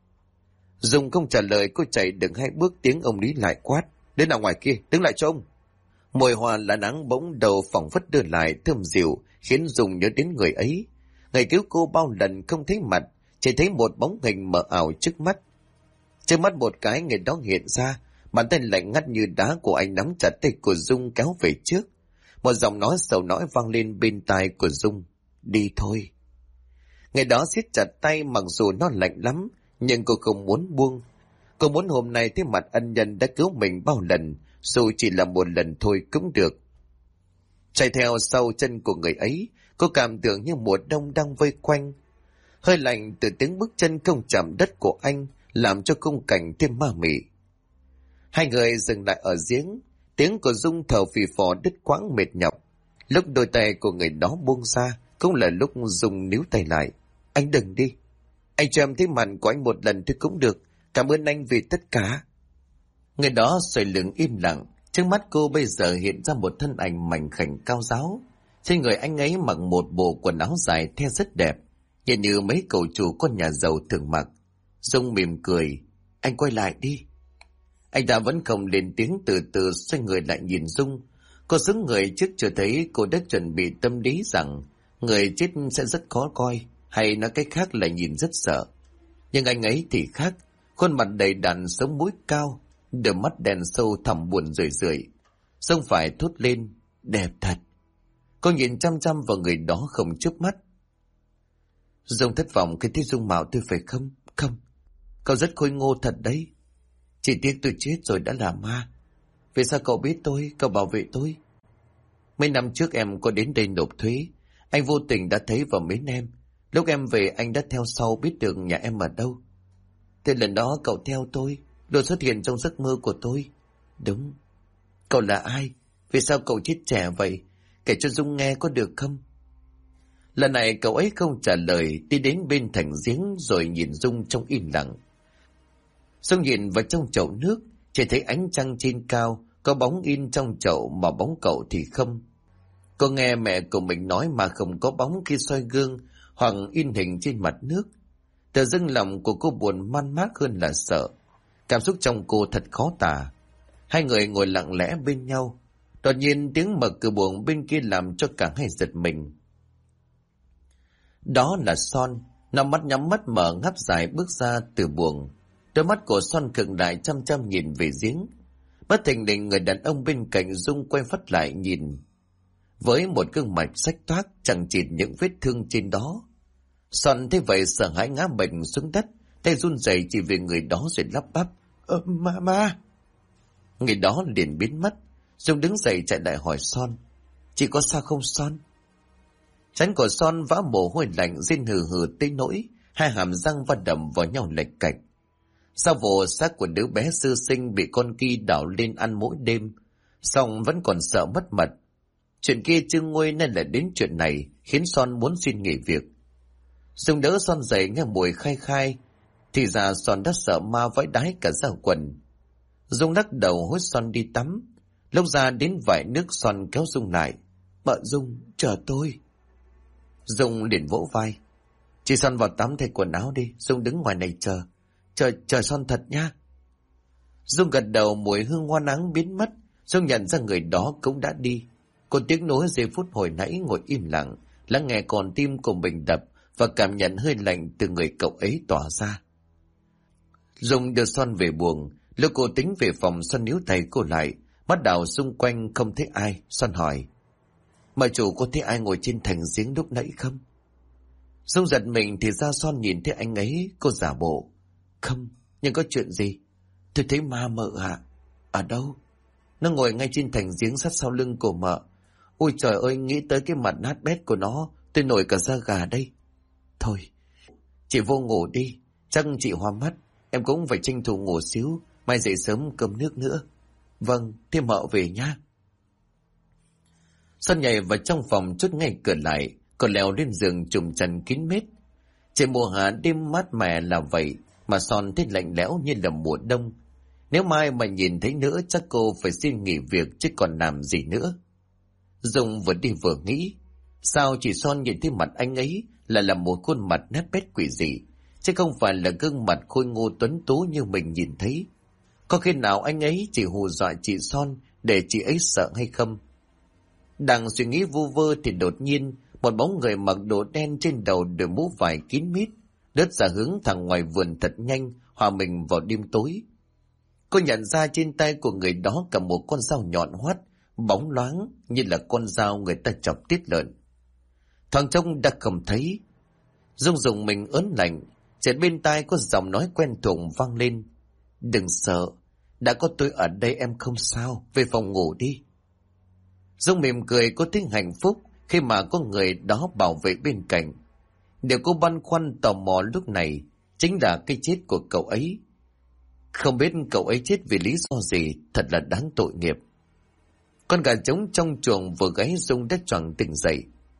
Speaker 1: Dung không trả lời, cô chạy được 2 bước tiếng ông Lý lại quát. Đến nào ngoài kia, đứng lại cho ông. Mùi hoa lá nắng bỗng đầu phỏng phất đưa lại thơm dịu khiến Dung nhớ đến người ấy. Người cứu cô bao lần không thấy mặt, chỉ thấy một bóng hình mờ ảo trước mắt. Trước mắt một cái người đó hiện ra, bàn tay lạnh ngắt như đá của anh nắm chặt tay của Dung kéo về trước. Một giọng nói sầu nỗi vang lên bên tai của Dung. Đi thôi. Người đó siết chặt tay, mặc dù nó lạnh lắm, nhưng cô không muốn buông. Cô muốn hôm nay thấy mặt ân nhân đã cứu mình bao lần, dù chỉ là một lần thôi cũng được. Chạy theo sau chân của người ấy, cô cảm tưởng như mùa đông đang vây quanh. Hơi lạnh từ tiếng bước chân không chạm đất của anh làm cho khung cảnh thêm ma mị. Hai người dừng lại ở giếng, tiếng của Dung thở phì phò đứt quãng mệt nhọc. Lúc đôi tay của người đó buông ra, cũng là lúc Dung níu tay lại. Anh đừng đi. Anh cho em thấy mặt của anh một lần thôi cũng được. Cảm ơn anh vì tất cả. Người đó xoay lưng im lặng. Trước mắt cô bây giờ hiện ra một thân ảnh mảnh khảnh cao ráo. Trên người anh ấy mặc một bộ quần áo dài the rất đẹp, nhìn như mấy cậu chủ con nhà giàu thường mặc. Dung mỉm cười. Anh quay lại đi. Anh ta vẫn không lên tiếng, từ từ xoay người lại nhìn Dung. Cô xứng người trước chưa thấy cô đã chuẩn bị tâm lý rằng người chết sẽ rất khó coi, hay nói cách khác là nhìn rất sợ. Nhưng anh ấy thì khác, khuôn mặt đầy đặn, sống mũi cao, đôi mắt đen sâu thẳm buồn rười rượi. Dung phải thốt lên, đẹp thật. Cô nhìn chăm chăm vào người đó không chớp mắt. Dung thất vọng khi thấy dung mạo tôi phải không? Không, cậu rất khôi ngô thật đấy. Chỉ tiếc tôi chết rồi đã là ma. Vì sao cậu biết tôi, cậu bảo vệ tôi? Mấy năm trước em có đến đây nộp thuế. Anh vô tình đã thấy và mến em. Lúc em về anh đã theo sau biết được nhà em ở đâu. Thế lần đó cậu theo tôi, luôn xuất hiện trong giấc mơ của tôi. Đúng. Cậu là ai? Vì sao cậu chết trẻ vậy? Kể cho Dung nghe có được không? Lần này cậu ấy không trả lời, đi đến bên thành giếng rồi nhìn Dung trong im lặng. Dung nhìn vào trong chậu nước, chỉ thấy ánh trăng trên cao, có bóng in trong chậu mà bóng cậu thì không. Cô nghe mẹ của mình nói mà không có bóng khi soi gương hoặc in hình trên mặt nước. Tự dưng lòng của cô buồn man mác hơn là sợ. Cảm xúc trong cô thật khó tả. Hai người ngồi lặng lẽ bên nhau. Đột nhiên tiếng mở cửa buồng bên kia làm cho cả hai giật mình. Đó là Son. Nó mắt nhắm mắt mở ngáp dài bước ra từ buồng. Đôi mắt của Son khựng lại chăm chăm nhìn về giếng. Bất thình lình người đàn ông bên cạnh Dung quay phát lại nhìn. Với một gương mặt rách toác, chẳng chịt những vết thương trên đó. Son thế vậy sợ hãi ngã bệnh xuống đất, tay run rẩy chỉ về người đó rồi lắp bắp. Ma. Người đó liền biến mất. Dung đứng dậy chạy lại hỏi Son. Chị có sao không Son? Trán của Son vã mồ hôi lạnh, rên hừ hừ tới nỗi hai hàm răng va đập vào nhau lệch cạch. Sau vụ xác của đứa bé sơ sinh bị con Ki đảo lên ăn mỗi đêm, song vẫn còn sợ mất mật. Chuyện kia chưa nguôi nên lại đến chuyện này, khiến Son muốn xin nghỉ việc. Dung đỡ Son dậy nghe mùi khai khai, thì ra Son đã sợ ma vãi đái cả da quần. Dung lắc đầu hối Son đi tắm. Lúc ra đến vải nước, Son kéo Dung lại. Mợ Dung, chờ tôi. Dung liền vỗ vai. Chị Son vào tắm thay quần áo đi, Dung đứng ngoài này chờ. Chờ Son thật nha. Dung gật đầu, mùi hương hoa nắng biến mất. Dung nhận ra người đó cũng đã đi. Cô tiếng nói giây phút hồi nãy ngồi im lặng, lắng nghe con tim của mình đập và cảm nhận hơi lạnh từ người cậu ấy tỏa ra. Dung đưa Son về buồng. Lúc cô tính về phòng, Son níu tay cô lại, mắt đảo xung quanh không thấy ai. Son hỏi. Mà chủ có thấy ai ngồi trên thành giếng lúc nãy không? Dung giật mình thì ra Son nhìn thấy anh ấy. Cô giả bộ. Không, nhưng có chuyện gì? Tôi thấy ma mợ ạ. Ở đâu? Nó ngồi ngay trên thành giếng sát sau lưng của mợ. Ôi trời ơi, nghĩ tới cái mặt nát bét của nó, tôi nổi cả da gà đây. Thôi, chị vô ngủ đi. Chắc chị hoa mắt. Em cũng phải tranh thủ ngủ xíu, mai dậy sớm cơm nước nữa. Vâng, thế mợ về nhá. Son nhảy vào trong phòng, chốt ngay cửa lại, còn leo lên giường trùm chăn kín mít. Trời mùa hạ đêm mát mẻ là vậy, mà Son thấy lạnh lẽo như là mùa đông. Nếu mai mà nhìn thấy nữa chắc cô phải xin nghỉ việc chứ còn làm gì nữa. Dung vừa đi vừa nghĩ, sao chỉ Son nhìn thấy mặt anh ấy là một khuôn mặt nát bét quỷ dị, chứ không phải là gương mặt khôi ngô tuấn tú như mình nhìn thấy. Có khi nào anh ấy chỉ hù dọa chị Son để chị ấy sợ hay không? Đang suy nghĩ vu vơ thì đột nhiên một bóng người mặc đồ đen, trên đầu đội mũ vải kín mít, đớt ra hướng thẳng ngoài vườn thật nhanh, hòa mình vào đêm tối. Cô nhận ra trên tay của người đó cầm một con dao nhọn hoắt, bóng loáng như là con dao người ta chọc tiết lợn. Thoáng trông đã không thấy. Dung dùng mình ớn lạnh, chợt bên tai có giọng nói quen thuộc vang lên. Đừng sợ, đã có tôi ở đây em không sao, về phòng ngủ đi. Dung mỉm cười, có tiếng hạnh phúc khi mà có người đó bảo vệ bên cạnh. Điều cô băn khoăn tò mò lúc này chính là cái chết của cậu ấy. Không biết cậu ấy chết vì lý do gì, thật là đáng tội nghiệp. Con gà trống trong chuồng vừa gáy Dung đã choàng tỉnh dậy.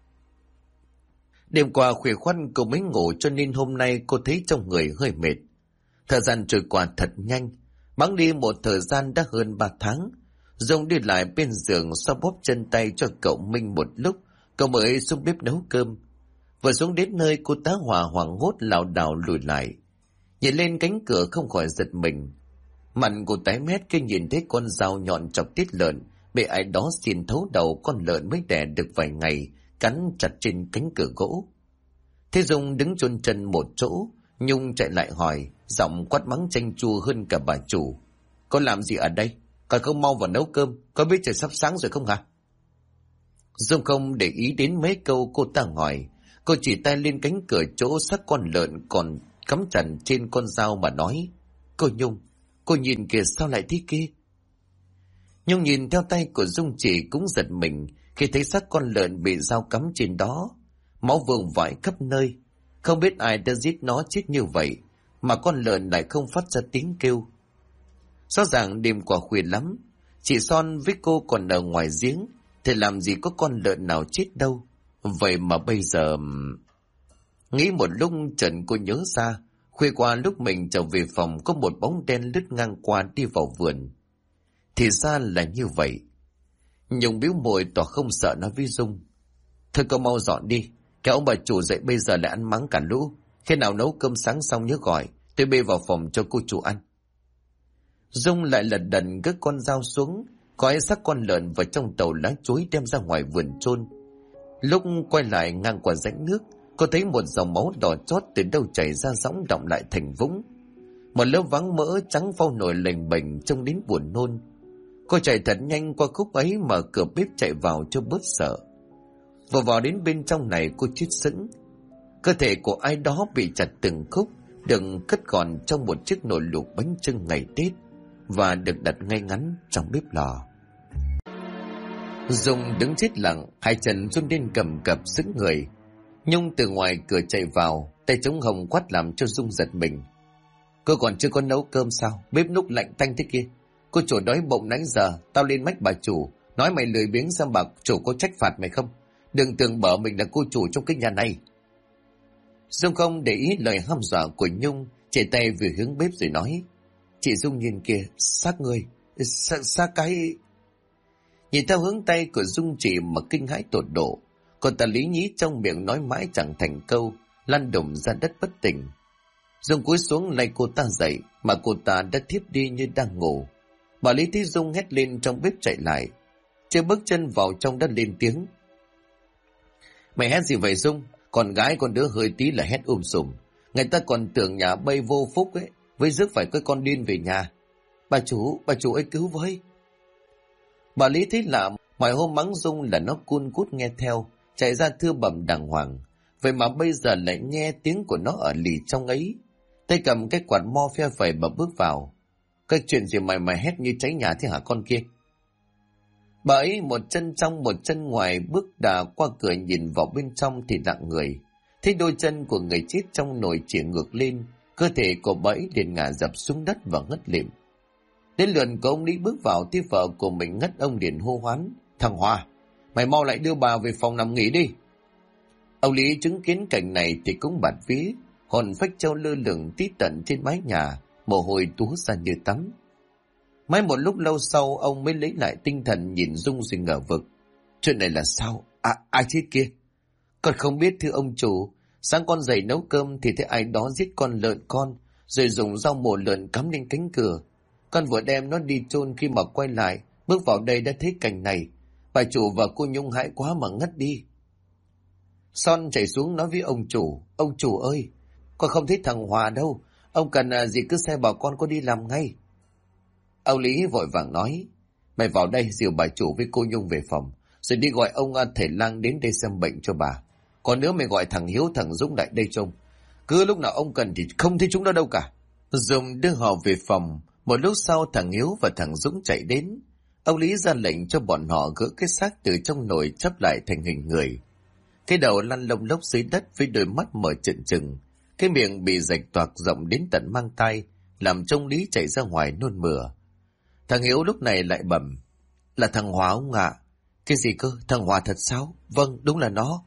Speaker 1: Đêm qua khuya khoắt cô mới ngủ cho nên hôm nay cô thấy trong người hơi mệt. Thời gian trôi qua thật nhanh, bẵng đi một thời gian đã hơn 3 tháng. Dung đi lại bên giường xoa bóp chân tay cho cậu Minh một lúc, cậu mới xuống bếp nấu cơm. Vừa xuống đến nơi cô tá hỏa hoảng hốt lảo đảo lùi lại. Nhìn lên cánh cửa không khỏi giật mình. Mặt cô tái mét khi nhìn thấy con dao nhọn chọc tiết lợn bị ai đó xiên thấu đầu con lợn mới đẻ được vài ngày, cắn chặt trên cánh cửa gỗ. Thế Dung đứng chôn chân một chỗ, Nhung chạy lại hỏi, giọng quát mắng chanh chua hơn cả bà chủ. Con làm gì ở đây? Còn không mau vào nấu cơm, có biết trời sắp sáng rồi không hả? Dung không để ý đến mấy câu cô ta hỏi, cô chỉ tay lên cánh cửa chỗ xác con lợn còn cắm chặt trên con dao mà nói. Cô Nhung, cô nhìn kìa, sao lại thế kia? Nhung nhìn theo tay của Dung chỉ cũng giật mình khi thấy xác con lợn bị dao cắm trên đó. Máu vương vãi khắp nơi. Không biết ai đã giết nó chết như vậy, mà con lợn lại không phát ra tiếng kêu. Rõ ràng đêm qua khuya lắm, chị Son với cô còn ở ngoài giếng, thì làm gì có con lợn nào chết đâu. Vậy mà bây giờ... Nghĩ một lúc Trần cô nhớ ra, khuya qua lúc mình trở về phòng có một bóng đen lướt ngang qua đi vào vườn. Thì ra là như vậy. Nhung bĩu môi tỏ không sợ nói với Dung. Thôi cậu mau dọn đi, kẻo ông bà chủ dậy bây giờ lại ăn mắng cả lũ. Khi nào nấu cơm sáng xong nhớ gọi, tôi bê vào phòng cho cô chủ ăn. Dung lại lật đần gác con dao xuống, gói xác con lợn vào trong tàu lá chuối đem ra ngoài vườn chôn. Lúc quay lại ngang qua rãnh nước, cô thấy một dòng máu đỏ chót từ đâu chảy ra dõng đọng lại thành vũng. Một lớp váng mỡ trắng phau nổi lềnh bềnh trông đến buồn nôn. Cô chạy thật nhanh qua khúc ấy, mở cửa bếp chạy vào cho bớt sợ. Vừa vào đến bên trong này cô chết sững. Cơ thể của ai đó bị chặt từng khúc, được cất gọn trong một chiếc nồi luộc bánh chưng ngày Tết và được đặt ngay ngắn trong bếp lò. Dung đứng chết lặng, hai chân run lên cầm cập sững người. Nhung từ ngoài cửa chạy vào, tay chống hồng quát làm cho Dung giật mình. Cô còn chưa có nấu cơm sao? Bếp núc lạnh tanh thế kia. Cô chủ đói bụng nãy giờ, tao lên mách bà chủ, nói mày lười biếng xem bà chủ có trách phạt mày không? Đừng tưởng bở mình là cô chủ trong cái nhà này. Dung không để ý lời hăm dọa của Nhung, chỉ tay về hướng bếp rồi nói. Chị Dung nhìn kìa, xác người, xác cái... Nhìn theo hướng tay của Dung chỉ mà kinh hãi tột độ. Còn ta lý nhí trong miệng nói mãi chẳng thành câu, lăn đùng ra đất bất tỉnh. Dung cúi xuống lay cô ta dậy, mà cô ta đã thiếp đi như đang ngủ. Bà Lý thấy Dung hét lên trong bếp chạy lại. Chưa bước chân vào trong đất lên tiếng. Mày hét gì vậy Dung? Con gái con đứa hơi tí là hét sùm. Người ta còn tưởng nhà bây vô phúc ấy, với rước phải cái con điên về nhà. Bà chủ ơi cứu với. Bà Lý thấy lạ, mọi hôm mắng Dung là nó cun cút nghe theo, chạy ra thưa bẩm đàng hoàng. Vậy mà bây giờ lại nghe tiếng của nó ở lì trong ấy. Tay cầm cái quạt mo phe phẩy mà bước vào. Cái chuyện gì mày hét như cháy nhà thế hả con kia? Bà ấy một chân trong một chân ngoài bước đà qua cửa nhìn vào bên trong thì lặng người. Thấy đôi chân của người chết trong nồi chỉ ngược lên, cơ thể của bà ấy liền ngả dập xuống đất và ngất lịm. Đến lượt của ông Lý bước vào thì vợ của mình ngất, ông liền hô hoán. Thằng Hòa, mày mau lại đưa bà về phòng nằm nghỉ đi. Ông Lý chứng kiến cảnh này thì cũng bạt vía, hồn phách treo lơ lửng tí tận trên mái nhà, mồ hôi túa ra như tắm. Mãi một lúc lâu sau ông mới lấy lại tinh thần nhìn Dung rồi ngờ vực. Chuyện này là sao? Ai chết kia? Con không biết thưa ông chủ. Sáng con dậy nấu cơm thì thấy ai đó giết con lợn con, rồi dùng dao mổ lợn cắm lên cánh cửa. Con vừa đem nó đi chôn, khi mà quay lại bước vào đây đã thấy cảnh này. Bà chủ và cô Nhung hại quá mà ngất đi. Son chạy xuống nói với ông chủ. Ông chủ ơi, con không thấy thằng Hòa đâu. Ông cần gì cứ sai bảo con có đi làm ngay. Ông Lý vội vàng nói. Mày vào đây dìu bà chủ với cô Nhung về phòng, rồi đi gọi ông thầy lang đến đây xem bệnh cho bà. Còn nữa mày gọi thằng Hiếu thằng Dũng lại đây trông. Cứ lúc nào ông cần thì không thấy chúng nó đâu cả. Dùng đưa họ về phòng. Một lúc sau thằng Hiếu và thằng Dũng chạy đến. Ông Lý ra lệnh cho bọn họ gỡ cái xác từ trong nồi chắp lại thành hình người. Cái đầu lăn lông lốc dưới đất với đôi mắt mở trừng trừng. Cái miệng bị rạch toạc rộng đến tận mang tai, làm trông Lý chạy ra ngoài nôn mửa. Thằng Hiếu lúc này lại bẩm. Là thằng Hòa ông ạ. Cái gì cơ? Thằng Hòa thật sao? Vâng, đúng là nó.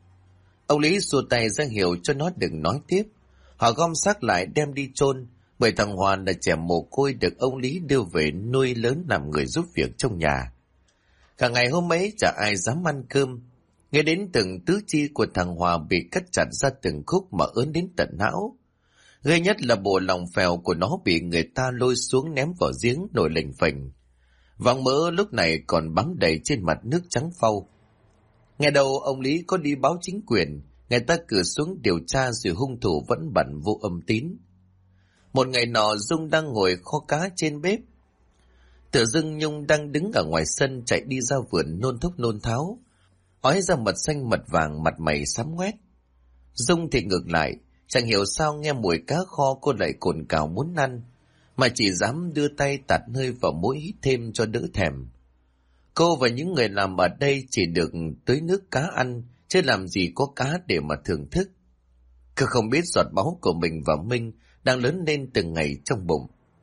Speaker 1: Ông Lý xua tay ra hiệu cho nó đừng nói tiếp. Họ gom xác lại đem đi chôn, bởi thằng Hòa là trẻ mồ côi được ông Lý đưa về nuôi lớn làm người giúp việc trong nhà. Cả ngày hôm ấy chả ai dám ăn cơm. Nghe đến từng tứ chi của thằng Hòa bị cắt chặt ra từng khúc mà ớn đến tận não. Ghê nhất là bộ lòng phèo của nó bị người ta lôi xuống ném vào giếng nổi lềnh phềnh. Vàng mỡ lúc này còn bám đầy trên mặt nước trắng phau. Ngày đầu ông Lý có đi báo chính quyền, người ta cử xuống điều tra rồi hung thủ vẫn bận vô âm tín. Một ngày nọ Dung đang ngồi kho cá trên bếp. Tự dưng Nhung đang đứng ở ngoài sân chạy đi ra vườn nôn thốc nôn tháo, ói ra mật xanh mật vàng, mặt mày xám ngoét. Dung thì ngược lại, chẳng hiểu sao nghe mùi cá kho cô lại cồn cào muốn ăn, mà chỉ dám đưa tay tạt hơi vào mũi hít thêm cho đỡ thèm. Cô và những người làm ở đây chỉ được tưới nước cá ăn, chứ làm gì có cá để mà thưởng thức. Cứ không biết giọt máu của mình và Minh đang lớn lên từng ngày trong bụng.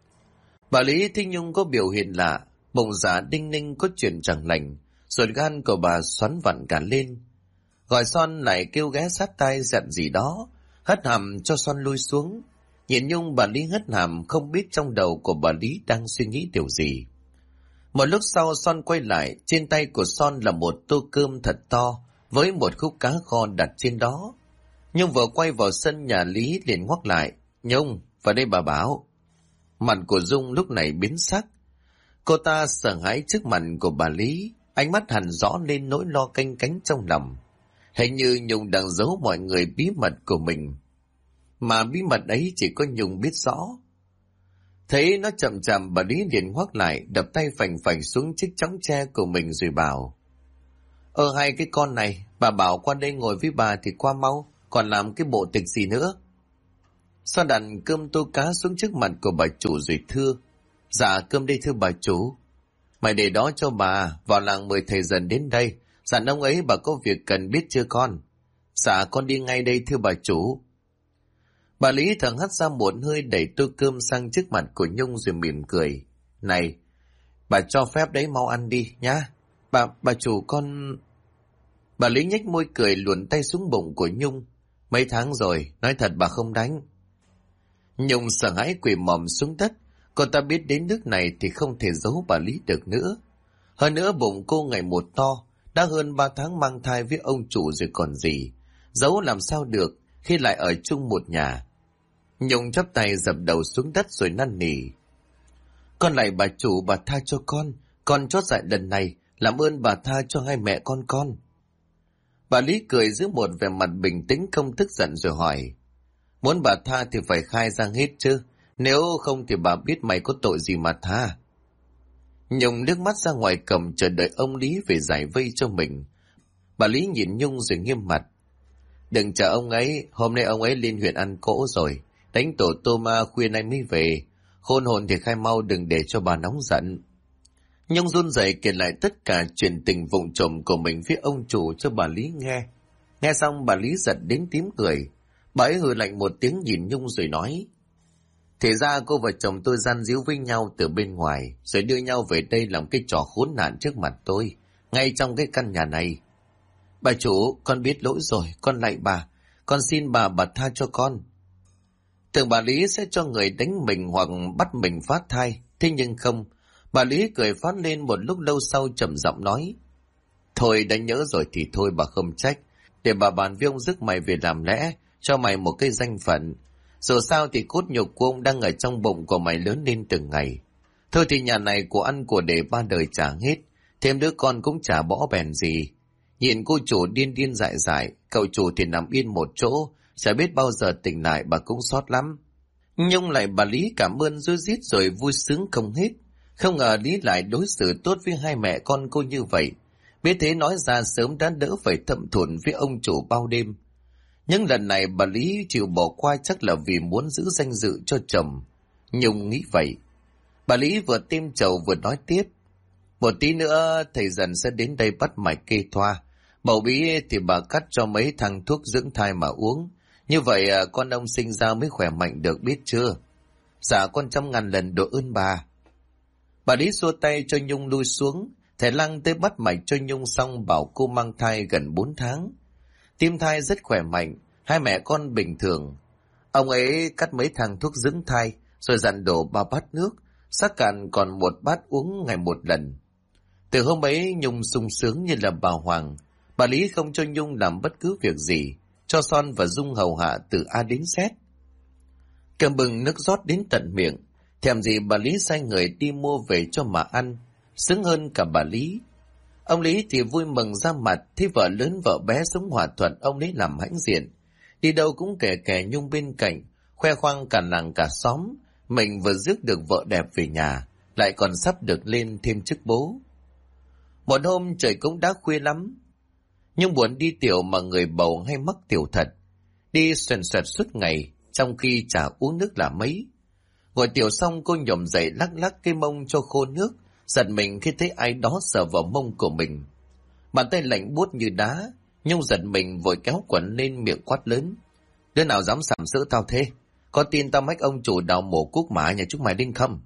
Speaker 1: Bà Lý thấy Nhung có biểu hiện lạ, bụng dạ đinh ninh có chuyện chẳng lành, ruột gan của bà xoắn vặn cả lên. Gọi Son lại kêu ghé sát tai dặn gì đó, hất hàm cho Son lui xuống. Nhìn Nhung bà Lý hất hàm, không biết trong đầu của bà Lý đang suy nghĩ điều gì. Một lúc sau Son quay lại, trên tay của Son là một tô cơm thật to với một khúc cá kho đặt trên đó. Nhung vừa quay vào sân nhà Lý liền ngoắc lại, Nhung, vào đây bà bảo. Mặt của Dung lúc này biến sắc. Cô ta sợ hãi trước mặt của bà Lý, ánh mắt hằn rõ lên nỗi lo canh cánh trong lòng. Hình như Nhung đang giấu mọi người bí mật của mình, mà bí mật ấy chỉ có Nhung biết rõ. Thấy nó chậm chậm, bà Lý liền ngoắc lại, đập tay phành phành xuống chiếc chõng tre của mình rồi bảo: Hai cái con này, bà bảo qua đây ngồi với bà thì qua mau, còn làm cái bộ tịch gì nữa. Xoa đặt cơm tô cá xuống trước mặt của bà chủ rồi thưa: Dạ cơm đây thưa bà chủ. Mày để đó cho bà, vào làng mời thầy dần đến đây, dặn ông ấy bà có việc cần biết chưa con. Dạ con đi ngay đây thưa bà chủ. Bà Lý thở hắt ra một hơi, đẩy tô cơm sang trước mặt của Nhung rồi mỉm cười: Này, bà cho phép đấy, mau ăn đi nhá. Bà chủ con... Bà Lý nhếch môi cười, luồn tay xuống bụng của Nhung. Mấy tháng rồi, nói thật bà không đánh. Nhung sợ hãi quỳ mọm xuống đất. Cô ta biết đến nước này thì không thể giấu bà Lý được nữa. Hơn nữa bụng cô ngày một to, đã hơn 3 tháng mang thai với ông chủ rồi còn gì. Giấu làm sao được khi lại ở chung một nhà. Nhung chắp tay dập đầu xuống đất rồi năn nỉ: Con lại bà chủ, bà tha cho con chót dại lần này, làm ơn bà tha cho hai mẹ con. Bà Lý cười giữ một vẻ mặt bình tĩnh không tức giận rồi hỏi: Muốn bà tha thì phải khai ra hết chứ, nếu không thì bà biết mày có tội gì mà tha. Nhung nước mắt ra ngoài cổng chờ đợi ông Lý về giải vây cho mình. Bà Lý nhìn Nhung rồi nghiêm mặt: Đừng chờ ông ấy, hôm nay ông ấy lên huyện ăn cỗ rồi, đánh tổ tô ma khuya nay mới về. Khôn hồn thì khai mau, đừng để cho bà nóng giận. Nhung run rẩy kể lại tất cả chuyện tình vụng trộm của mình với ông chủ cho bà Lý nghe. Nghe xong bà Lý giật đến tím cười. Bà ấy hừ lạnh một tiếng nhìn Nhung rồi nói: Thì ra cô và chồng tôi gian díu với nhau từ bên ngoài, rồi đưa nhau về đây làm cái trò khốn nạn trước mặt tôi, ngay trong cái căn nhà này. Bà chủ, con biết lỗi rồi, con lạy bà, con xin bà tha cho con. Tưởng bà Lý sẽ cho người đánh mình hoặc bắt mình phá thai, thế nhưng không. Bà Lý cười phát lên một lúc lâu sau trầm giọng nói: Thôi đã nhớ rồi thì thôi, bà không trách, để bà bàn với ông rước mày về làm lẽ, cho mày một cái danh phận. Dù sao thì cốt nhục của ông đang ở trong bụng của mày lớn lên từng ngày. Thôi thì nhà này của ăn của để 3 đời trả hết, thêm đứa con cũng chả bỏ bèn gì. Nhìn cô chủ điên điên dại dại, cậu chủ thì nằm yên một chỗ, chả biết bao giờ tỉnh lại, bà cũng xót lắm. Nhung lại bà Lý cảm ơn rối rít rồi vui sướng không hết. Không ngờ Lý lại đối xử tốt với hai mẹ con cô như vậy. Biết thế nói ra sớm đã đỡ phải thâm thuần với ông chủ bao đêm. Nhưng lần này bà Lý chịu bỏ qua chắc là vì muốn giữ danh dự cho chồng. Nhung nghĩ vậy. Bà Lý vừa tiêm trầu vừa nói tiếp: Một tí nữa thầy dần sẽ đến đây bắt mạch kê thoa. Bầu bí thì bà cắt cho mấy thằng thuốc dưỡng thai mà uống. Như vậy con ông sinh ra mới khỏe mạnh được, biết chưa? Dạ con 100.000 lần độ ơn bà. Bà Lý xua tay cho Nhung lui xuống. Thầy Lăng tới bắt mạch cho Nhung xong bảo cô mang thai gần 4 tháng. Tim thai rất khỏe mạnh, hai mẹ con bình thường. Ông ấy cắt mấy thang thuốc dưỡng thai, rồi dặn đổ 3 bát nước, sắc cạn còn 1 bát uống ngày 1 lần. Từ hôm ấy Nhung sung sướng như là bà Hoàng. Bà Lý không cho Nhung làm bất cứ việc gì, cho Son và Dung hầu hạ từ A đến Z. Cơm bừng nước rót đến tận miệng, thèm gì bà Lý sai người đi mua về cho mà ăn, sướng hơn cả bà Lý. Ông Lý thì vui mừng ra mặt, thấy vợ lớn vợ bé sống hòa thuận, ông Lý làm hãnh diện. Đi đâu cũng kè kè Nhung bên cạnh, khoe khoang cả làng cả xóm, mình vừa rước được vợ đẹp về nhà, lại còn sắp được lên thêm chức bố. Một hôm trời cũng đã khuya lắm, Nhung buồn đi tiểu mà người bầu hay mắc tiểu thật, đi xoèn xoẹt suốt ngày, trong khi chả uống nước là mấy. Ngồi tiểu xong cô nhổm dậy lắc lắc cái mông cho khô nước, giật mình khi thấy ai đó sờ vào mông của mình. Bàn tay lạnh buốt như đá, Nhung giật mình vội kéo quần lên miệng quát lớn. Đứa nào dám sàm sỡ tao thế? Có tin tao mách ông chủ đào mổ cuốc mã nhà chúng mày đinh không?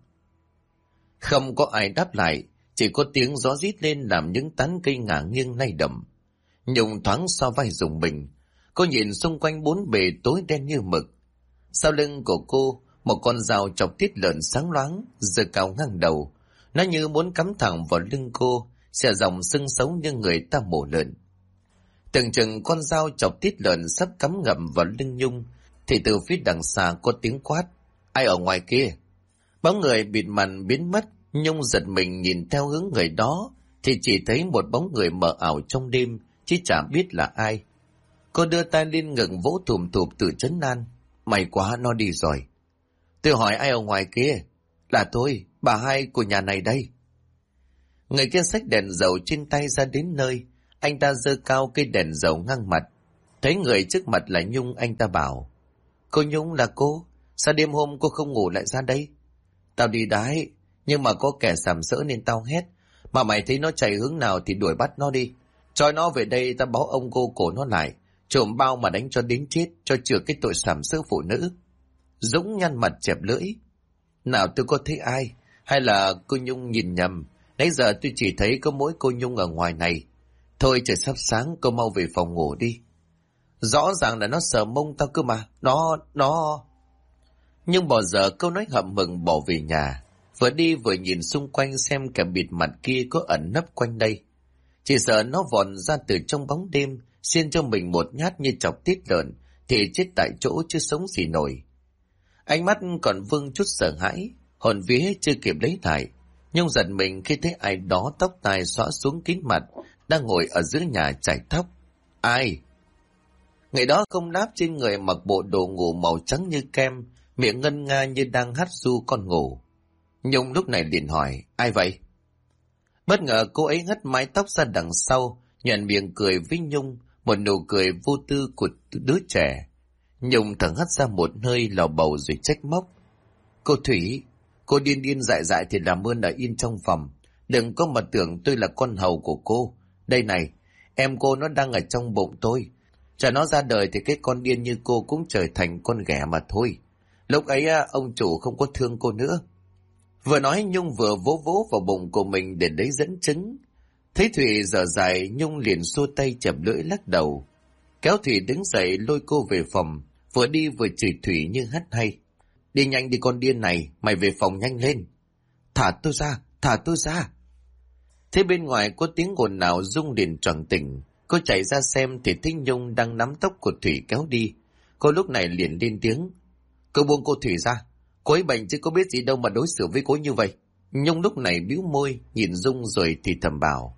Speaker 1: Không có ai đáp lại, chỉ có tiếng gió rít lên làm những tán cây ngả nghiêng lay động. Nhung thoáng so vai rùng mình, cô nhìn xung quanh bốn bề tối đen như mực. Sau lưng của cô, một con dao chọc tiết lợn sáng loáng, giơ cao ngang đầu. Nó như muốn cắm thẳng vào lưng cô, xẻ dòng xương xấu như người ta mổ lợn. Tưởng chừng con dao chọc tiết lợn sắp cắm ngậm vào lưng Nhung, thì từ phía đằng xa có tiếng quát. Ai ở ngoài kia? Bóng người bịt mặt biến mất. Nhung giật mình nhìn theo hướng người đó, thì chỉ thấy một bóng người mờ ảo trong đêm, chứ chả biết là ai. Cô đưa tay lên ngực vỗ thùm thụp tự trấn an. May quá nó đi rồi. Tôi hỏi ai ở ngoài kia? Là tôi, bà hai của nhà này đây. Người kia xách đèn dầu trên tay ra đến nơi, anh ta giơ cao cây đèn dầu ngang mặt. Thấy người trước mặt là Nhung, anh ta bảo. Cô Nhung là cô, sao đêm hôm cô không ngủ lại ra đây? Tao đi đái, nhưng mà có kẻ sàm sỡ nên tao hét. Mà mày thấy nó chạy hướng nào thì đuổi bắt nó đi. Cho nó về đây, ta báo ông cô cổ nó lại, trộm bao mà đánh cho đến chết, cho chừa cái tội sàm sỡ phụ nữ. Dũng nhăn mặt chẹp lưỡi. Nào tôi có thấy ai? Hay là cô Nhung nhìn nhầm? Nãy giờ tôi chỉ thấy có mỗi cô Nhung ở ngoài này. Thôi trời sắp sáng, cô mau về phòng ngủ đi. Rõ ràng là nó sờ mông tao cơ mà. Nó... Nhưng bỏ giờ câu nói hậm hực bỏ về nhà. Vừa đi vừa nhìn xung quanh xem kẻ bịt mặt kia có ẩn nấp quanh đây. Chỉ sợ nó vọt ra từ trong bóng đêm, xiên cho mình một nhát như chọc tiết lợn, thì chết tại chỗ chứ sống gì nổi. Ánh mắt còn vương chút sợ hãi, hồn vía chưa kịp lấy lại. Nhung giật mình khi thấy ai đó tóc tai xõa xuống kín mặt, đang ngồi ở giữa nhà chải tóc. Ai? Người đó không đáp, trên người mặc bộ đồ ngủ màu trắng như kem, miệng ngân nga như đang hát ru con ngủ. Nhung lúc này liền hỏi, ai vậy? Bất ngờ cô ấy hất mái tóc ra đằng sau, nhoẻn miệng cười với Nhung, một nụ cười vô tư của đứa trẻ. Nhung thở hắt ra một hơi lầu bầu rồi trách móc. Cô Thủy, cô điên điên dại dại thì làm ơn ở yên trong phòng. Đừng có mà tưởng tôi là con hầu của cô. Đây này, em cô nó đang ở trong bụng tôi. Chờ nó ra đời thì cái con điên như cô cũng trở thành con ghẻ mà thôi. Lúc ấy ông chủ không có thương cô nữa. Vừa nói Nhung vừa vỗ vỗ vào bụng của mình để lấy dẫn chứng. Thấy Thủy dở dài, Nhung liền xua tay chẹp lưỡi lắc đầu. Kéo Thủy đứng dậy lôi cô về phòng, vừa đi vừa chửi Thủy như hắt hay. Đi nhanh đi con điên này, mày về phòng nhanh lên. Thả tôi ra, thả tôi ra. Thế bên ngoài có tiếng ồn nào, Dung liền choàng tỉnh. Cô chạy ra xem thì thấy Nhung đang nắm tóc của Thủy kéo đi. Cô lúc này liền lên tiếng. Cô buông cô Thủy ra. Cô ấy bệnh chứ có biết gì đâu mà đối xử với cô như vậy. Nhung lúc này bĩu môi, nhìn Dung rồi thì thầm bảo.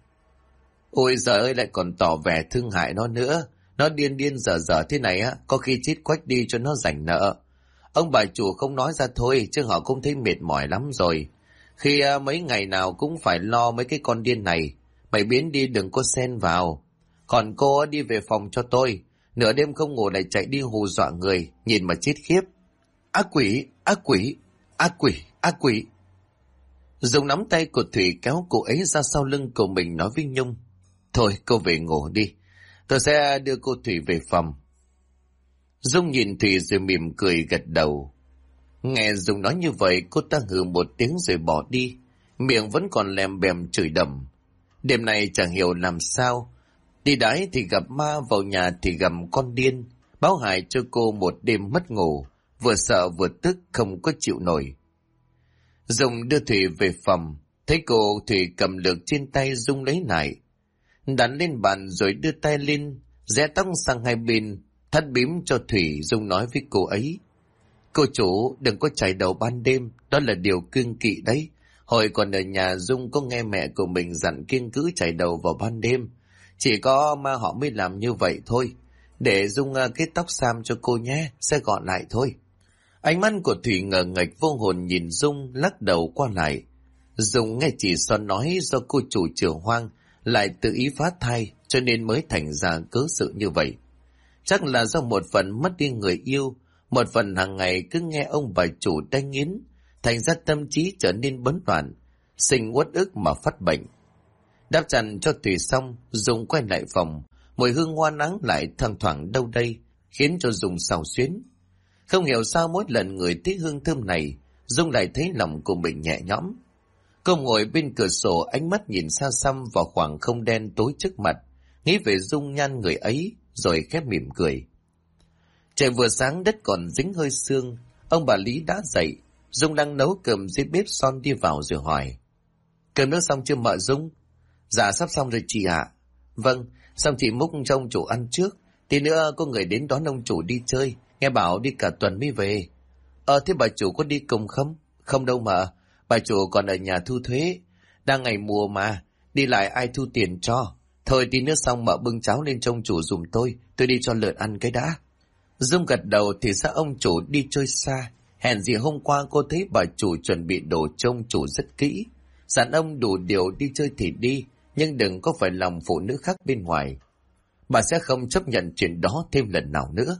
Speaker 1: Ôi giời ơi, lại còn tỏ vẻ thương hại nó nữa. Nó điên điên dở dở thế này có khi chết quách đi cho nó rảnh nợ. Ông bà chủ không nói ra thôi, chứ họ cũng thấy mệt mỏi lắm rồi. Khi mấy ngày nào cũng phải lo mấy cái con điên này. Mày biến đi đừng có xen vào. Còn cô đi về phòng cho tôi. Nửa đêm không ngủ lại chạy đi hù dọa người, nhìn mà chết khiếp. Ác quỷ, ác quỷ, ác quỷ, ác quỷ. Dùng nắm tay của Thủy kéo cô ấy ra sau lưng của mình nói với Nhung. Thôi cô về ngủ đi, tôi sẽ đưa cô Thủy về phòng. Dung nhìn Thủy rồi mỉm cười gật đầu. Nghe Dung nói như vậy, cô ta hừ một tiếng rồi bỏ đi, miệng vẫn còn lèm bèm chửi đầm. Đêm này chẳng hiểu làm sao, đi đái thì gặp ma, vào nhà thì gặp con điên, báo hại cho cô một đêm mất ngủ, vừa sợ vừa tức không có chịu nổi. Dung đưa Thủy về phòng, thấy cô, Thủy cầm lược trên tay Dung lấy lại, đặt lên bàn rồi đưa tay lên, rẽ tóc sang hai bên, thắt bím cho Thủy. Dung nói với cô ấy: cô chủ đừng có chải đầu ban đêm, đó là điều kiêng kỵ đấy. Hồi còn ở nhà Dung có nghe mẹ của mình dặn kiêng cữ chải đầu vào ban đêm, chỉ có ma họ mới làm như vậy thôi. Để Dung kết tóc xám cho cô nhé, sẽ gọn lại thôi. Ánh mắt của Thủy ngờ nghệch vô hồn nhìn Dung, lắc đầu qua lại. Dung nghe chị Son nói do cô chủ trưởng hoang lại tự ý phá thai cho nên mới thành ra cớ sự như vậy. Chắc là do một phần mất đi người yêu, một phần hàng ngày cứ nghe ông bà chủ đánh nghiến, thành ra tâm trí trở nên bấn loạn, sinh uất ức mà phát bệnh. Đáp chăn cho Thủy xong, Dung quay lại phòng, mùi hương hoa nắng lại thoang thoảng đâu đây, khiến cho Dung xao xuyến. Không hiểu sao mỗi lần người thấy hương thơm này, Dung lại thấy lòng của mình nhẹ nhõm. Cô ngồi bên cửa sổ, ánh mắt nhìn xa xăm vào khoảng không đen tối trước mặt, nghĩ về dung nhan người ấy, rồi khép mỉm cười. Trời vừa sáng, đất còn dính hơi sương, ông bà Lý đã dậy. Dung đang nấu cơm dưới bếp, Son đi vào rồi hỏi: cơm nước xong chưa mợ Dung? Dạ sắp xong rồi chị ạ. Vâng, xong chị múc cho ông chủ ăn trước, tí nữa có người đến đón ông chủ đi chơi, nghe bảo đi cả tuần mới về. Thế bà chủ có đi cùng không? Không đâu mà, bà chủ còn ở nhà thu thuế, đang ngày mùa mà, đi lại ai thu tiền cho. Thôi tí nữa xong mợ bưng cháo lên cho ông chủ giùm tôi đi cho lợn ăn cái đã. Dung gật đầu. Thì ra ông chủ đi chơi xa, hèn gì hôm qua cô thấy bà chủ chuẩn bị đồ cho ông chủ rất kỹ, dặn ông đủ điều đi chơi thì đi, nhưng đừng có phải lòng phụ nữ khác bên ngoài. Bà sẽ không chấp nhận chuyện đó thêm lần nào nữa.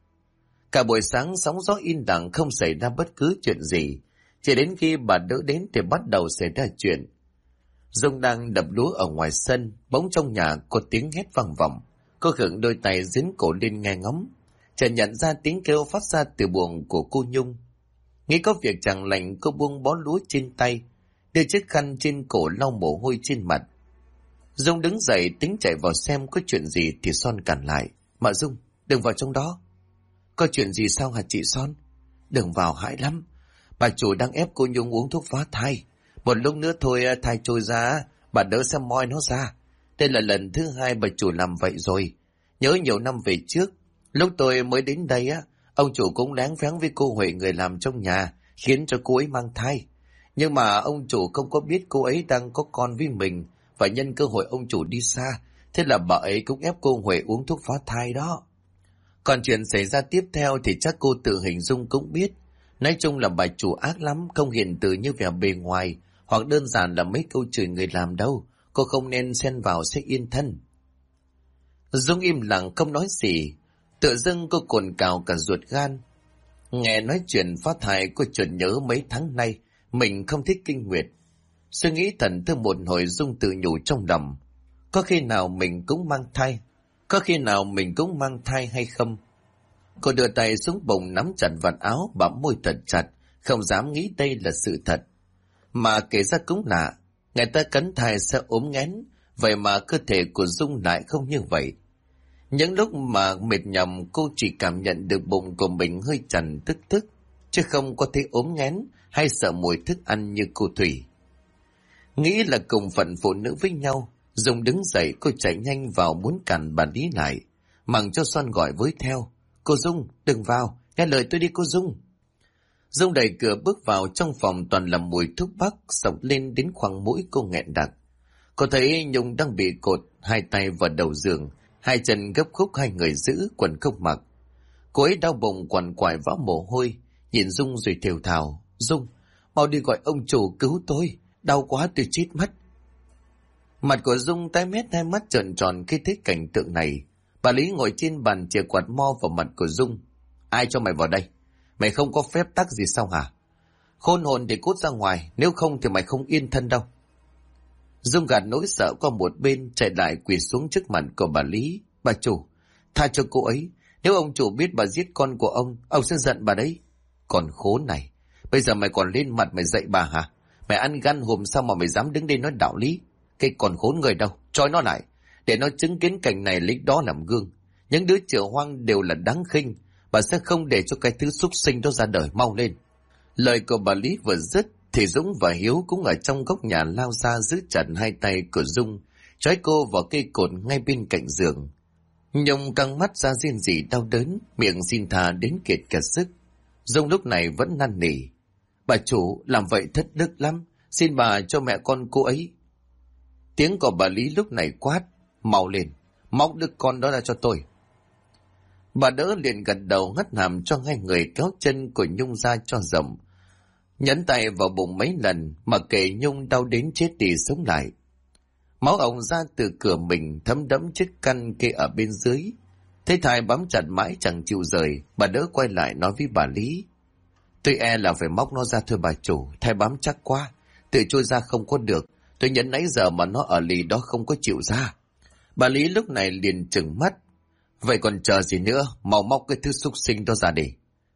Speaker 1: Cả buổi sáng sóng gió im lặng, không xảy ra bất cứ chuyện gì. Chỉ đến khi bà đỡ đến thì bắt đầu xảy ra chuyện. Dung đang đập lúa ở ngoài sân, bỗng trong nhà có tiếng hét vang vọng. Cô khựng đôi tay dính cổ lên nghe ngóng, chợt nhận ra tiếng kêu phát ra từ buồng của cô Nhung. Nghĩ có việc chẳng lành, cô buông bó lúa trên tay, đưa chiếc khăn trên cổ lau mồ hôi trên mặt. Dung đứng dậy tính chạy vào xem có chuyện gì thì Son cản lại: "Mà Dung, đừng vào trong đó." "Có chuyện gì sao hả chị Son?" "Đừng vào, hãi lắm. Bà chủ đang ép cô Nhung uống thuốc phá thai. Một lúc nữa thôi thai trôi ra, bà đỡ sẽ moi nó ra. Đây là lần thứ hai bà chủ làm vậy rồi. Nhớ nhiều năm về trước, lúc tôi mới đến đây ông chủ cũng lén phén với cô Huệ, người làm trong nhà, khiến cho cô ấy mang thai. Nhưng mà ông chủ không có biết cô ấy đang có con với mình, và nhân cơ hội ông chủ đi xa, thế là bà ấy cũng ép cô Huệ uống thuốc phá thai đó. Còn chuyện xảy ra tiếp theo thì chắc cô tự hình dung cũng biết. Nói chung là bà chủ ác lắm, không hiền từ như vẻ bề ngoài, hoặc đơn giản là mấy câu chửi người làm đâu. Cô không nên xen vào sẽ yên thân." Dung im lặng không nói gì. Tự dưng cô cồn cào cả ruột gan. Nghe nói chuyện phá thai, cô chợt nhớ mấy tháng nay mình không thích kinh nguyệt. Suy nghĩ thần thư một hồi, Dung tự nhủ trong lòng: có khi nào mình cũng mang thai? Có khi nào mình cũng mang thai hay không? Cô đưa tay xuống bụng nắm chặt vạt áo, bặm môi thật chặt, không dám nghĩ đây là sự thật. Mà kể ra cũng lạ, người ta cắn thai sẽ ốm nghén, vậy mà cơ thể của Dung lại không như vậy. Những lúc mà mệt nhọc, cô chỉ cảm nhận được bụng của mình hơi chằn tức tức, chứ không có thấy ốm nghén hay sợ mùi thức ăn như cô Thủy. Nghĩ là cùng phận phụ nữ với nhau, Dung đứng dậy, cô chạy nhanh vào muốn cản bà Lý lại, mặc cho Son gọi với theo: "Cô Dung, đừng vào, nghe lời tôi đi cô Dung." Dung đẩy cửa bước vào trong phòng, toàn là mùi thuốc bắc xộc lên đến khoang mũi cô nghẹn đặc. Cô thấy Nhung đang bị cột hai tay vào đầu giường, hai chân gấp khúc, hai người giữ quần không mặc. Cô ấy đau bụng quằn quại vã mồ hôi, nhìn Dung rồi thều thào: "Dung, mau đi gọi ông chủ cứu tôi, đau quá tôi chết mất." Mặt của Dung tái mét, hai mắt trợn tròn khi thấy cảnh tượng này. Bà Lý ngồi trên bàn chìa quạt mo vào mặt của Dung: "Ai cho mày vào đây? Mày không có phép tắc gì sao hả? Khôn hồn thì cút ra ngoài, nếu không thì mày không yên thân đâu." Dung gạt nỗi sợ qua một bên, chạy lại quỳ xuống trước mặt của bà Lý: "Bà chủ, tha cho cô ấy. Nếu ông chủ biết bà giết con của ông sẽ giận bà đấy." "Còn khốn này, bây giờ mày còn lên mặt mày dạy bà hả? Mày ăn gan hùm sao mà mày dám đứng đây nói đạo lý? Cái con khốn người đâu, trói nó lại, để nó chứng kiến cảnh này lấy đó làm gương. Những đứa chợ hoang đều là đáng khinh, bà sẽ không để cho cái thứ súc sinh đó ra đời, mau lên. Lời của bà Lý vừa dứt thì Dũng và Hiếu cũng ở trong góc nhà lao ra giữ chặt hai tay của Dung, trói cô vào cây cột ngay bên cạnh giường. Nhung căng mắt ra rên rỉ đau đớn, miệng xin tha đến kiệt cả sức. Dung lúc này vẫn năn nỉ: bà chủ, làm vậy thất đức lắm, xin bà cho mẹ con cô ấy. Tiếng của bà Lý lúc này quát: mau lên, móc đứa con đó ra cho tôi. Bà đỡ liền gật đầu hất hàm cho hai người kéo chân của Nhung ra cho rộng, nhấn tay vào bụng mấy lần mà kệ Nhung đau đến chết đi sống lại. Máu ồng ra từ cửa mình thấm đẫm chiếc căn kê ở bên dưới. Thấy thai bám chặt mãi chẳng chịu rời, bà đỡ quay lại nói với bà Lý: tôi e là phải móc nó ra thôi bà chủ, thai bám chắc quá, tự trôi ra không có được. Tôi nhẫn nãy giờ mà nó ở lì đó không có chịu ra. Bà Lý lúc này liền trừng mắt: vậy còn chờ gì nữa, mau móc cái thứ súc sinh đó ra đi.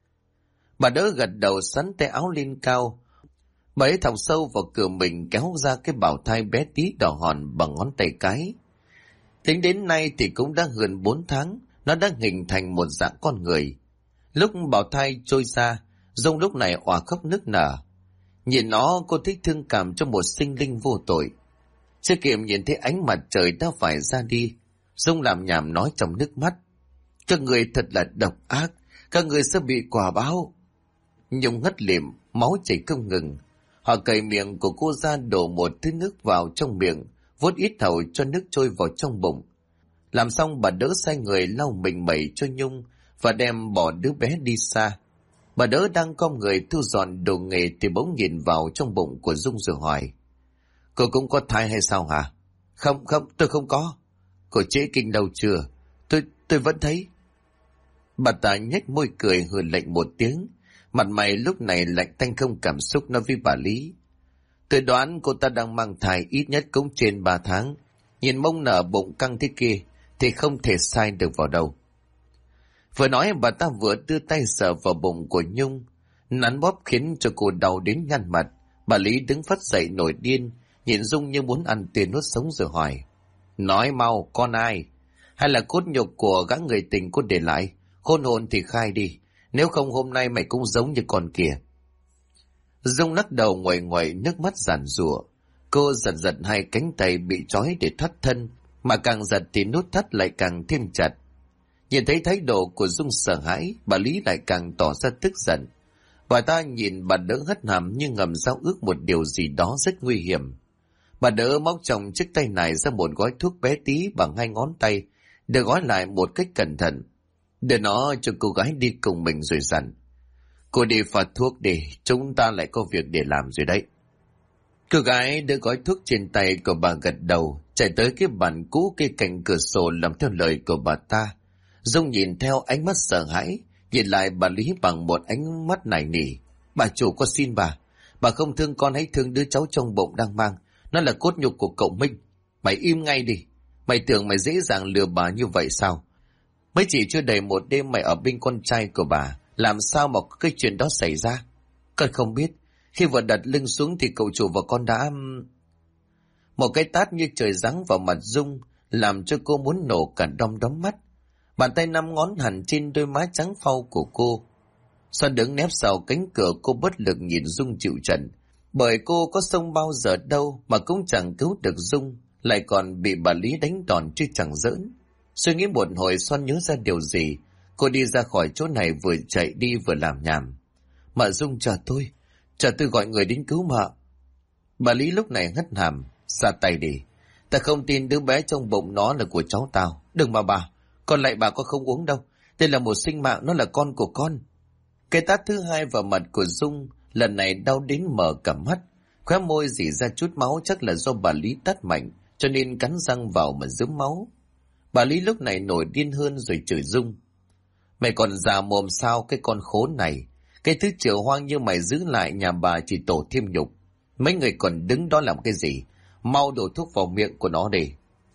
Speaker 1: Bà đỡ gật đầu sắn tay áo lên cao. Bà ấy thọc sâu vào cửa mình kéo ra cái bào thai bé tí đỏ hòn bằng ngón tay cái. Tính đến nay thì cũng đã gần 4 tháng, nó đã hình thành một dạng con người. Lúc bào thai trôi ra, Dung lúc này òa khóc nức nở. Nhìn nó, cô thích thương cảm cho một sinh linh vô tội. Chưa kịp nhìn thấy ánh mặt trời đã phải ra đi, Dung làm nhảm nói trong nước mắt: các người thật là độc ác, các người sẽ bị quả báo. Nhung ngất lịm, máu chảy không ngừng. Họ cày miệng của cô ra, đổ một thứ nước vào trong miệng, vuốt ít hầu cho nước trôi vào trong bụng. Làm xong bà đỡ sai người lau mình mẩy cho Nhung và đem bỏ đứa bé đi xa. Bà đỡ đang cong người thu dọn đồ nghề thì bỗng nhìn vào trong bụng của Dung rồi hỏi: cô cũng có thai hay sao hả? Không, tôi không có. Cô trễ kinh đâu chưa? Tôi vẫn thấy. Bà ta nhếch môi cười hừ lạnh một tiếng, mặt mày lúc này lạnh tanh không cảm xúc, nói với bà Lý: tôi đoán cô ta đang mang thai ít nhất cũng trên 3 tháng. Nhìn mông nở bụng căng thế kia thì không thể sai được vào đâu. Vừa nói bà ta vừa đưa tay sờ vào bụng của Nhung, nắn bóp khiến cho cô đau đến nhăn mặt. Bà Lý đứng phắt dậy nổi điên, nhìn Dung như muốn ăn tươi nuốt sống rồi hỏi: nói mau, con ai? Hay là cốt nhục của gã người tình cô để lại? Khôn hồn thì khai đi, nếu không hôm nay mày cũng giống như con kia. Dung lắc đầu ngoại ngoại nước mắt giàn giụa. Cô giật giật hai cánh tay bị trói để thoát thân, mà càng giật thì nút thắt lại càng thêm chặt. Nhìn thấy thái độ của Dung sợ hãi, bà Lý lại càng tỏ ra tức giận. Bà ta nhìn bà đỡ hất hàm như ngầm giao ước một điều gì đó rất nguy hiểm. Bà đỡ móc trong chiếc tay này ra một gói thuốc bé tí bằng 2 ngón tay, được gói lại một cách cẩn thận. Đưa nó cho cô gái đi cùng mình rồi dặn: cô đi pha thuốc đi, chúng ta lại có việc để làm rồi đấy. Cô gái đưa gói thuốc trên tay của bà gật đầu, chạy tới cái bàn cũ cây cạnh cửa sổ làm theo lời của bà ta. Dung nhìn theo ánh mắt sợ hãi, nhìn lại bà Lý bằng một ánh mắt nài nỉ: bà chủ có xin bà không thương con hãy thương đứa cháu trong bụng đang mang, nó là cốt nhục của cậu Minh. Mày im ngay đi, mày tưởng mày dễ dàng lừa bà như vậy sao? Mới chỉ chưa đầy một đêm mày ở bên con trai của bà, làm sao mà cái chuyện đó xảy ra? Con không biết, khi vừa đặt lưng xuống thì cậu chủ và con đã... Một cái tát như trời giáng vào mặt Dung, làm cho cô muốn nổ cả đom đóm mắt. Bàn tay 5 ngón hằn trên đôi má trắng phau của cô. Xoan đứng nép sau cánh cửa, cô bất lực nhìn Dung chịu trận. Bởi cô có xông bao giờ đâu mà cũng chẳng cứu được Dung, lại còn bị bà Lý đánh đòn chứ chẳng giỡn. Suy nghĩ một hồi, Xoan nhớ ra điều gì. Cô đi ra khỏi chỗ này, vừa chạy đi vừa làm nhảm: mợ Dung, chờ tôi gọi người đến cứu mợ. Bà Lý lúc này hất hàm: ra tay đi, ta không tin đứa bé trong bụng nó là của cháu tao. Đừng mà bà, còn lại bà con không uống đâu, đây là một sinh mạng, nó là con của con. Cái tát thứ hai vào mặt của Dung lần này đau đến mở cả mắt, khóe môi rỉ ra chút máu, chắc là do bà Lý tát mạnh cho nên cắn răng vào mà rớm máu. Bà Lý lúc này nổi điên hơn rồi chửi Dung: mày còn già mồm sao cái con khốn này? Cái thứ chữa hoang như mày giữ lại nhà bà chỉ tổ thêm nhục. Mấy người còn đứng đó làm cái gì? Mau đổ thuốc vào miệng của nó đi.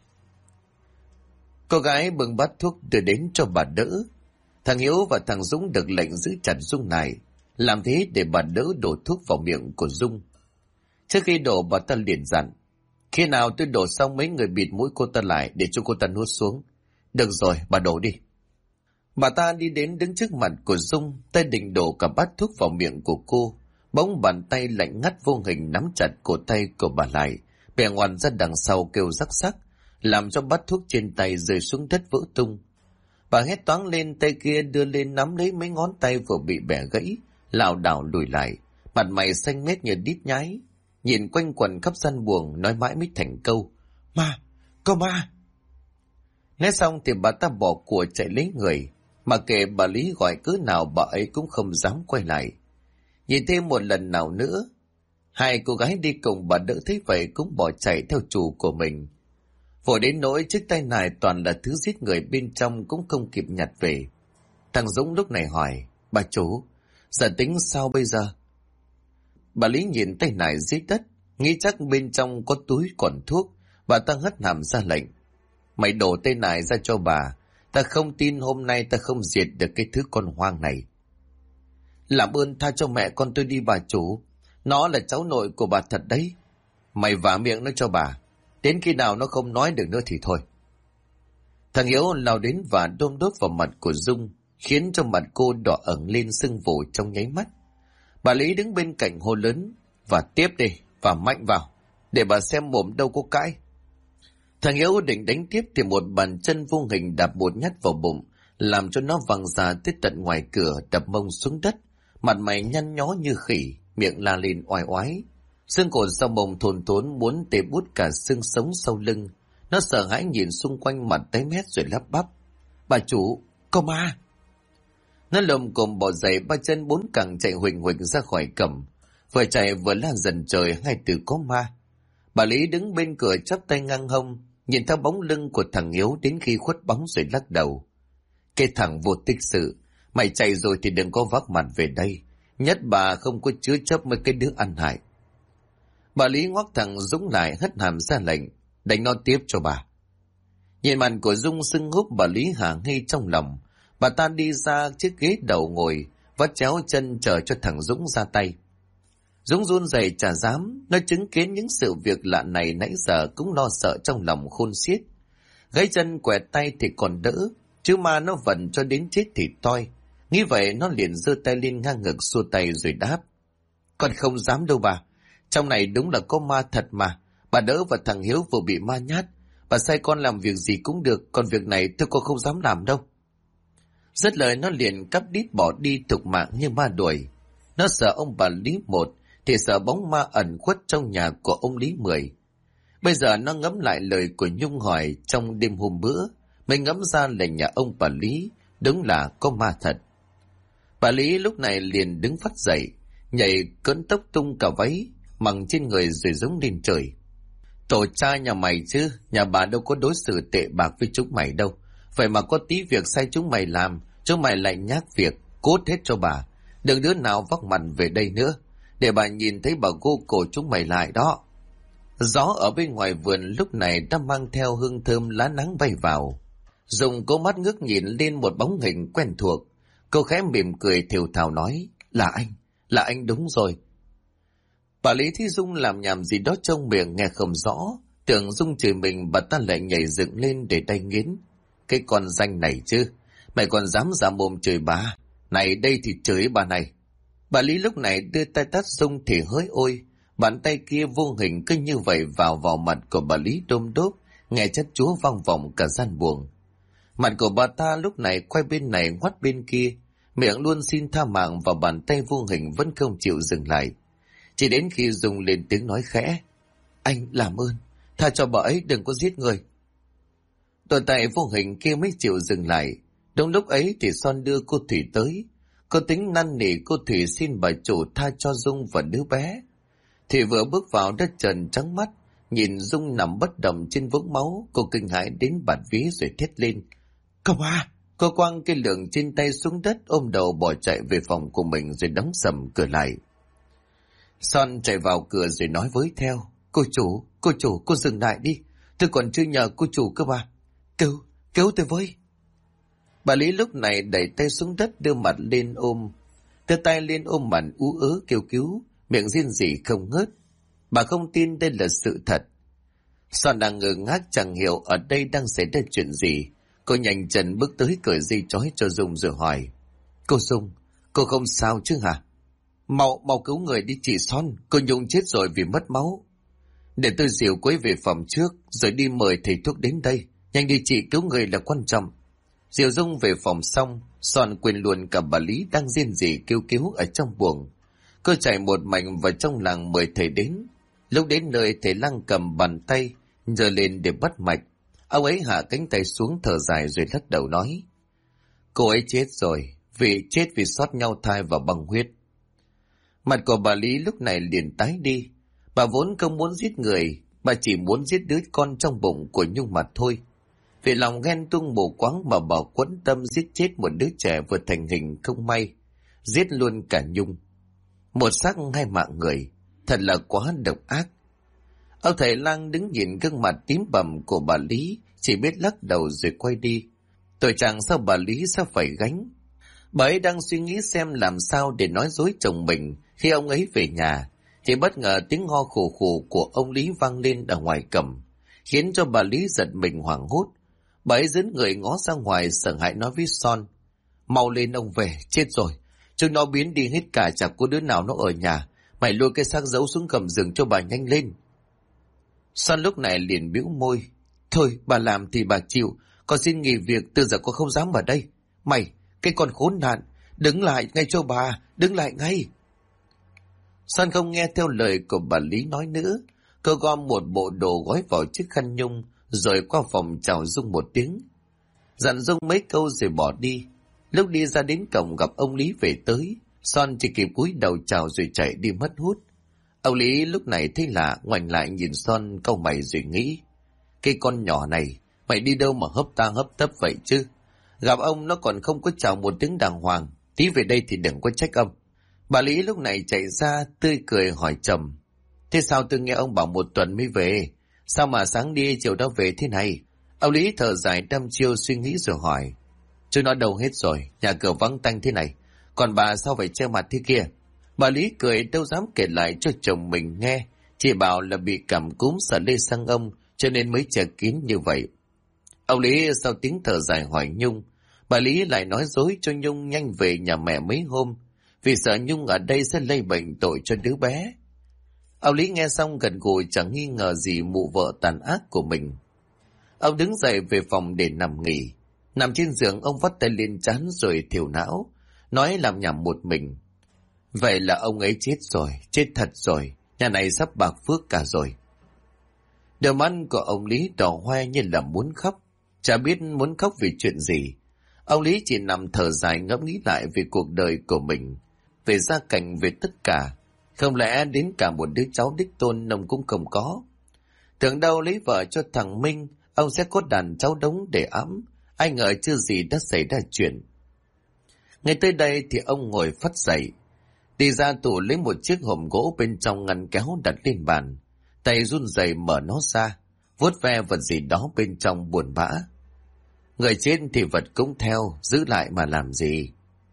Speaker 1: Cô gái bưng bát thuốc đưa đến cho bà đỡ. Thằng Hiếu và thằng Dũng được lệnh giữ chặt Dung này, làm thế để bà đỡ đổ thuốc vào miệng của Dung. Trước khi đổ, bà ta liền dặn: Khi nào tôi đổ xong mấy người bịt mũi cô ta lại để cho cô ta nuốt xuống. Được rồi, bà đổ đi. Bà ta đi đến đứng trước mặt của Dung, tay định đổ cả bát thuốc vào miệng của cô. Bỗng bàn tay lạnh ngắt vô hình nắm chặt cổ tay của bà lại, bẻ ngoằn ra đằng sau kêu rắc rắc, làm cho bát thuốc trên tay rơi xuống đất vỡ tung. Bà hét toáng lên, tay kia đưa lên nắm lấy mấy ngón tay vừa bị bẻ gãy, lảo đảo lùi lại, mặt mày xanh mét như đít nhái, nhìn quanh quẩn khắp gian buồng, nói mãi mới thành câu: Ma, có ma. Nói xong thì bà ta bỏ của chạy lấy người, mà kệ bà Lý gọi cớ nào bà ấy cũng không dám quay lại. Nhìn thêm một lần nào nữa, hai cô gái đi cùng bà đỡ thấy vậy cũng bỏ chạy theo chủ của mình. Vội đến nỗi chiếc tay này toàn là thứ giết người bên trong cũng không kịp nhặt về. Thằng Dũng lúc này hỏi: Bà chủ, giờ tính sao bây giờ? Bà Lý nhìn tay này dưới đất, nghĩ chắc bên trong có túi còn thuốc. Bà ta hất hàm ra lệnh: Mày đổ tay này ra cho bà. Ta không tin hôm nay ta không diệt được cái thứ con hoang này. Làm ơn tha cho mẹ con tôi đi bà chủ. Nó là cháu nội của bà thật đấy. Mày vả miệng nó cho bà. Đến khi nào nó không nói được nữa thì thôi. Thằng Hiếu lao đến và đôm đốt vào mặt của Dung, khiến cho mặt cô đỏ ửng lên sưng vù trong nháy mắt. Bà Lý đứng bên cạnh hô lớn: Và tiếp đi, và mạnh vào, để bà xem mồm đâu có cãi. Thằng Hiếu định đánh tiếp thì một bàn chân vô hình đạp một nhát vào bụng, làm cho nó văng ra tới tận ngoài cửa, đập mông xuống đất, mặt mày nhăn nhó như khỉ, miệng la lên oai oái. Xương cổ sau mông thồn thốn muốn tê bút cả xương sống sau lưng. Nó sợ hãi nhìn xung quanh, mặt tái mét rồi lắp bắp: Bà chủ, có ma. Nó lồm cồm bỏ dậy, ba chân bốn cẳng chạy huỳnh huỳnh ra khỏi cổng. Vừa chạy vừa la dần trời hai từ có ma. Bà Lý đứng bên cửa chắp tay ngang hông, nhìn theo bóng lưng của thằng Hiếu đến khi khuất bóng rồi lắc đầu: Cái thằng vô tích sự, mày chạy rồi thì đừng có vác mặt về đây. Nhất bà không có chứa chấp mấy cái đứa ăn hại. Bà Lý ngoắc thằng Dũng lại, hất hàm ra lệnh: Đánh nó tiếp cho bà. Nhìn mặt của Dung sưng húp, bà Lý hả nghi trong lòng. Bà ta đi ra chiếc ghế đầu ngồi, vắt chéo chân chờ cho thằng Dũng ra tay. Dũng run rẩy chả dám, nó chứng kiến những sự việc lạ này nãy giờ cũng lo sợ trong lòng khôn xiết. Gãy chân quẹt tay thì còn đỡ, chứ mà nó vần cho đến chết thì toi. Nghĩ vậy nó liền giơ tay lên ngang ngực xua tay rồi đáp: Con không dám đâu bà. Trong này đúng là có ma thật mà. Bà đỡ và thằng Hiếu vừa bị ma nhát. Bà sai con làm việc gì cũng được, còn việc này tôi con không dám làm đâu. Dứt lời nó liền cắp đít bỏ đi thục mạng như ma đuổi. Nó sợ ông bà Lý một thì sợ bóng ma ẩn khuất trong nhà của ông Lý 10. Bây giờ nó ngẫm lại lời của Nhung hỏi trong đêm hôm bữa, mình ngẫm ra là nhà ông bà Lý đúng là có ma thật. Bà Lý lúc này liền đứng phát dậy, nhảy cỡn tóc tung cả váy mằng trên người rồi giống lên trời: Tổ cha nhà mày chứ, nhà bà đâu có đối xử tệ bạc với chúng mày đâu. Vậy mà có tí việc sai chúng mày làm, chúng mày lại nhác việc, cốt hết cho bà. Đừng đứa nào vác mặt về đây nữa, để bà nhìn thấy bà gô cổ chúng mày lại đó. Gió ở bên ngoài vườn lúc này đã mang theo hương thơm lá nắng bay vào. Dùng cô mắt ngước nhìn lên một bóng hình quen thuộc. Cô khẽ mỉm cười thều thào nói: Là anh đúng rồi. Bà Lý thấy Dung làm nhảm gì đó trong miệng nghe không rõ, tưởng Dung chửi mình, bà ta lại nhảy dựng lên để đay nghiến: Cái con danh này chứ, mày còn dám giả mồm chửi bà? Này đây thì chửi bà này. Bà Lý lúc này đưa tay tát Dung thì hỡi ôi, bàn tay kia vô hình cứ như vậy vào mặt của bà Lý đôm đốp, nghe chất chúa vang vọng cả gian buồng. Mặt của bà ta lúc này quay bên này ngoắt bên kia, miệng luôn xin tha mạng và bàn tay vô hình vẫn không chịu dừng lại. Chỉ đến khi Dung lên tiếng nói khẽ: Anh làm ơn, tha cho bà ấy, đừng có giết người. Đôi tay vô hình kia mới chịu dừng lại. Đúng lúc ấy thì Son đưa cô Thủy tới. Cô tính năn nỉ cô Thủy xin bà chủ tha cho Dung và đứa bé. Thì vừa bước vào đất trần trắng mắt, nhìn Dung nằm bất động trên vũng máu, cô kinh hãi đến bạt vía rồi thét lên: Come à! Cô quăng cái lượng trên tay xuống đất, ôm đầu bỏ chạy về phòng của mình rồi đóng sầm cửa lại. Son chạy vào cửa rồi nói với theo: Cô chủ, cô dừng lại đi. Tôi còn chưa nhờ cô chủ cơ mà. Cứu tôi với. Bà Lý lúc này đẩy tay xuống đất, đưa mặt lên ôm. Đưa tay lên ôm mặt ú ớ kêu cứu, miệng rên rỉ không ngớt. Bà không tin đây là sự thật. Son đang ngơ ngác chẳng hiểu ở đây đang xảy ra chuyện gì. Cô nhanh chân bước tới cởi dây trói cho Dung rồi hỏi. Cô Dung, cô không sao chứ hả? Mau cứu người đi chị Son, cô Nhung chết rồi vì mất máu. Để tôi dìu cô ấy về phòng trước, rồi đi mời thầy thuốc đến đây. Nhanh đi chị, cứu người là quan trọng. Dìu Dung về phòng xong, Son quên luôn cả bà Lý đang riêng rỉ kêu cứu ở trong buồng. Cô chạy một mạch vào trong làng mời thầy đến. Lúc đến nơi thầy Lăng cầm bàn tay giơ lên để bắt mạch. Ông ấy hạ cánh tay xuống thở dài rồi lắc đầu nói. Cô ấy chết rồi, chết vì sót nhau thai và băng huyết. Mặt của bà Lý lúc này liền tái đi. Bà vốn không muốn giết người, bà chỉ muốn giết đứa con trong bụng của Nhung mà thôi. Vì lòng ghen tuông mù quáng mà bà quẫn tâm giết chết một đứa trẻ vừa thành hình không may, giết luôn cả Nhung. Một xác hai mạng người, thật là quá độc ác. Ông thầy Lang đứng nhìn gương mặt tím bầm của bà Lý, chỉ biết lắc đầu rồi quay đi. Tội trạng sao bà Lý sao phải gánh? Bà ấy đang suy nghĩ xem làm sao để nói dối chồng mình khi ông ấy về nhà, thì bất ngờ tiếng ho khủ khủ của ông Lý vang lên ở ngoài cổng, khiến cho bà Lý giật mình hoảng hốt. Bà ấy dẫn người ngó ra ngoài sợ hãi nói với Son. Mau lên ông về, chết rồi. Chúng nó biến đi hết cả, chẳng có đứa nào nó ở nhà. Mày lôi cái xác giấu xuống gầm giường cho bà nhanh lên. Son lúc này liền bĩu môi. Thôi bà làm thì bà chịu, con xin nghỉ việc, từ giờ con không dám vào đây. Mày, cái con khốn nạn, đứng lại ngay cho bà, đứng lại ngay. Son không nghe theo lời của bà Lý nói nữa. Cô gom một bộ đồ gói vào chiếc khăn nhung, rồi qua phòng chào Dung một tiếng. Dặn Dung mấy câu rồi bỏ đi. Lúc đi ra đến cổng gặp ông Lý về tới, Son chỉ kịp cúi đầu chào rồi chạy đi mất hút. Ông Lý lúc này thấy lạ, ngoảnh lại nhìn Son cau mày rồi nghĩ. Cái con nhỏ này, mày đi đâu mà hấp ta hấp tấp vậy chứ? Gặp ông nó còn không có chào một tiếng đàng hoàng, tí về đây thì đừng có trách ông. Bà Lý lúc này chạy ra tươi cười hỏi chồng. Thế sao tôi nghe ông bảo 1 tuần mới về? Sao mà sáng đi chiều đó về thế này? Ông Lý thở dài đăm chiêu suy nghĩ rồi hỏi. Chúng nó đâu hết rồi, nhà cửa vắng tanh thế này. Còn bà sao phải che mặt thế kia? Bà Lý cười đâu dám kể lại cho chồng mình nghe. Chỉ bảo là bị cảm cúm sợ lây sang ông, cho nên mới che kín như vậy. Ông Lý sau tiếng thở dài hỏi Nhung. Bà Lý lại nói dối cho Nhung nhanh về nhà mẹ mấy hôm, vì sợ Nhung ở đây sẽ lây bệnh tội cho đứa bé. Ông Lý nghe xong gật gù chẳng nghi ngờ gì mụ vợ tàn ác của mình. Ông đứng dậy về phòng để nằm nghỉ. Nằm trên giường ông vắt tay lên trán rồi thiểu não, nói làm nhảm một mình. Vậy là ông ấy chết rồi, chết thật rồi, nhà này sắp bạc phước cả rồi. Đôi mắt của ông Lý đỏ hoe như là muốn khóc, chả biết muốn khóc vì chuyện gì. Ông Lý chỉ nằm thở dài ngẫm nghĩ lại về cuộc đời của mình, về gia cảnh, về tất cả. Không lẽ đến cả một đứa cháu đích tôn ông cũng không có? Tưởng đâu lấy vợ cho thằng Minh, ông sẽ có đàn cháu đống để ẵm. Ai ngờ chưa gì đã xảy ra chuyện. Ngay tới đây thì ông ngồi phắt dậy, đi ra tủ lấy một chiếc hộp gỗ bên trong ngăn kéo đặt lên bàn. Tay run rẩy mở nó ra, vuốt ve vật gì đó bên trong buồn bã. Người chết thì vật cũng theo, giữ lại mà làm gì?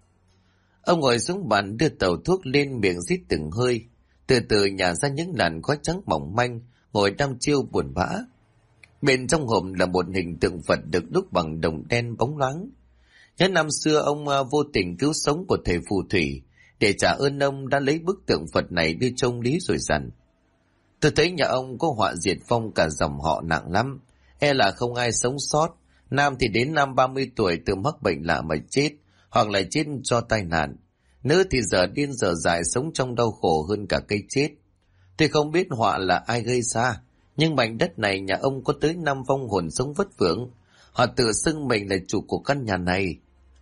Speaker 1: Ông ngồi xuống bàn đưa tàu thuốc lên miệng rít từng hơi, từ từ nhả ra những làn khói trắng mỏng manh, ngồi đăm chiêu buồn bã. Bên trong hộp là một hình tượng Phật được đúc bằng đồng đen bóng loáng. Nhớ năm xưa ông vô tình cứu sống của thầy phù thủy, để trả ơn ông đã lấy bức tượng Phật này đưa cho ông Lý rồi dặn. Tôi thấy nhà ông có họa diệt vong cả dòng họ nặng lắm, e là không ai sống sót. Nam thì đến năm 30 tuổi từ mắc bệnh lạ mà chết, hoặc là chết do tai nạn. Nữ thì giờ điên giờ dại sống trong đau khổ hơn cả cây chết. Tôi không biết họa là ai gây ra, nhưng mảnh đất này nhà ông có tới 5 vong hồn sống vất vưởng. Họ tự xưng mình là chủ của căn nhà này.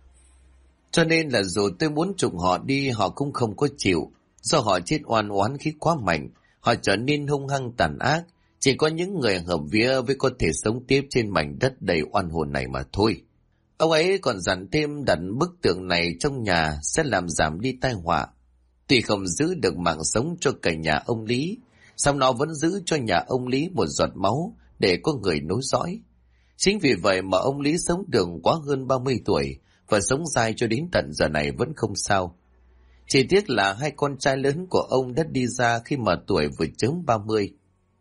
Speaker 1: Cho nên là dù tôi muốn trục họ đi họ cũng không có chịu. Do họ chết oan oán khí quá mạnh, họ trở nên hung hăng tàn ác. Chỉ có những người hợp vía mới có thể sống tiếp trên mảnh đất đầy oan hồn này mà thôi. Ông ấy còn dặn thêm đặt bức tượng này trong nhà sẽ làm giảm đi tai họa. Tuy không giữ được mạng sống cho cả nhà ông Lý, song nó vẫn giữ cho nhà ông Lý một giọt máu để có người nối dõi. Chính vì vậy mà ông Lý sống được quá hơn 30 tuổi và sống dài cho đến tận giờ này vẫn không sao. Chỉ tiếc là 2 con trai lớn của ông đã đi ra khi mà tuổi vừa chớm 30.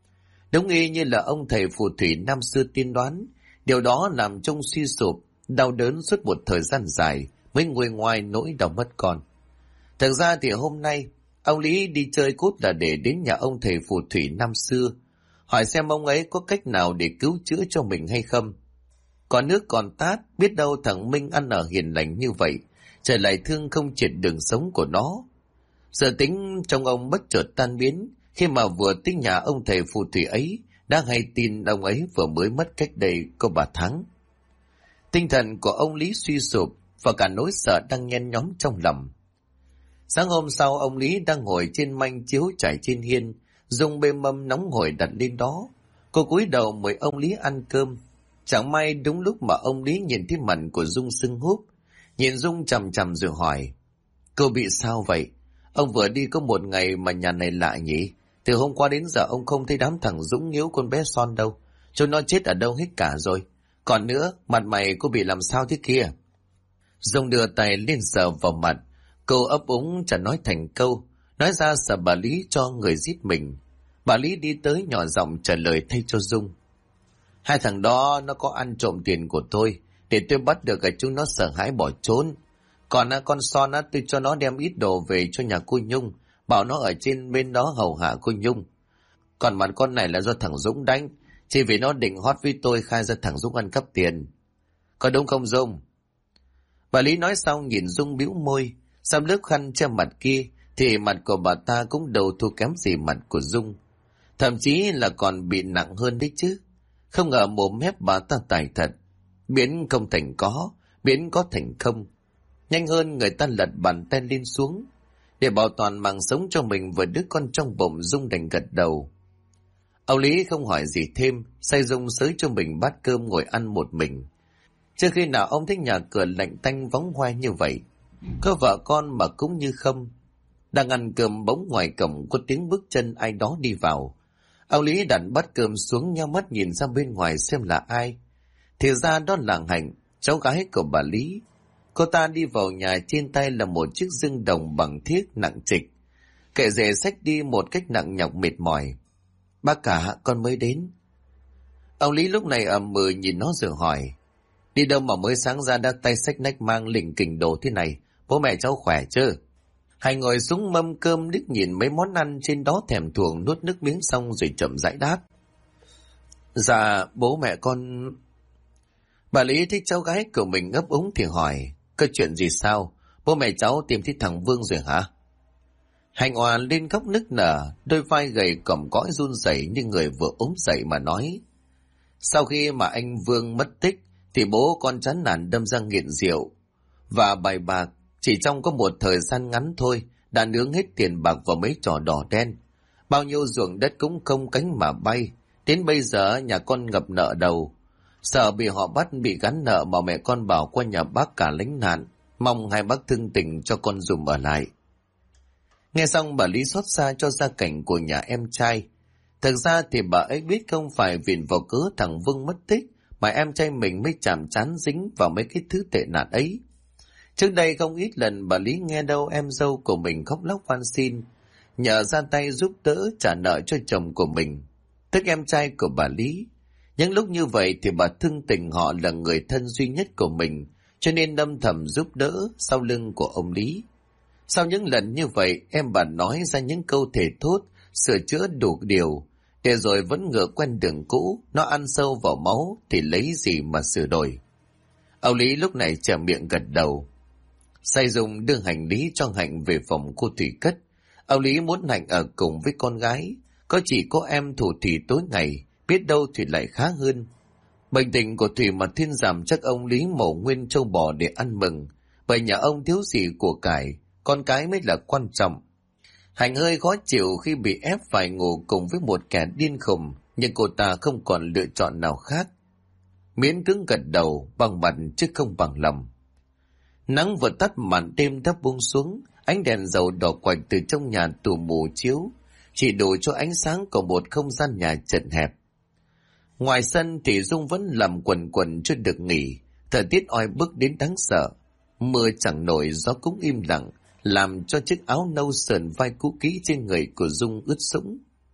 Speaker 1: Đúng y như là ông thầy phù thủy năm xưa tiên đoán, điều đó làm Trung suy sụp, đau đớn suốt một thời gian dài mới nguôi ngoai nỗi đau mất con. Thực ra thì hôm nay, ông Lý đi chơi cốt là để đến nhà ông thầy phù thủy năm xưa, hỏi xem ông ấy có cách nào để cứu chữa cho mình hay không. Còn nước còn tát, biết đâu thằng Minh ăn ở hiền lành như vậy, trời lại thương không triệt đường sống của nó. Giờ tính trong ông bất chợt tan biến, khi mà vừa tới nhà ông thầy phù thủy ấy, đã hay tin ông ấy vừa mới mất cách đây có 3 tháng. Tinh thần của ông Lý suy sụp và cả nỗi sợ đang nhen nhóm trong lòng. Sáng hôm sau, ông Lý đang ngồi trên manh chiếu trải trên hiên, dùng bê mâm nóng hổi đặt lên đó. Cô cúi đầu mời ông Lý ăn cơm. Chẳng may đúng lúc mà ông Lý nhìn thấy mặt của Dung sưng húp, nhìn Dung chằm chằm rồi hỏi: "Cô bị sao vậy? Ông vừa đi có một ngày mà nhà này lạ nhỉ? Từ hôm qua đến giờ ông không thấy đám thằng Dũng Nhiễu con bé Son đâu. Chúng nó chết ở đâu hết cả rồi. Còn nữa, mặt mày cô bị làm sao thế kia?" Dung đưa tay lên sờ vào mặt. Cô ấp úng chẳng nói thành câu, nói ra sợ bà Lý cho người giết mình. Bà Lý đi tới nhỏ giọng trả lời thay cho Dung: "Hai thằng đó nó có ăn trộm tiền của tôi, để tôi bắt được cái chúng nó sợ hãi bỏ trốn. Còn con Son tôi cho nó đem ít đồ về cho nhà cô Nhung, bảo nó ở trên bên đó hầu hạ cô Nhung. Còn mặt con này là do thằng Dũng đánh, chỉ vì nó định hót với tôi khai ra thằng Dũng ăn cắp tiền. Có đúng không Dung?" Bà Lý nói xong nhìn Dung bĩu môi, xăm lớp khăn che mặt kia thì mặt của bà ta cũng đâu thua kém gì mặt của Dung, thậm chí là còn bị nặng hơn đấy chứ. Không ngờ mồm mép bà ta tài thật, biến không thành có, biến có thành không. Nhanh hơn người ta lật bàn tay lên xuống. Để bảo toàn mạng sống cho mình và đứa con trong bụng, Dung đành gật đầu. Ông Lý không hỏi gì thêm, say Dung xới cho mình bát cơm ngồi ăn một mình. Chưa khi nào ông thấy nhà cửa lạnh tanh vắng hoe như vậy. Có vợ con mà cũng như không. Đang ăn cơm bỗng ngoài cổng có tiếng bước chân ai đó đi vào. Ông Lý đặt bát cơm xuống, nheo mắt nhìn ra bên ngoài xem là ai. Thì ra đó là Hạnh, cháu gái của bà Lý. Cô ta đi vào nhà, trên tay là một chiếc dương đồng bằng thiếc nặng trịch. Kệ rể xách đi một cách nặng nhọc mệt mỏi. "Bác cả, con mới đến." Ông Lý lúc này ậm ừ nhìn nó rồi hỏi: "Đi đâu mà mới sáng ra đã tay xách nách mang lỉnh kỉnh đồ thế này? Bố mẹ cháu khỏe chứ?" Hành ngồi xuống mâm cơm liếc nhìn mấy món ăn trên đó thèm thuồng, nuốt nước miếng xong rồi chậm rãi đáp: "Dạ, bố mẹ con..." Bà Lý thích cháu gái của mình ấp úng thì hỏi: "Có chuyện gì sao? Bố mẹ cháu tìm thấy thằng Vương rồi hả?" Hành òa lên khóc nức nở, đôi vai gầy còm cõi run rẩy như người vừa ốm dậy mà nói: "Sau khi mà anh Vương mất tích thì bố con chán nản đâm ra nghiện rượu và bài bạc. Chỉ trong có một thời gian ngắn thôi đã nướng hết tiền bạc vào mấy trò đỏ đen. Bao nhiêu ruộng đất cũng không cánh mà bay. Đến bây giờ nhà con ngập nợ đầu. Sợ bị họ bắt bị gắn nợ mà mẹ con bảo qua nhà bác cả lánh nạn. Mong hai bác thương tình cho con dùm ở lại." Nghe xong bà Lý xót xa cho gia cảnh của nhà em trai. Thực ra thì bà ấy biết không phải vì vào cớ thằng Vương mất tích mà em trai mình mới chạm trán dính vào mấy cái thứ tệ nạn ấy. Trước đây không ít lần bà Lý nghe đâu em dâu của mình khóc lóc van xin, nhờ ra tay giúp đỡ trả nợ cho chồng của mình, tức em trai của bà Lý. Những lúc như vậy thì bà thương tình họ là người thân duy nhất của mình, cho nên âm thầm giúp đỡ sau lưng của ông Lý. Sau những lần như vậy, em bà nói ra những câu thề thốt, sửa chữa đủ điều, để rồi vẫn ngựa quen đường cũ, nó ăn sâu vào máu thì lấy gì mà sửa đổi. Ông Lý lúc này chả miệng gật đầu. Say Dung đưa hành lý cho Hạnh về phòng cô Thủy cất. Ông Lý muốn Hạnh ở cùng với con gái, có chỉ có em thủ Thủy tối ngày, biết đâu Thủy lại khá hơn. Bệnh tình của Thủy mà thiên giảm chắc ông Lý mổ nguyên trâu bò để ăn mừng, bởi nhà ông thiếu gì của cải, con cái mới là quan trọng. Hạnh hơi khó chịu khi bị ép phải ngủ cùng với một kẻ điên khùng, nhưng cô ta không còn lựa chọn nào khác. Miễn cưỡng gật đầu, bằng mặt chứ không bằng lòng. Nắng vừa tắt, màn đêm đã buông xuống, ánh đèn dầu đỏ quạch từ trong nhà tù mù chiếu, chỉ đủ cho ánh sáng của một không gian nhà chật hẹp. Ngoài sân thì Dung vẫn làm quần quần chưa được nghỉ, thời tiết oi bức đến đáng sợ. Mưa chẳng nổi, gió cũng im lặng, làm cho chiếc áo nâu sờn vai cũ kỹ trên người của Dung ướt sũng.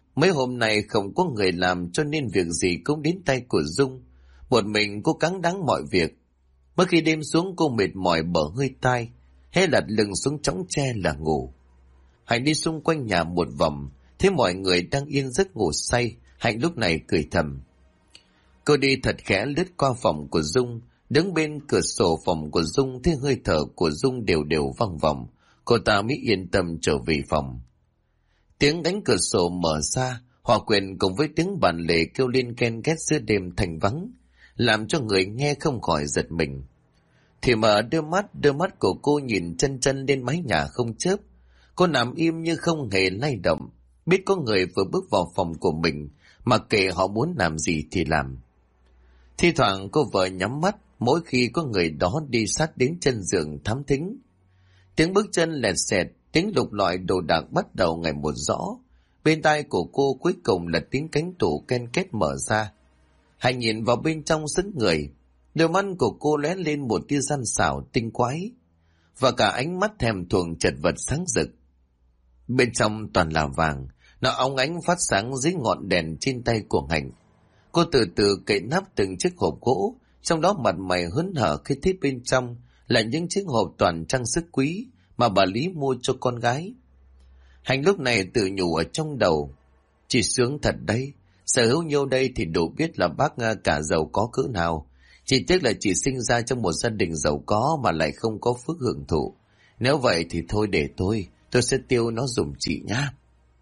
Speaker 1: Mấy hôm nay không có người làm cho nên việc gì cũng đến tay của Dung. Một mình cô cắn đắng mọi việc. Mới khi đêm xuống cô mệt mỏi bở hơi tai, hé lật lưng xuống chõng tre là ngủ. Hạnh đi xung quanh nhà một vòng, thấy mọi người đang yên giấc ngủ say. Hạnh lúc này cười thầm. Cô đi thật khẽ lướt qua phòng của Dung, đứng bên cửa sổ phòng của Dung, thấy hơi thở của Dung đều đều văng vòng. Cô ta mới yên tâm trở về phòng. Tiếng đánh cửa sổ mở ra, hòa quyện cùng với tiếng bàn lề kêu lên ken két giữa đêm thành vắng, làm cho người nghe không khỏi giật mình. Thì mở đôi mắt của cô nhìn chân chân lên mái nhà không chớp. Cô nằm im như không hề lay động, biết có người vừa bước vào phòng của mình, mặc kệ họ muốn làm gì thì làm. Thi thoảng cô vợ nhắm mắt, mỗi khi có người đó đi sát đến chân giường thám thính. Tiếng bước chân lẹt xẹt, tiếng lục lọi đồ đạc bắt đầu ngày một rõ. Bên tai của cô cuối cùng là tiếng cánh tủ ken két mở ra. Hạnh nhìn vào bên trong sững người, đôi mắt của cô lóe lên một tia gian xảo tinh quái, và cả ánh mắt thèm thuồng chật vật sáng rực. Bên trong toàn là vàng, nó óng ánh phát sáng dưới ngọn đèn trên tay của Hạnh. Cô từ từ cậy nắp từng chiếc hộp gỗ, trong đó mặt mày hớn hở khi thấy bên trong là những chiếc hộp toàn trang sức quý mà bà Lý mua cho con gái. Hạnh lúc này tự nhủ ở trong đầu, chị sướng thật đấy, sở hữu nhiêu đây thì đủ biết là bác cả giàu có cỡ nào. Chỉ tiếc là chị sinh ra trong một gia đình giàu có mà lại không có phước hưởng thụ. Nếu vậy thì thôi để tôi sẽ tiêu nó dùm chị nhá.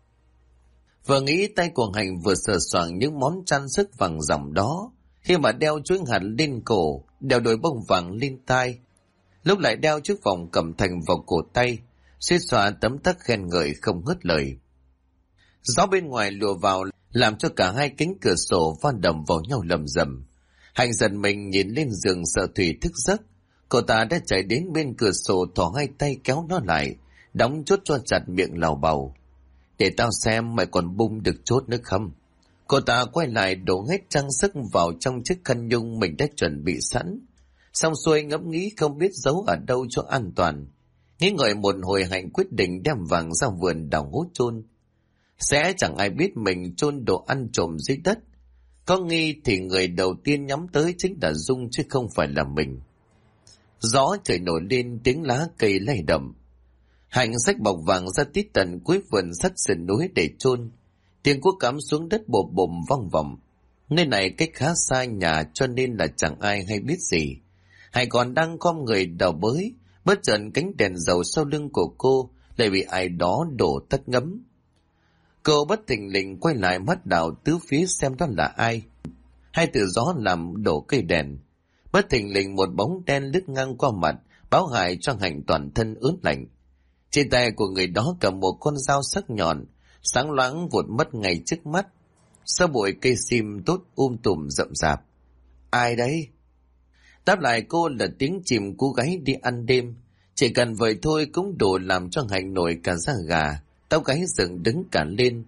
Speaker 1: Vừa nghĩ tay của Hạnh vừa sờ soạng những món trang sức vàng ròng đó, khi mà đeo chuỗi hạt lên cổ, đeo đôi bông vàng lên tai, lúc lại đeo chiếc vòng cẩm thành vào cổ tay, suýt xóa tấm tắc khen ngợi không ngớt lời. Gió bên ngoài lùa vào làm cho cả hai cánh cửa sổ van đầm vào nhau lầm rầm. Hạnh giật mình nhìn lên giường sợ Thủy thức giấc. Cô ta đã chạy đến bên cửa sổ thò hai tay kéo nó lại, đóng chốt cho chặt miệng lào bầu. Để tao xem mày còn bung được chốt nữa không. Cô ta quay lại đổ hết trang sức vào trong chiếc khăn nhung mình đã chuẩn bị sẵn. Xong xuôi ngẫm nghĩ không biết giấu ở đâu cho an toàn. Nghĩ ngợi một hồi Hạnh quyết định đem vàng ra vườn đào hố chôn. Sẽ chẳng ai biết mình chôn đồ ăn trộm dưới đất. Có nghi thì người đầu tiên nhắm tới chính là Dung chứ không phải là mình. Gió trời nổi lên, tiếng lá cây lay động. Hạnh xách bọc vàng ra tít tận cuối vườn sắt sườn núi để chôn. Tiếng cuốc cắm xuống đất bộp bộp vang vọng. Nơi này cách khá xa nhà cho nên là chẳng ai hay biết gì. Hạnh còn đang khom người đào bới, bất chợt cánh đèn dầu sau lưng của cô lại bị ai đó đổ tắt ngấm. Cô bất thình lình quay lại mắt đảo tứ phía xem đó là ai. Hai từ gió làm đổ cây đèn. Bất thình lình một bóng đen lướt ngang qua mặt, báo hại cho Hạnh toàn thân ướt lạnh. Trên tay của người đó cầm một con dao sắc nhọn, sáng loáng vụt mất ngay trước mắt. Sau bụi cây sim tốt tùm rậm rạp. Ai đấy? Đáp lại cô là tiếng chìm cô gái đi ăn đêm. Chỉ cần vậy thôi cũng đủ làm cho Hạnh nổi cả da gà, tóc gáy dựng đứng cả lên.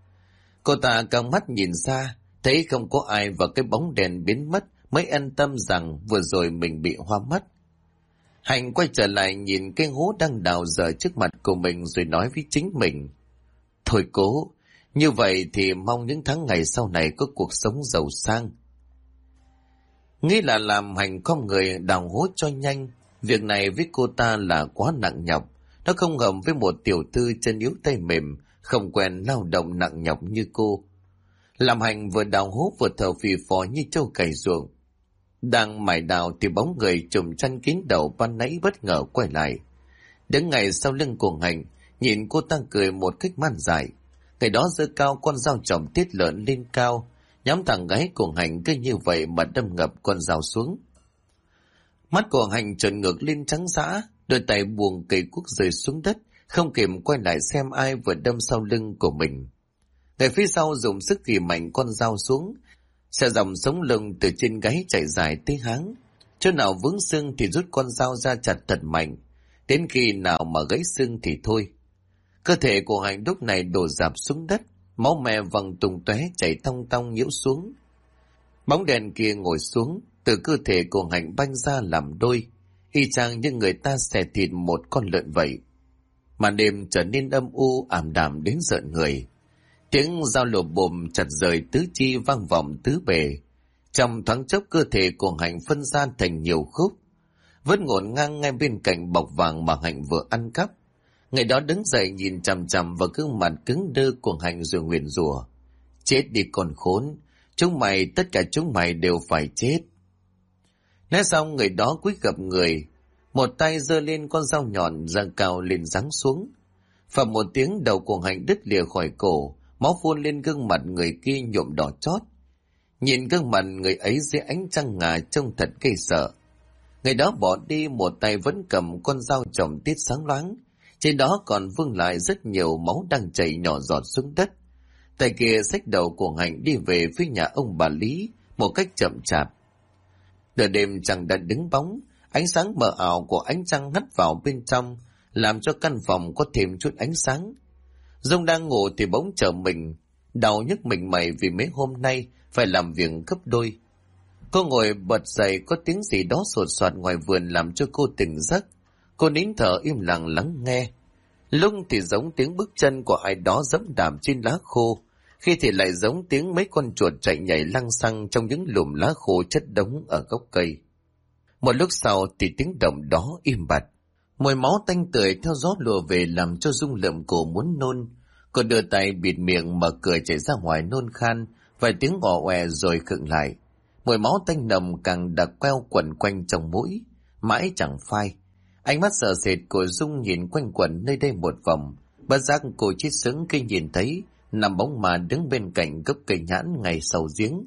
Speaker 1: Cô ta căng mắt nhìn xa, thấy không có ai và cái bóng đèn biến mất mới an tâm rằng vừa rồi mình bị hoa mắt. Hạnh quay trở lại nhìn cái hố đang đào dở trước mặt của mình rồi nói với chính mình. Thôi cố, như vậy thì mong những tháng ngày sau này có cuộc sống giàu sang. Nghĩ là làm Hạnh con người đào hố cho nhanh. Việc này với cô ta là quá nặng nhọc. Nó không hợp với một tiểu thư chân yếu tay mềm, không quen lao động nặng nhọc như cô. Làm Hạnh vừa đào hố vừa thở phì phò như trâu cày ruộng. Đang mải đào thì bóng người trùm chăn kín đầu ban nãy bất ngờ quay lại. Đứng ngay sau lưng của Hạnh, nhìn cô ta cười một cách man dại. Người đó giơ cao con dao chỏm tiết lợn lên cao, nhắm thẳng gáy của Hạnh cứ như vậy mà đâm ngập con dao xuống. Mắt của Hạnh trợn ngược lên trắng dã, đôi tay buông cây cuốc rơi xuống đất, không kịp quay lại xem ai vừa đâm sau lưng của mình. Người phía sau dùng sức ghi mạnh con dao xuống, xe dòng sống lưng từ trên gáy chạy dài tới háng. Chỗ nào vướng xương thì rút con dao ra chặt thật mạnh, đến khi nào mà gãy xương thì thôi. Cơ thể của Hạnh lúc này đổ rạp xuống đất, máu me văng tung tóe chảy tong tong nhiễu xuống. Bóng đèn kia ngồi xuống, từ cơ thể của Hạnh banh ra làm đôi, y chang như người ta xẻ thịt một con lợn vậy. Màn đêm trở nên âm u ảm đạm đến rợn người. Tiếng dao lụa bùm chặt rời tứ chi vang vọng tứ bề. Trong thoáng chốc cơ thể của Hạnh phân ra thành nhiều khúc, vẫn ngổn ngang ngay bên cạnh bọc vàng mà Hạnh vừa ăn cắp. Người đó đứng dậy nhìn chằm chằm vào gương mặt cứng đơ của Hạnh rồi nguyền rủa: chết đi con khốn, chúng mày, tất cả chúng mày đều phải chết. Nói xong người đó cúi gập người, một tay giơ lên con dao nhọn giang cao lên giáng xuống. Phập một tiếng, đầu của Hạnh đứt lìa khỏi cổ, máu phun lên gương mặt người kia nhuộm đỏ chót. Nhìn gương mặt người ấy dưới ánh trăng ngà trông thật ghê sợ. Người đó bỏ đi, một tay vẫn cầm con dao trồng tiết sáng loáng, trên đó còn vương lại rất nhiều máu đang chảy nhỏ giọt xuống đất. Tay kia xách đầu của Hạnh đi về phía nhà ông bà Lý một cách chậm chạp. Nửa đêm trăng đã đứng bóng, ánh sáng mờ ảo của ánh trăng hắt vào bên trong, làm cho căn phòng có thêm chút ánh sáng. Dung đang ngủ thì bỗng trở mình, đau nhức mình mẩy vì mấy hôm nay phải làm việc gấp đôi. Cô ngồi bật dậy, có tiếng gì đó sột soạt ngoài vườn làm cho cô tỉnh giấc. Cô nín thở im lặng lắng nghe. Lúc thì giống tiếng bước chân của ai đó dẫm đạp trên lá khô, khi thì lại giống tiếng mấy con chuột chạy nhảy lăng xăng trong những lùm lá khô chất đống ở gốc cây. Một lúc sau thì tiếng động đó im bặt. Mùi máu tanh tưởi theo gió lùa về làm cho Dung lượm cổ muốn nôn. Cô đưa tay bịt miệng mở cửa chạy ra ngoài nôn khan, vài tiếng ò oè rồi khựng lại. Mùi máu tanh nồng càng đặc queo quẩn quanh trong mũi, mãi chẳng phai. Ánh mắt sợ sệt của Dung nhìn quanh quẩn nơi đây một vòng, bất giác cô chết sững khi nhìn thấy nằm bóng ma đứng bên cạnh gốc cây nhãn ngay sau giếng.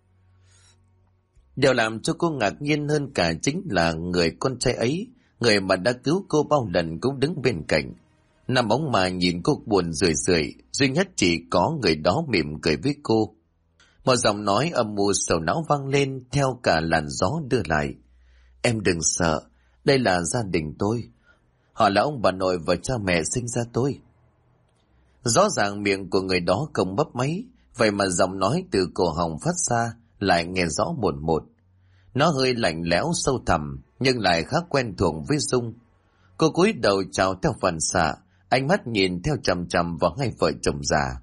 Speaker 1: Điều làm cho cô ngạc nhiên hơn cả chính là người con trai ấy, người mà đã cứu cô bao lần cũng đứng bên cạnh. Nằm bóng ma nhìn cô buồn rười rượi, duy nhất chỉ có người đó mỉm cười với cô. Một giọng nói âm u sầu não vang lên theo cả làn gió đưa lại: em đừng sợ, đây là gia đình tôi. Họ là ông bà nội và cha mẹ sinh ra tôi. Rõ ràng miệng của người đó không bấp máy, vậy mà giọng nói từ cổ họng phát ra lại nghe rõ một một. Nó hơi lạnh lẽo sâu thẳm nhưng lại khá quen thuộc với Dung. Cô cúi đầu chào theo phản xạ, ánh mắt nhìn theo chằm chằm vào hai vợ chồng già.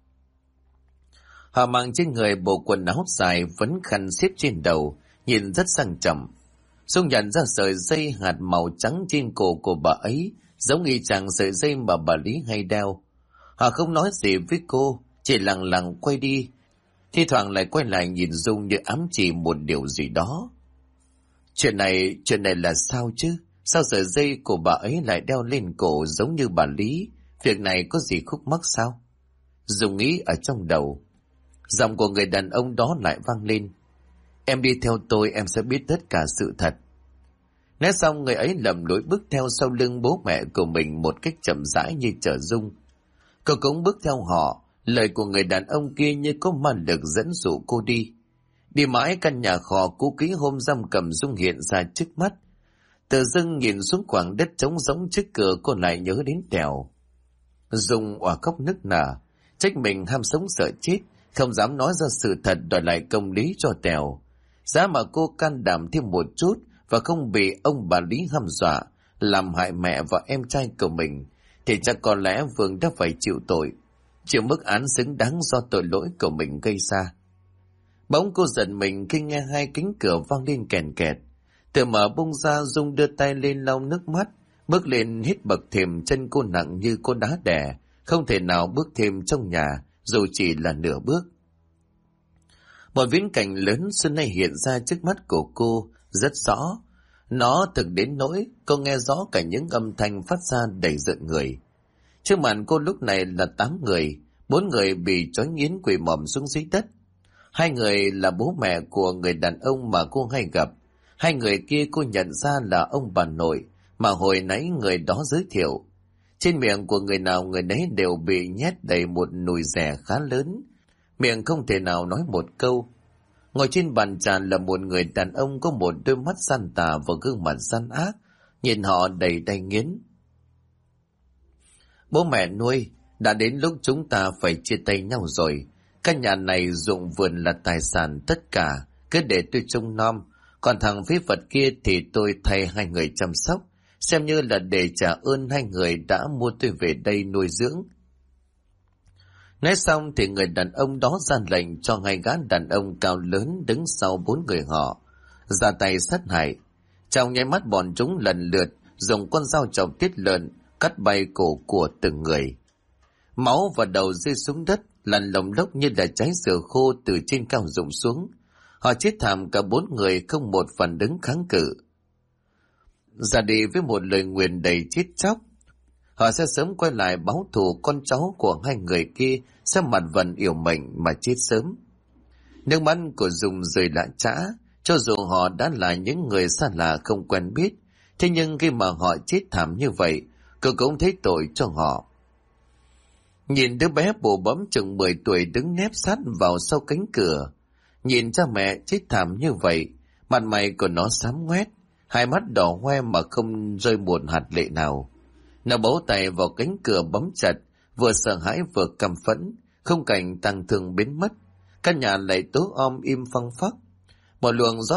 Speaker 1: Họ mang trên người bộ quần áo dài, vấn khăn xiết trên đầu, nhìn rất sang trọng. Dung nhận ra sợi dây hạt màu trắng trên cổ của bà ấy, giống y chang sợi dây mà bà Lý hay đeo. Họ không nói gì với cô, chỉ lặng lặng quay đi, thi thoảng lại quay lại nhìn Dung như ám chỉ một điều gì đó. Chuyện này là sao chứ? Sao sợi dây của bà ấy lại đeo lên cổ giống như bà Lý? Việc này có gì khúc mắc sao? Dung nghĩ ở trong đầu. Giọng của người đàn ông đó lại vang lên: em đi theo tôi, em sẽ biết tất cả sự thật. Nói xong người ấy lầm lũi bước theo sau lưng bố mẹ của mình một cách chậm rãi như chở Dung. Cô cũng bước theo họ, lời của người đàn ông kia như có ma lực dẫn dụ cô đi. Đi mãi căn nhà kho cũ kỹ hôm giam cầm Dung hiện ra trước mắt. Tự dưng nhìn xuống khoảng đất trống rỗng trước cửa, cô lại nhớ đến Tèo. Dung òa khóc nức nở, trách mình ham sống sợ chết, không dám nói ra sự thật đòi lại công lý cho Tèo. Giá mà cô can đảm thêm một chút và không bị ông bà Lý hăm dọa làm hại mẹ và em trai của mình, thì chắc có lẽ Vương đã phải chịu tội, chịu mức án xứng đáng do tội lỗi của mình gây ra. Bỗng cô giật mình khi nghe hai cánh cửa vang lên kèn kẹt. Từ mở bung ra, Dung đưa tay lên lau nước mắt, bước lên hít bậc thềm, chân cô nặng như cô đá đè, không thể nào bước thêm trong nhà dù chỉ là nửa bước. Một viễn cảnh lớn xưa nay hiện ra trước mắt của cô rất rõ. Nó thực đến nỗi cô nghe rõ cả những âm thanh phát ra đầy rợn người. Trước mặt cô lúc này là 8 người, 4 người bị trói nghiến quỳ mọm xuống dưới đất. 2 người là bố mẹ của người đàn ông mà cô hay gặp. 2 người kia cô nhận ra là ông bà nội mà hồi nãy người đó giới thiệu. Trên miệng của người nào người nấy đều bị nhét đầy một nùi rẻ khá lớn, miệng không thể nào nói một câu. Ngồi trên bàn trà là một người đàn ông có một đôi mắt gian tà và gương mặt gian ác, nhìn họ đầy đay nghiến. Bố mẹ nuôi, đã đến lúc chúng ta phải chia tay nhau rồi. Căn nhà này ruộng vườn là tài sản tất cả, cứ để tôi trông nom. Còn thằng phế vật kia thì tôi thay 2 người chăm sóc, xem như là để trả ơn 2 người đã mua tôi về đây nuôi dưỡng. Nói xong thì người đàn ông đó ra lệnh cho hai gã đàn ông cao lớn đứng sau 4 người họ ra tay sát hại. Trong nháy mắt bọn chúng lần lượt dùng con dao chọc tiết lợn cắt bay cổ của từng người. Máu và đầu rơi xuống đất, lăn lồng lốc như là trái dừa khô từ trên cao rụng xuống. Họ chết thảm cả 4 người, không một phản ứng kháng cự. Ra đi với một lời nguyền đầy chết chóc. Họ sẽ sớm quay lại báo thù, con cháu của hai người kia sẽ mặt vần yểu mệnh mà chết sớm. Nước mắt của Dung rơi lã chã, cho dù họ đã là những người xa lạ không quen biết. Thế nhưng khi mà họ chết thảm như vậy, cô cũng thấy tội cho họ. Nhìn đứa bé bồ bẫm chừng 10 tuổi đứng nép sát vào sau cánh cửa. Nhìn cha mẹ chết thảm như vậy, mặt mày của nó xám ngoét, hai mắt đỏ hoe mà không rơi một hạt lệ nào. Nó bấu tay vào cánh cửa bấm chặt, vừa sợ hãi vừa căm phẫn, khung cảnh tang thương biến mất. Căn nhà lại tối om im phăng phắc. Một luồng gió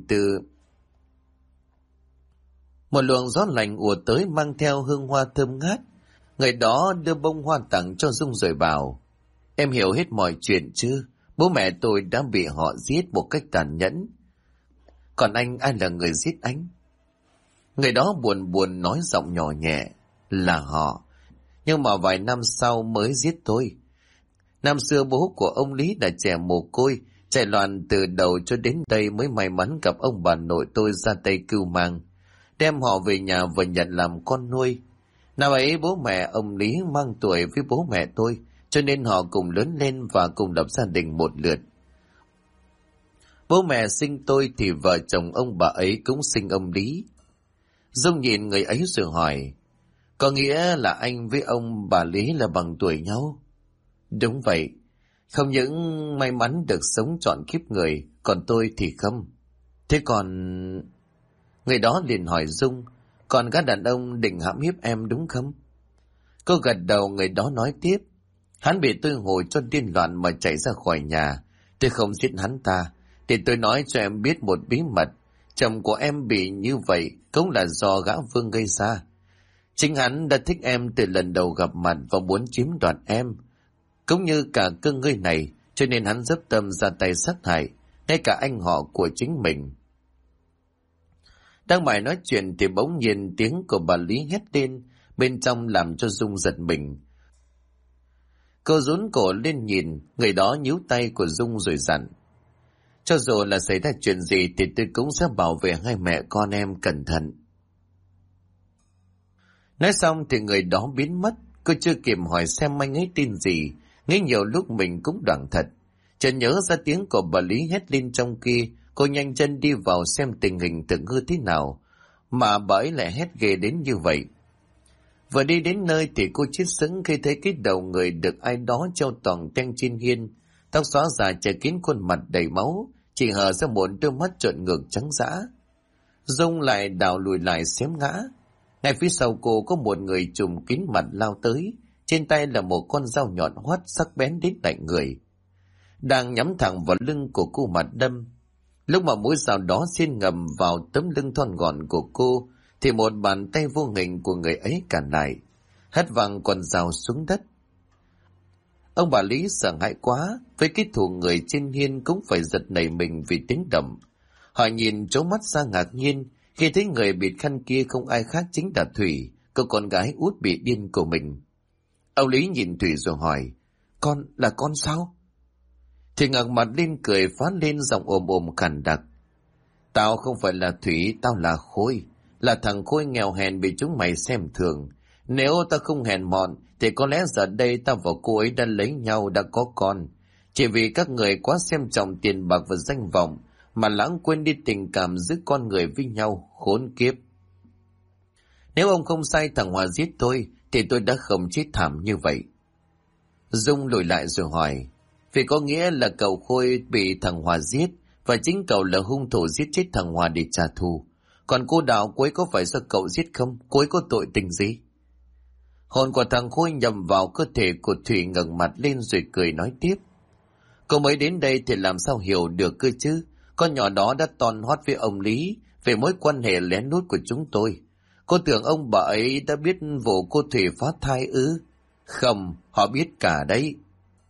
Speaker 1: lạnh ùa tới mang theo hương hoa thơm ngát. Người đó đưa bông hoa tặng cho Dung rồi bảo: "Em hiểu hết mọi chuyện chứ? Bố mẹ tôi đã bị họ giết một cách tàn nhẫn. Còn anh, ai là người giết anh?" Người đó buồn buồn nói giọng nhỏ nhẹ: "Là họ. Nhưng mà vài năm sau mới giết tôi. Năm xưa bố của ông Lý là trẻ mồ côi, chạy loạn từ đầu cho đến đây mới may mắn gặp ông bà nội tôi ra tay cưu mang, đem họ về nhà và nhận làm con nuôi. Năm ấy bố mẹ ông Lý mang tuổi với bố mẹ tôi, cho nên họ cùng lớn lên và cùng lập gia đình một lượt. Bố mẹ sinh tôi thì vợ chồng ông bà ấy cũng sinh ông Lý." Dung nhìn người ấy rồi hỏi: "Có nghĩa là anh với ông bà Lý là bằng tuổi nhau?" "Đúng vậy. Không những may mắn được sống trọn kiếp người, còn tôi thì không." "Thế còn..." Người đó liền hỏi Dung: "Còn các đàn ông định hãm hiếp em đúng không?" Cô gật đầu. Người đó nói tiếp: "Hắn bị tôi hù cho điên loạn mà chạy ra khỏi nhà. Tôi không giết hắn ta. Để tôi nói cho em biết một bí mật. Chồng của em bị như vậy cũng là do gã Vương gây ra. Chính hắn đã thích em từ lần đầu gặp mặt và muốn chiếm đoạt em, cũng như cả cơ ngơi này, cho nên hắn dấp tâm ra tay sát hại, ngay cả anh họ của chính mình." Đang mải nói chuyện thì bỗng nhiên tiếng của bà Lý hét lên bên trong làm cho Dung giật mình. Cô rún cổ lên nhìn, người đó nhíu tay của Dung rồi dặn: "Cho dù là xảy ra chuyện gì thì tôi cũng sẽ bảo vệ hai mẹ con em cẩn thận." Nói xong thì người đó biến mất. Cô chưa kịp hỏi xem anh ấy tin gì, nghĩ nhiều lúc mình cũng đoảng thật. Chợt nhớ ra tiếng của bà Lý hét lên trong kia, cô nhanh chân đi vào xem tình hình thực hư thế nào, mà bà ấy lại hét ghê đến như vậy. Vừa đi đến nơi thì cô chết sững khi thấy cái đầu người được ai đó treo toàn ten trên hiên, tóc xóa dài che kín khuôn mặt đầy máu, chỉ hở ra một đôi mắt trợn ngược trắng dã. Dung lại đảo lùi lại xém ngã. Ngay phía sau cô có một người trùm kín mặt lao tới, trên tay là một con dao nhọn hoắt sắc bén đến lạnh người, đang nhắm thẳng vào lưng của cô mà đâm. Lúc mà mũi dao đó xiên ngầm vào tấm lưng thon gọn của cô thì một bàn tay vô hình của người ấy cản lại, hất văng con dao xuống đất. Ông bà Lý sợ hãi quá, với cái thù người trên hiên cũng phải giật nảy mình vì tiếng động. Họ nhìn trố mắt ra ngạc nhiên khi thấy người bịt khăn kia không ai khác chính là Thủy, cô con gái út bị điên của mình. Ông Lý nhìn Thủy rồi hỏi: "Con là con sao?" Thì ngẩng mặt lên cười phá lên giọng ồm ồm khàn đặc: "Tao không phải là Thủy, tao là Khôi, là thằng Khôi nghèo hèn bị chúng mày xem thường. Nếu tao không hèn mọn thì có lẽ giờ đây tao và cô ấy đã lấy nhau, đã có con. Chỉ vì các người quá xem trọng tiền bạc và danh vọng mà lãng quên đi tình cảm giữa con người với nhau, khốn kiếp. Nếu ông không sai thằng Hòa giết tôi thì tôi đã không chết thảm như vậy." Dung lùi lại rồi hỏi: "Vì có nghĩa là cậu Khôi bị thằng Hòa giết và chính cậu là hung thủ giết chết thằng Hòa để trả thù. Còn cô Đào, cô ấy có phải do cậu giết không? Cô ấy có tội tình gì?" Hồn của thằng Khôi nhầm vào cơ thể của Thủy, ngẩng mặt lên rồi cười nói tiếp: "Cô mới đến đây thì làm sao hiểu được cơ chứ? Con nhỏ đó đã toan hót với ông Lý về mối quan hệ lén lút của chúng tôi. Cô tưởng ông bà ấy đã biết vụ cô Thủy phá thai ư? Không, họ biết cả đấy."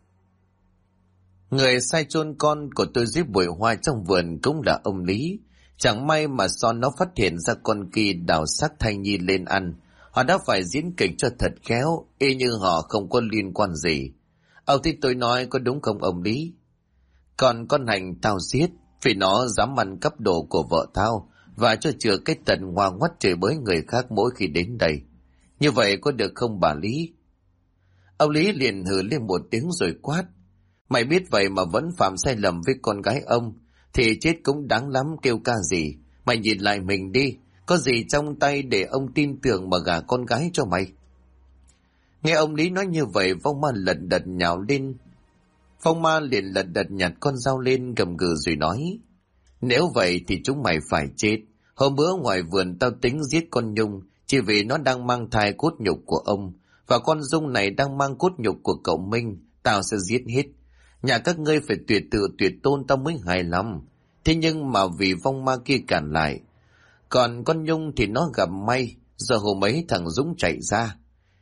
Speaker 1: Người sai chôn con của tôi dưới bụi hoa trong vườn cũng là ông Lý. Chẳng may mà Son nó phát hiện ra con kia đào xác thai nhi lên ăn. Họ đã phải diễn kịch cho thật khéo, y như họ không có liên quan gì. Ông thích tôi nói có đúng không ông Lý? Còn con Hành tao giết, vì nó dám ăn cắp đồ của vợ tao, và cho chừa cái tận hoa ngoắt chửi bới người khác mỗi khi đến đây. Như vậy có được không bà Lý? Ông Lý liền hừ lên một tiếng rồi quát. Mày biết vậy mà vẫn phạm sai lầm với con gái ông, thì chết cũng đáng lắm kêu ca gì. Mày nhìn lại mình đi, có gì trong tay để ông tin tưởng mà gả con gái cho mày? Nghe ông Lý nói như vậy, Phong Ma lật đật nhào lên. Phong Ma liền lật đật nhặt con dao lên gầm gừ rồi nói. Nếu vậy thì chúng mày phải chết. Hôm bữa ngoài vườn tao tính giết con Nhung, chỉ vì nó đang mang thai cốt nhục của ông. Và con Dung này đang mang cốt nhục của cậu Minh, tao sẽ giết hết. Nhà các ngươi phải tuyệt tự tuyệt tôn tao mới hài lòng. Thế nhưng mà vì vong ma kia cản lại. Còn con Nhung thì nó gặp may, giờ hôm ấy thằng Dũng chạy ra.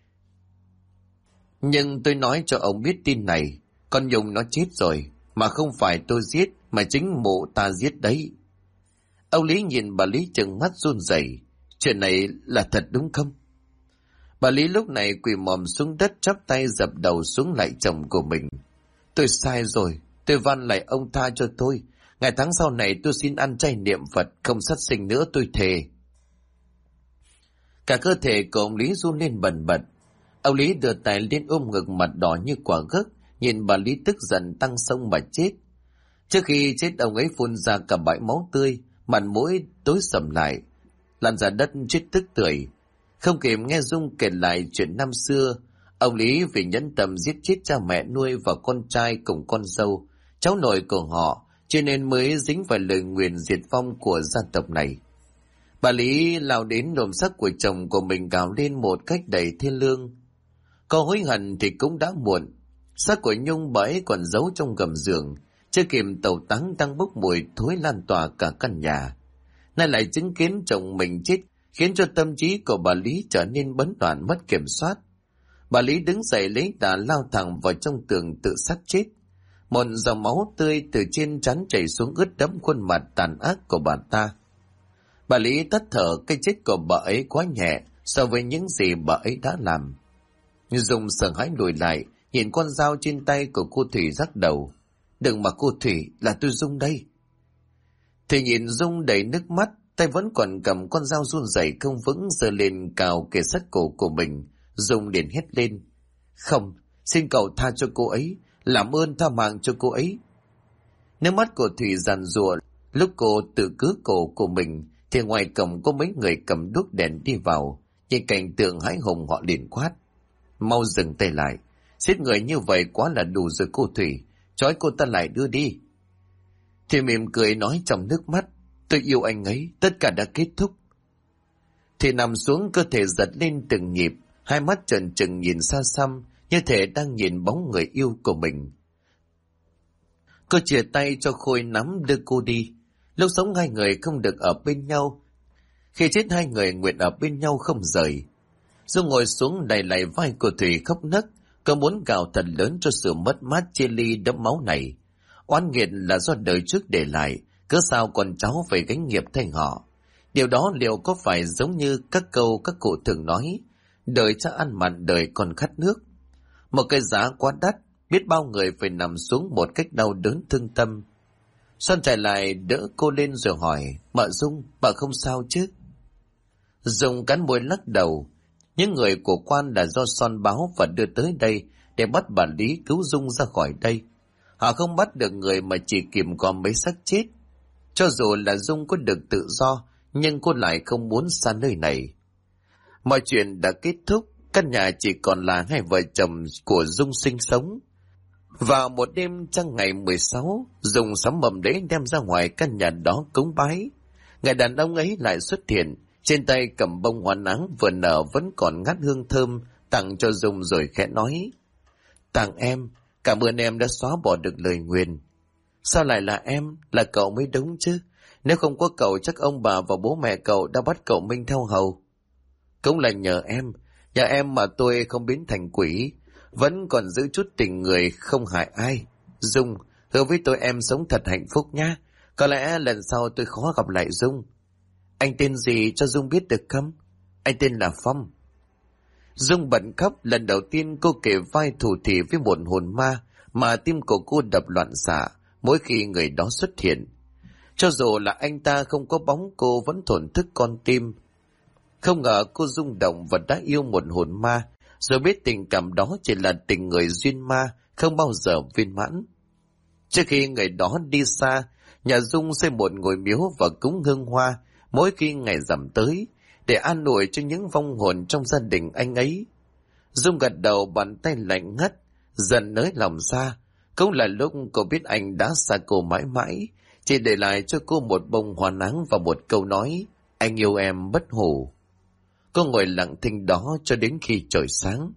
Speaker 1: Nhưng tôi nói cho ông biết tin này, con Nhung nó chết rồi, mà không phải tôi giết, mà chính mụ ta giết đấy. Ông Lý nhìn bà Lý trừng mắt run rẩy. Chuyện này là thật đúng không? Bà Lý lúc này quỳ mọm xuống đất chắp tay dập đầu xuống lại chồng của mình. Tôi sai rồi, tôi van lại ông tha cho tôi. Ngày tháng sau này tôi xin ăn chay niệm Phật, không sát sinh nữa tôi thề. Cả cơ thể của ông Lý run lên bần bật. Ông Lý đưa tay lên ôm ngực, mặt đỏ như quả gấc, nhìn bà Lý tức giận tăng sông mà chết. Trước khi chết ông ấy phun ra cả bãi máu tươi, mặt mũi tối sầm lại, lăn ra đất chết tức tưởi. Không kịp nghe Dung kể lại chuyện năm xưa, ông Lý vì nhẫn tâm giết chết cha mẹ nuôi và con trai cùng con dâu, cháu nội của họ, cho nên mới dính phải lời nguyền diệt vong của gia tộc này. Bà Lý lao đến lồm xác của chồng của mình gào lên một cách đầy thê lương. Có hối hận thì cũng đã muộn. Xác của Nhung bà ấy còn giấu trong gầm giường, chưa kịp tẩu táng đang bốc mùi thối lan tỏa cả căn nhà. Nay lại chứng kiến chồng mình chết, khiến cho tâm trí của bà Lý trở nên bấn loạn mất kiểm soát. Bà Lý đứng dậy lấy đà lao thẳng vào trong tường tự sát chết. Một dòng máu tươi từ trên trán chảy xuống ướt đẫm khuôn mặt tàn ác của bà ta. Bà Lý tắt thở, cái chết của bà ấy quá nhẹ so với những gì bà ấy đã làm. Dung sợ hãi lùi lại, nhìn con dao trên tay của cô Thủy rắc đầu. Đừng mà cô Thủy, là tôi Dung đây. Thì nhìn Dung đầy nước mắt, tay vẫn còn cầm con dao run rẩy không vững giơ lên cào kề sát cổ của mình. Dung liền hét lên. Không, xin cậu tha cho cô ấy, làm ơn tha mạng cho cô ấy. Nước mắt của Thủy giàn giụa. Lúc cô tự cứu cổ của mình thì ngoài cổng có mấy người cầm đuốc đèn đi vào. Nhìn cảnh tượng hãi hùng họ liền quát. Mau dừng tay lại, giết người như vậy quá là đủ rồi cô Thủy, trói cô ta lại đưa đi. Thì mỉm cười nói trong nước mắt. Tôi yêu anh ấy, tất cả đã kết thúc. Thì nằm xuống, cơ thể giật lên từng nhịp, hai mắt trợn trừng nhìn xa xăm, như thể đang nhìn bóng người yêu của mình. Cô chìa tay cho Khôi nắm đưa cô đi. Lúc sống hai người không được ở bên nhau, khi chết hai người nguyện ở bên nhau không rời. Dung ngồi xuống đẩy lại vai của Thủy khóc nấc, cô muốn gào thật lớn cho sự mất mát chia ly đẫm máu này. Oán nghiệt là do đời trước để lại, cớ sao con cháu phải gánh nghiệp thay họ. Điều đó liệu có phải giống như các câu các cụ thường nói, đời cha ăn mặn đời còn khát nước. Một cái giá quá đắt, biết bao người phải nằm xuống một cách đau đớn thương tâm. Son chạy lại đỡ cô lên rồi hỏi, mợ Dung, bà không sao chứ? Dung cắn môi lắc đầu. Những người của quan là do Son báo và đưa tới đây để bắt bà Lý cứu Dung ra khỏi đây. Họ không bắt được người mà chỉ kìm có mấy xác chết. Cho dù là Dung có được tự do, nhưng cô lại không muốn xa nơi này. Mọi chuyện đã kết thúc, căn nhà chỉ còn là hai vợ chồng của Dung sinh sống. Vào một đêm trăng ngày 16, Dung sắm mầm lễ đem ra ngoài căn nhà đó cúng bái. Người đàn ông ấy lại xuất hiện, trên tay cầm bông hoa nắng vừa nở vẫn còn ngát hương thơm, tặng cho Dung rồi khẽ nói. Tặng em, cảm ơn em đã xóa bỏ được lời nguyền. Sao lại là em, là cậu mới đúng chứ? Nếu không có cậu chắc ông bà và bố mẹ cậu đã bắt cậu Minh theo hầu. Cũng là nhờ em mà tôi không biến thành quỷ, vẫn còn giữ chút tình người không hại ai. Dung, Hứa với tôi em sống thật hạnh phúc nhá. Có lẽ lần sau tôi khó gặp lại Dung. Anh tên gì cho Dung biết được không? Anh tên là Phong. Dung bật khóc, lần đầu tiên cô kể vai thủ thỉ với một hồn ma mà tim của cô đập loạn xạ mỗi khi người đó xuất hiện. Cho dù là anh ta không có bóng, cô vẫn thổn thức con tim. Không ngờ cô rung động và đã yêu một hồn ma, rồi biết tình cảm đó chỉ là tình người duyên ma, không bao giờ viên mãn. Trước khi người đó đi xa, nhà Dung xây một ngôi miếu và cúng hương hoa mỗi khi ngày rằm tới, để an ủi cho những vong hồn trong gia đình anh ấy. Dung gật đầu, bàn tay lạnh ngắt, dần nới lòng ra. Cũng là lúc cô biết anh đã xa cô mãi mãi, chỉ để lại cho cô một bông hoa nắng và một câu nói: anh yêu em bất hủ. Cô ngồi lặng thinh đó cho đến khi trời sáng.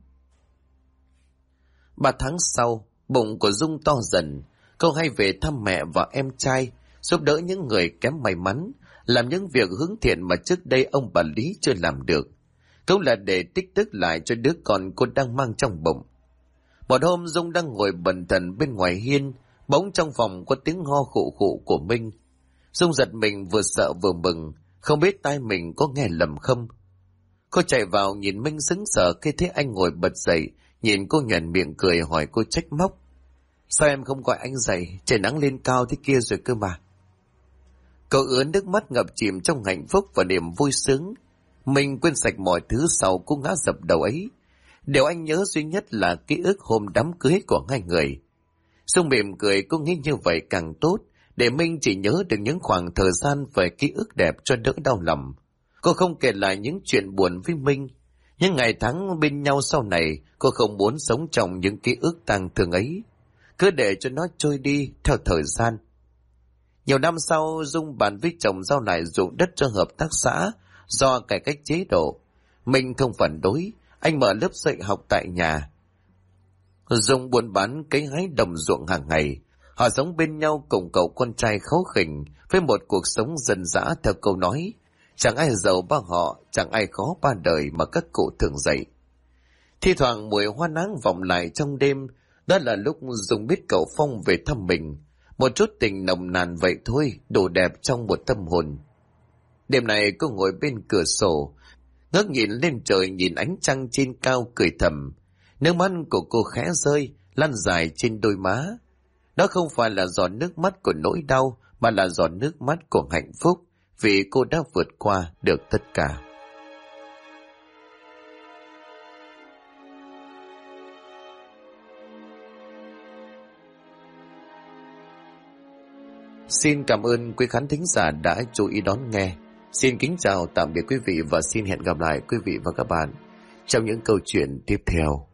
Speaker 1: 3 tháng sau, bụng của Dung to dần. Cô hay về thăm mẹ và em trai, giúp đỡ những người kém may mắn, làm những việc hướng thiện mà trước đây ông bà Lý chưa làm được. Cũng là để tích đức lại cho đứa con cô đang mang trong bụng. Một hôm Dung đang ngồi bần thần bên ngoài hiên, bỗng trong phòng có tiếng ho khụ khụ của Minh. Dung giật mình, vừa sợ vừa mừng, không biết tai mình có nghe lầm không. Cô chạy vào nhìn Minh sững sờ khi thấy anh ngồi bật dậy, nhìn cô nhoẻn miệng cười hỏi cô trách móc: sao em không gọi anh dậy, trời nắng lên cao thế kia rồi cơ mà. Cậu ứa nước mắt ngập chìm trong hạnh phúc và niềm vui sướng. Mình quên sạch mọi thứ sau cú ngã dập đầu ấy. Điều anh nhớ duy nhất là ký ức hôm đám cưới của hai người. Dung mỉm cười, cô nghĩ như vậy càng tốt, để Minh chỉ nhớ được những khoảng thời gian về ký ức đẹp cho đỡ đau lòng. Cô không kể lại những chuyện buồn với Minh. Những ngày tháng bên nhau sau này, cô không muốn sống trong những ký ức tang thương ấy. Cứ để cho nó trôi đi theo thời gian. Nhiều năm sau, Dung bàn với chồng giao lại ruộng đất cho hợp tác xã do cải cách chế độ. Minh không phản đối, anh mở lớp dạy học tại nhà. Dung buôn bán cấy hái đồng ruộng hàng ngày. Họ sống bên nhau cùng cậu con trai kháu khỉnh với một cuộc sống dân dã theo câu nói: chẳng ai giàu ba họ, chẳng ai khó ba đời mà các cụ thường dạy. Thi thoảng mùi hoa nắng vọng lại trong đêm, đó là lúc Dung biết cậu Phong về thăm mình. Một chút tình nồng nàn vậy thôi, đủ đẹp trong một tâm hồn. Đêm này cô ngồi bên cửa sổ, ngước nhìn lên trời, nhìn ánh trăng trên cao cười thầm. Nước mắt của cô khẽ rơi, lăn dài trên đôi má. Đó không phải là giọt nước mắt của nỗi đau, mà là giọt nước mắt của hạnh phúc, vì cô đã vượt qua được tất cả. Xin cảm ơn quý khán thính giả đã chú ý đón nghe. Xin kính chào tạm biệt quý vị và xin hẹn gặp lại quý vị và các bạn trong những câu chuyện tiếp theo.